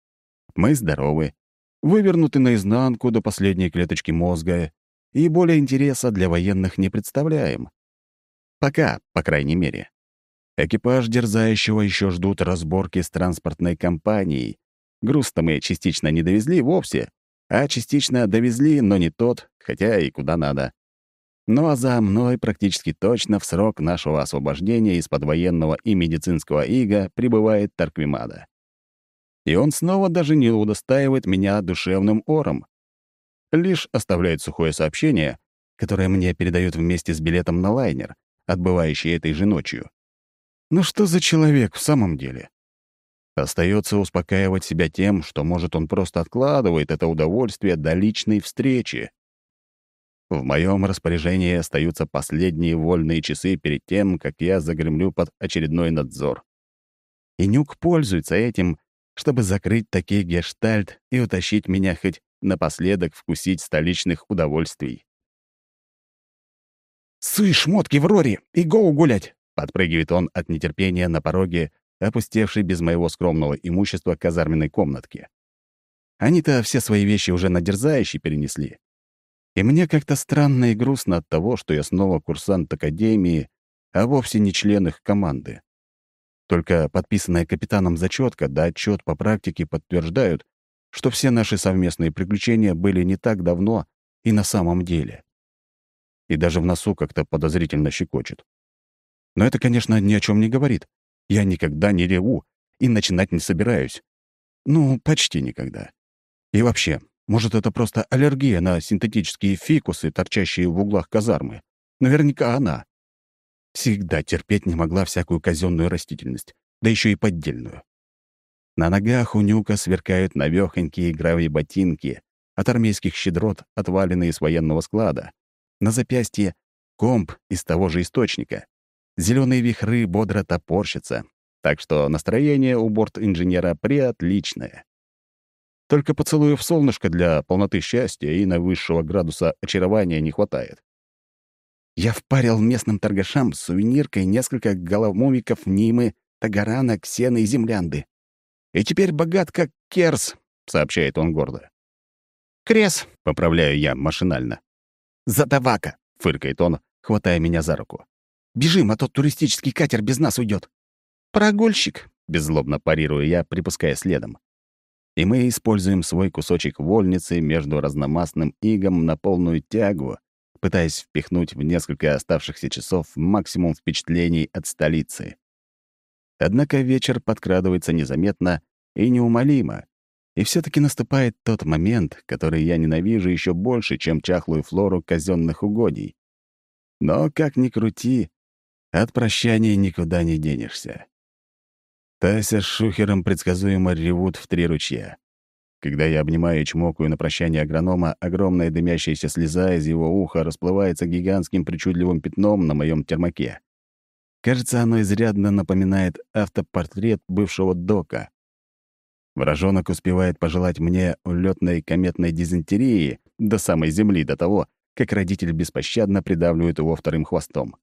Мы здоровы, вывернуты наизнанку до последней клеточки мозга, и более интереса для военных не представляем. Пока, по крайней мере. Экипаж дерзающего еще ждут разборки с транспортной компанией. Груз-то мы частично не довезли вовсе, а частично довезли, но не тот, хотя и куда надо. Ну а за мной практически точно в срок нашего освобождения из-под военного и медицинского ига прибывает Тарквимада. И он снова даже не удостаивает меня душевным ором. Лишь оставляет сухое сообщение, которое мне передают вместе с билетом на лайнер, отбывающий этой же ночью. Ну что за человек в самом деле? Остается успокаивать себя тем, что, может, он просто откладывает это удовольствие до личной встречи. В моем распоряжении остаются последние вольные часы перед тем, как я загремлю под очередной надзор. И Нюк пользуется этим, чтобы закрыть таки гештальт и утащить меня хоть напоследок вкусить столичных удовольствий. «Суй шмотки в Рори и гоу гулять!» — подпрыгивает он от нетерпения на пороге, опустевшей без моего скромного имущества казарменной комнатки. Они-то все свои вещи уже на дерзающий перенесли. И мне как-то странно и грустно от того, что я снова курсант академии, а вовсе не член их команды. Только подписанная капитаном зачетка да отчет по практике подтверждают, что все наши совместные приключения были не так давно и на самом деле. И даже в носу как-то подозрительно щекочет. Но это, конечно, ни о чем не говорит. Я никогда не реву и начинать не собираюсь. Ну, почти никогда. И вообще, может, это просто аллергия на синтетические фикусы, торчащие в углах казармы. Наверняка она. Всегда терпеть не могла всякую казенную растительность, да еще и поддельную. На ногах у Нюка сверкают навёхонькие игровые ботинки, от армейских щедрот, отваленные с военного склада. На запястье — комп из того же источника. Зеленые вихры бодро топорщатся, так что настроение у борт-инженера преотличное. Только поцелуев солнышко для полноты счастья и наивысшего градуса очарования не хватает. Я впарил местным торгашам с сувениркой несколько головомовиков Нимы, Тагарана, Ксены и Землянды. И теперь богат как Керс, — сообщает он гордо. «Крес», — поправляю я машинально. «Задавака», — фыркает он, хватая меня за руку. «Бежим, а то туристический катер без нас уйдет». «Прогульщик», — беззлобно парирую я, припуская следом. И мы используем свой кусочек вольницы между разномастным игом на полную тягу, пытаясь впихнуть в несколько оставшихся часов максимум впечатлений от столицы. Однако вечер подкрадывается незаметно и неумолимо, и все таки наступает тот момент, который я ненавижу еще больше, чем чахлую флору казенных угодий. Но, как ни крути, от прощания никуда не денешься. Тася с Шухером предсказуемо ревут в три ручья. Когда я обнимаю и чмокаю на прощание агронома, огромная дымящаяся слеза из его уха расплывается гигантским причудливым пятном на моем термаке. Кажется, оно изрядно напоминает автопортрет бывшего дока. Вражонок успевает пожелать мне улетной кометной дизентерии до самой земли, до того, как родитель беспощадно придавливает его вторым хвостом.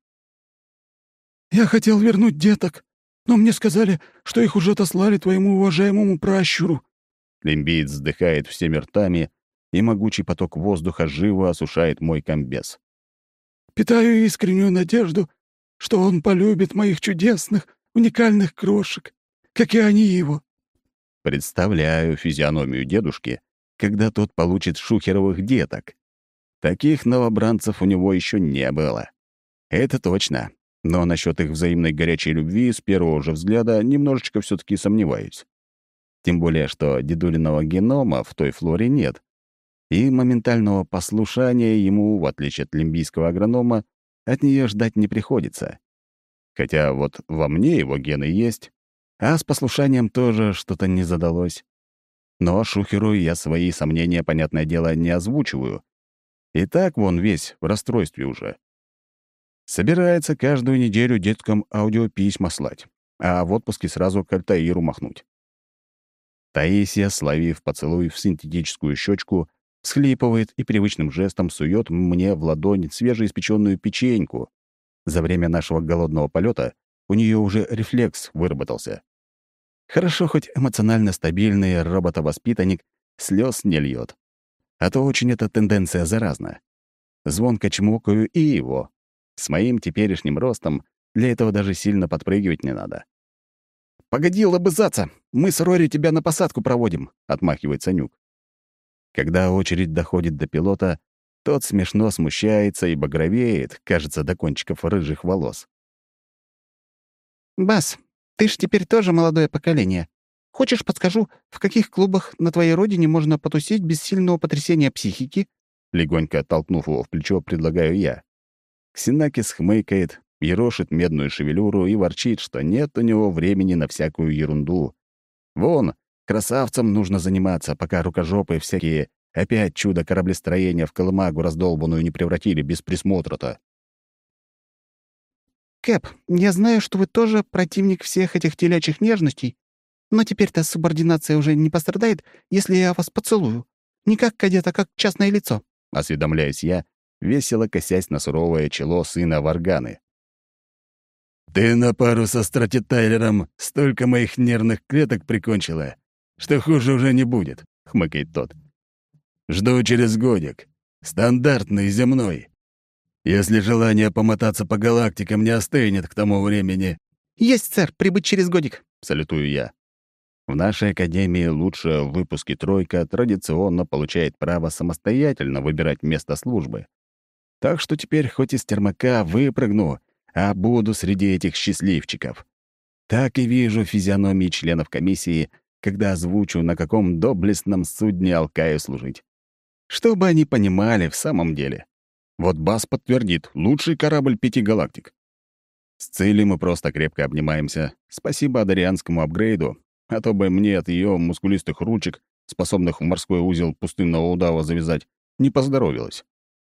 «Я хотел вернуть деток, но мне сказали, что их уже отослали твоему уважаемому пращуру». Лимбиец вздыхает всеми ртами, и могучий поток воздуха живо осушает мой комбез. «Питаю искреннюю надежду, что он полюбит моих чудесных, уникальных крошек, как и они его». Представляю физиономию дедушки, когда тот получит шухеровых деток. Таких новобранцев у него еще не было. Это точно. Но насчет их взаимной горячей любви с первого же взгляда немножечко все таки сомневаюсь. Тем более, что дедулиного генома в той флоре нет, и моментального послушания ему, в отличие от лимбийского агронома, от нее ждать не приходится. Хотя вот во мне его гены есть, а с послушанием тоже что-то не задалось. Но Шухеру я свои сомнения, понятное дело, не озвучиваю. И так вон весь в расстройстве уже. Собирается каждую неделю деткам аудиописьма слать, а в отпуске сразу к Альтаиру махнуть. Таисия, словив поцелуй в синтетическую щечку, всхлипывает и привычным жестом сует мне в ладонь свежеиспеченную печеньку. За время нашего голодного полета у нее уже рефлекс выработался. Хорошо, хоть эмоционально стабильный роботовоспитанник слез не льет. А то очень эта тенденция заразна. Звонко чмокаю и его. С моим теперешним ростом для этого даже сильно подпрыгивать не надо. «Погоди лобызаться! Мы с Рори тебя на посадку проводим!» — отмахивается Нюк. Когда очередь доходит до пилота, тот смешно смущается и багровеет, кажется, до кончиков рыжих волос. «Бас, ты ж теперь тоже молодое поколение. Хочешь, подскажу, в каких клубах на твоей родине можно потусить без сильного потрясения психики?» Легонько толкнув его в плечо, предлагаю я. Ксенакис хмыкает, ерошит медную шевелюру и ворчит, что нет у него времени на всякую ерунду. Вон, красавцам нужно заниматься, пока рукожопые всякие опять чудо кораблестроения в колымагу раздолбанную не превратили без присмотра-то. «Кэп, я знаю, что вы тоже противник всех этих телячьих нежностей, но теперь-то субординация уже не пострадает, если я вас поцелую. Не как кадет, а как частное лицо», — осведомляюсь я, весело косясь на суровое чело сына Варганы. «Ты на пару со Стратитайлером столько моих нервных клеток прикончила, что хуже уже не будет», — хмыкает тот. «Жду через годик. Стандартный земной. Если желание помотаться по галактикам не остынет к тому времени...» «Есть, сэр, прибыть через годик», — салютую я. В нашей академии лучшая в выпуске «тройка» традиционно получает право самостоятельно выбирать место службы. Так что теперь хоть из термака выпрыгну, а буду среди этих счастливчиков. Так и вижу физиономии членов комиссии, когда озвучу, на каком доблестном судне Алкаю служить. Чтобы они понимали в самом деле. Вот Бас подтвердит, лучший корабль пяти галактик. С Цилей мы просто крепко обнимаемся. Спасибо адарианскому апгрейду, а то бы мне от ее мускулистых ручек, способных в морской узел пустынного удава завязать, не поздоровилось.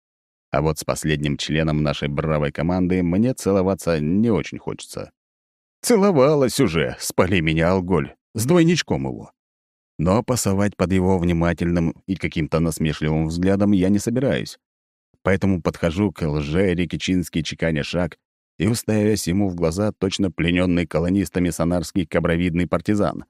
А вот с последним членом нашей бравой команды мне целоваться не очень хочется. Целовалась уже, спали меня алголь, с двойничком его. Но пасовать под его внимательным и каким-то насмешливым взглядом я не собираюсь. Поэтому подхожу к лже-рикичински чеканя шаг и уставясь ему в глаза точно плененный колонистами сонарский кобровидный партизан.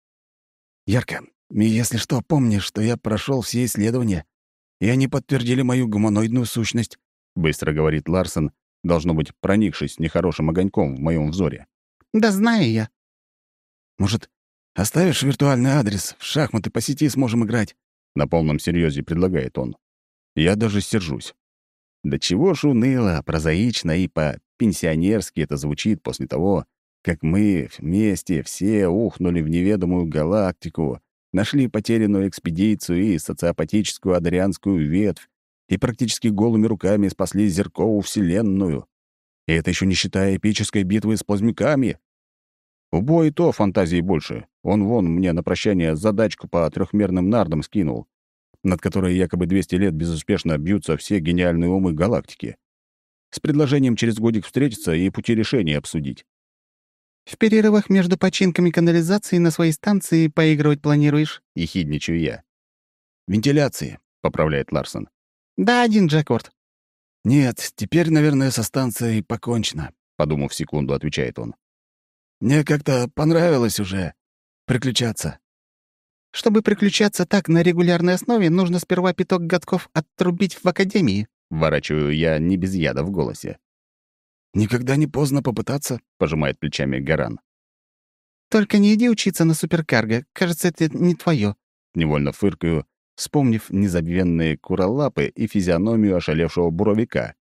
«Ярко, если что, помни, что я прошел все исследования, и они подтвердили мою гуманоидную сущность», — быстро говорит Ларсон, должно быть, проникшись нехорошим огоньком в моем взоре. «Да знаю я». «Может, оставишь виртуальный адрес, в шахматы по сети сможем играть?» — на полном серьезе предлагает он. Я даже сержусь. Да чего ж уныло, прозаично и по-пенсионерски это звучит после того, как мы вместе все ухнули в неведомую галактику, нашли потерянную экспедицию и социопатическую адарианскую ветвь и практически голыми руками спасли Зеркову Вселенную. И это еще не считая эпической битвы с плазмиками. У Бо и то фантазии больше. Он вон мне на прощание задачку по трехмерным нардам скинул, над которой якобы двести лет безуспешно бьются все гениальные умы галактики. С предложением через годик встретиться и пути решения обсудить. «В перерывах между починками канализации на своей станции поигрывать планируешь?» — ехидничаю я. «Вентиляции», — поправляет Ларсон. «Да, один джекорд». «Нет, теперь, наверное, со станцией покончено», — подумав секунду, отвечает он. «Мне как-то понравилось уже приключаться». «Чтобы приключаться так на регулярной основе, нужно сперва пяток годков оттрубить в академии», — ворачиваю я не без яда в голосе. «Никогда не поздно попытаться», — пожимает плечами Гаран. «Только не иди учиться на суперкарго. Кажется, это не твое. Невольно фыркаю, вспомнив незабвенные куролапы и физиономию ошалевшего буровика.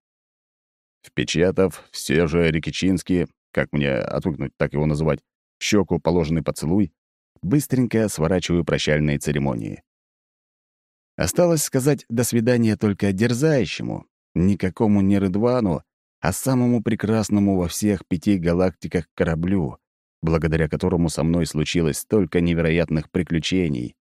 Впечатав все же Рикичинский, как мне отвыкнуть так его называть, в щеку положенный поцелуй, быстренько сворачиваю прощальные церемонии. Осталось сказать «до свидания» только дерзающему, никакому не Рыдвану, а самому прекрасному во всех пяти галактиках кораблю, благодаря которому со мной случилось столько невероятных приключений.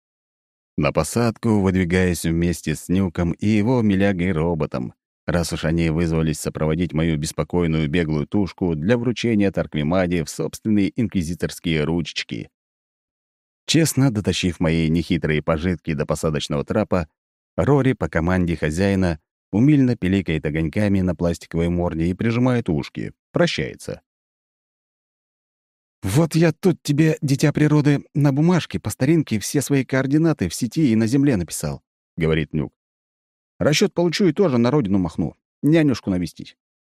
На посадку выдвигаюсь вместе с Нюком и его милягой-роботом, раз уж они вызвались сопроводить мою беспокойную беглую тушку для вручения Тарквимаде в собственные инквизиторские ручки. Честно дотащив мои нехитрые пожитки до посадочного трапа, Рори по команде хозяина умильно пиликает огоньками на пластиковой морде и прижимает ушки. Прощается. «Вот я тут тебе, дитя природы, на бумажке по старинке все свои координаты в сети и на земле написал», — говорит Нюк. «Расчет получу и тоже на родину махну. Нянюшку навестить.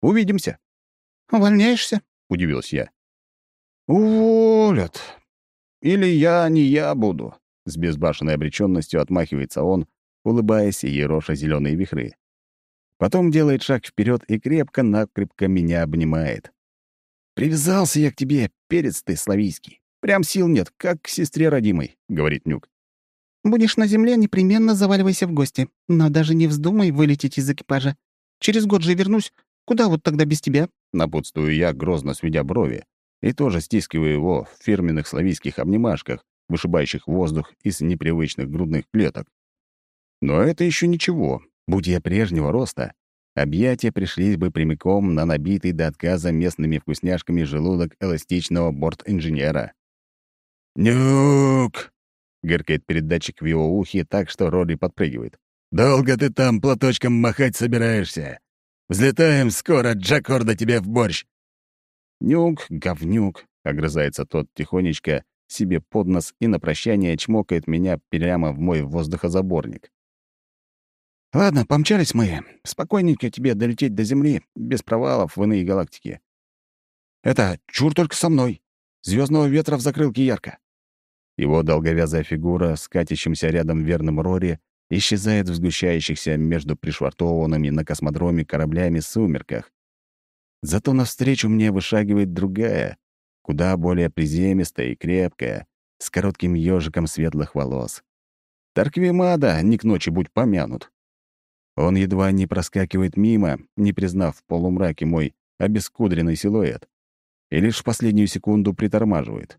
Увидимся». «Увольняешься?» — удивился я. «Уволят. Или я не я буду», — с безбашенной обречённостью отмахивается он, улыбаясь и ероша зелёные вихры. Потом делает шаг вперед и крепко-накрепко меня обнимает. «Привязался я к тебе, перец ты славийский. Прям сил нет, как к сестре родимой», — говорит Нюк. «Будешь на земле, непременно заваливайся в гости. Но даже не вздумай вылететь из экипажа. Через год же вернусь. Куда вот тогда без тебя?» Напутствую я, грозно сведя брови, и тоже стискиваю его в фирменных славийских обнимашках, вышибающих воздух из непривычных грудных клеток. Но это еще ничего. Будь я прежнего роста, объятия пришлись бы прямиком на набитый до отказа местными вкусняшками желудок эластичного борт-инженера. «Нюк!» — гыркает передатчик в его ухе так, что Рори подпрыгивает. «Долго ты там платочком махать собираешься? Взлетаем скоро, Джакорда тебе в борщ!» «Нюк, говнюк!» — огрызается тот тихонечко себе под нос и на прощание чмокает меня прямо в мой воздухозаборник. «Ладно, помчались мы. Спокойненько тебе долететь до Земли, без провалов в иные галактики. Это, чур только со мной. Звездного ветра в закрылке ярко». Его долговязая фигура с катящимся рядом верным Рори исчезает в сгущающихся между пришвартованными на космодроме кораблями сумерках. Зато навстречу мне вышагивает другая, куда более приземистая и крепкая, с коротким ёжиком светлых волос. Тарквимада, не к ночи будь помянут. Он едва не проскакивает мимо, не признав в полумраке мой обескудренный силуэт, и лишь в последнюю секунду притормаживает.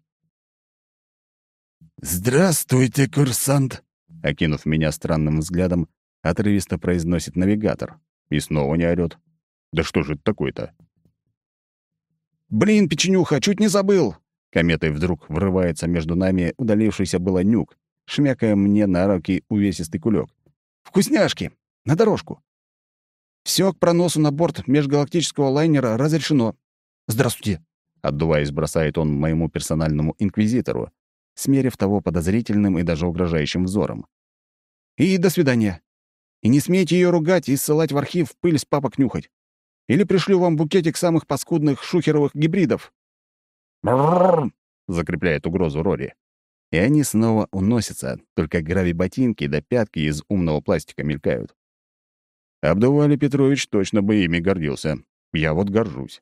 «Здравствуйте, курсант!» — окинув меня странным взглядом, отрывисто произносит навигатор. И снова не орёт. «Да что же это такое-то?» «Блин, печенюха, чуть не забыл!» Кометой вдруг врывается между нами удалившийся было Нюк, шмякая мне на руки увесистый кулек. «Вкусняшки! На дорожку!» «Всё к проносу на борт межгалактического лайнера разрешено. Здравствуйте!» Отдуваясь, бросает он моему персональному инквизитору, смерив того подозрительным и даже угрожающим взором. «И до свидания. И не смейте ее ругать и ссылать в архив пыль с папок нюхать. Или пришлю вам букетик самых паскудных шухеровых гибридов». «Брррр!» — закрепляет угрозу Рори. И они снова уносятся, только грави-ботинки до пятки из умного пластика мелькают. Абдували Петрович точно бы ими гордился. Я вот горжусь.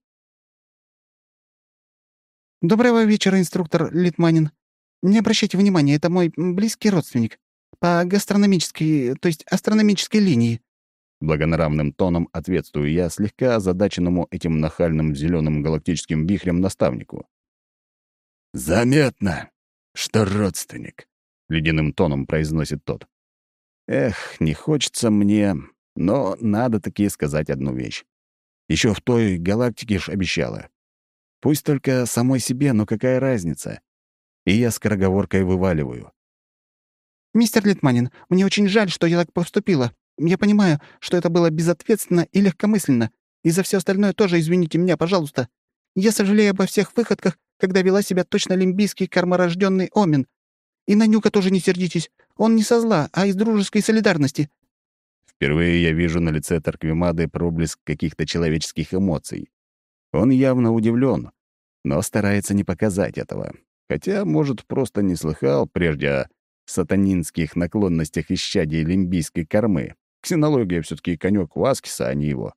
«Доброго вечера, инструктор Литманин. Не обращайте внимания, это мой близкий родственник. По гастрономической, то есть астрономической линии». Благонравным тоном ответствую я слегка озадаченному этим нахальным зеленым галактическим вихрем наставнику. «Заметно, что родственник», — ледяным тоном произносит тот. Эх, не хочется мне, но надо таки сказать одну вещь. Еще в той галактике ж обещала. Пусть только самой себе, но какая разница? И я скороговоркой вываливаю. «Мистер Литманин, мне очень жаль, что я так поступила. Я понимаю, что это было безответственно и легкомысленно. И за все остальное тоже извините меня, пожалуйста. Я сожалею обо всех выходках, когда вела себя точно лимбийский карморожденный Омен. И на Нюка тоже не сердитесь. Он не со зла, а из дружеской солидарности». Впервые я вижу на лице Тарквимады проблеск каких-то человеческих эмоций. Он явно удивлен, но старается не показать этого. Хотя, может, просто не слыхал прежде о сатанинских наклонностях исчадий лимбийской кормы. Ксенология все таки конек Васкиса, а не его.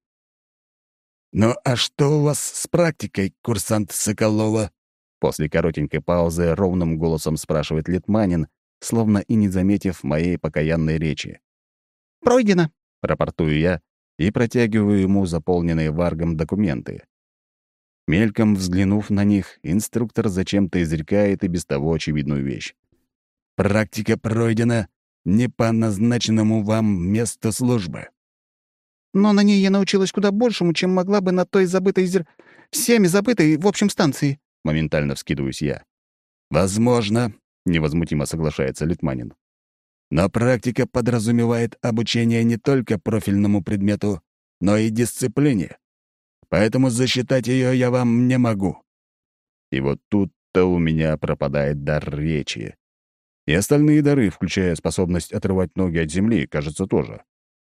«Ну а что у вас с практикой, курсант Соколова?» После коротенькой паузы ровным голосом спрашивает Литманин, словно и не заметив моей покаянной речи. «Пройдено», — рапортую я и протягиваю ему заполненные варгом документы. Мельком взглянув на них, инструктор зачем-то изрекает и без того очевидную вещь. «Практика пройдена не по назначенному вам месту службы». «Но на ней я научилась куда большему, чем могла бы на той забытой зер... всеми забытой, в общем, станции». Моментально вскидываюсь я. «Возможно», — невозмутимо соглашается Литманин. «но практика подразумевает обучение не только профильному предмету, но и дисциплине. Поэтому засчитать ее я вам не могу». И вот тут-то у меня пропадает дар речи. И остальные дары, включая способность отрывать ноги от земли, кажется, тоже.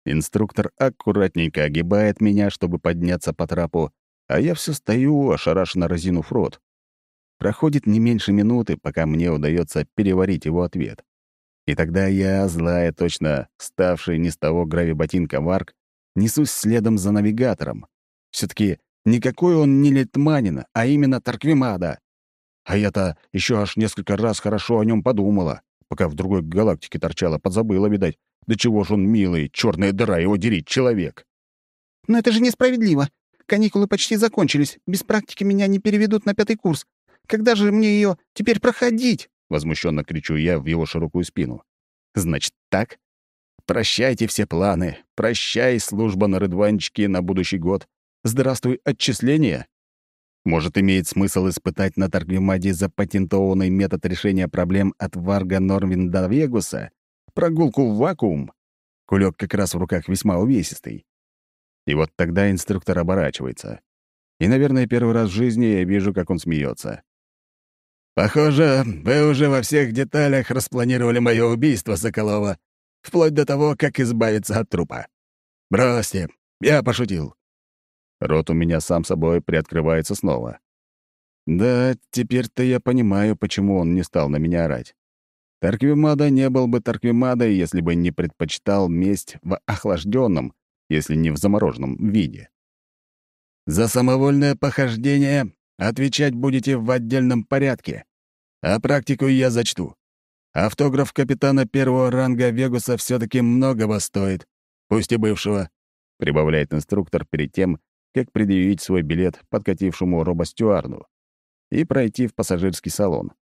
Инструктор аккуратненько огибает меня, чтобы подняться по трапу, а я все стою, ошарашенно разинув рот. Проходит не меньше минуты, пока мне удается переварить его ответ. И тогда я, злая точно, ставший не с того гравиботинка Варк, несусь следом за навигатором. все таки никакой он не Литманин, а именно Тарквимада. А я-то еще аж несколько раз хорошо о нем подумала, пока в другой галактике торчала, подзабыла, видать. Да чего ж он милый, черная дыра, его дерить человек. «Но это же несправедливо. Каникулы почти закончились. Без практики меня не переведут на пятый курс. Когда же мне ее теперь проходить?» Возмущенно кричу я в его широкую спину. «Значит так? Прощайте все планы. Прощай, служба на рыдванчике на будущий год. Здравствуй, отчисления. Может, имеет смысл испытать на Тарквимаде запатентованный метод решения проблем от Варга Норвинда Вегуса? Прогулку в вакуум? Кулек как раз в руках весьма увесистый. И вот тогда инструктор оборачивается. И, наверное, первый раз в жизни я вижу, как он смеется. «Похоже, вы уже во всех деталях распланировали мое убийство, Соколова, вплоть до того, как избавиться от трупа. Бросьте, я пошутил». Рот у меня сам собой приоткрывается снова. Да, теперь-то я понимаю, почему он не стал на меня орать. Тарквимада не был бы Тарквимадой, если бы не предпочитал месть в охлажденном, если не в замороженном виде. «За самовольное похождение отвечать будете в отдельном порядке, а практику я зачту. Автограф капитана первого ранга Вегуса все таки многого стоит, пусть и бывшего», — прибавляет инструктор перед тем, как предъявить свой билет подкатившему робостюарду и пройти в пассажирский салон.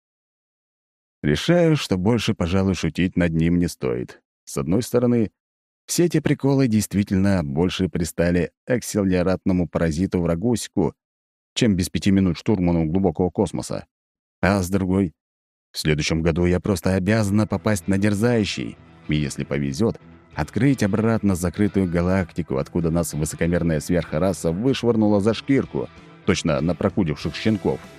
Решаю, что больше, пожалуй, шутить над ним не стоит. С одной стороны, все эти приколы действительно больше пристали акселератному паразиту врагусику, чем без пяти минут штурману глубокого космоса. А с другой, в следующем году я просто обязана попасть на Дерзающий, и, если повезет, открыть обратно закрытую галактику, откуда нас высокомерная сверхраса вышвырнула за шкирку, точно на прокудивших щенков.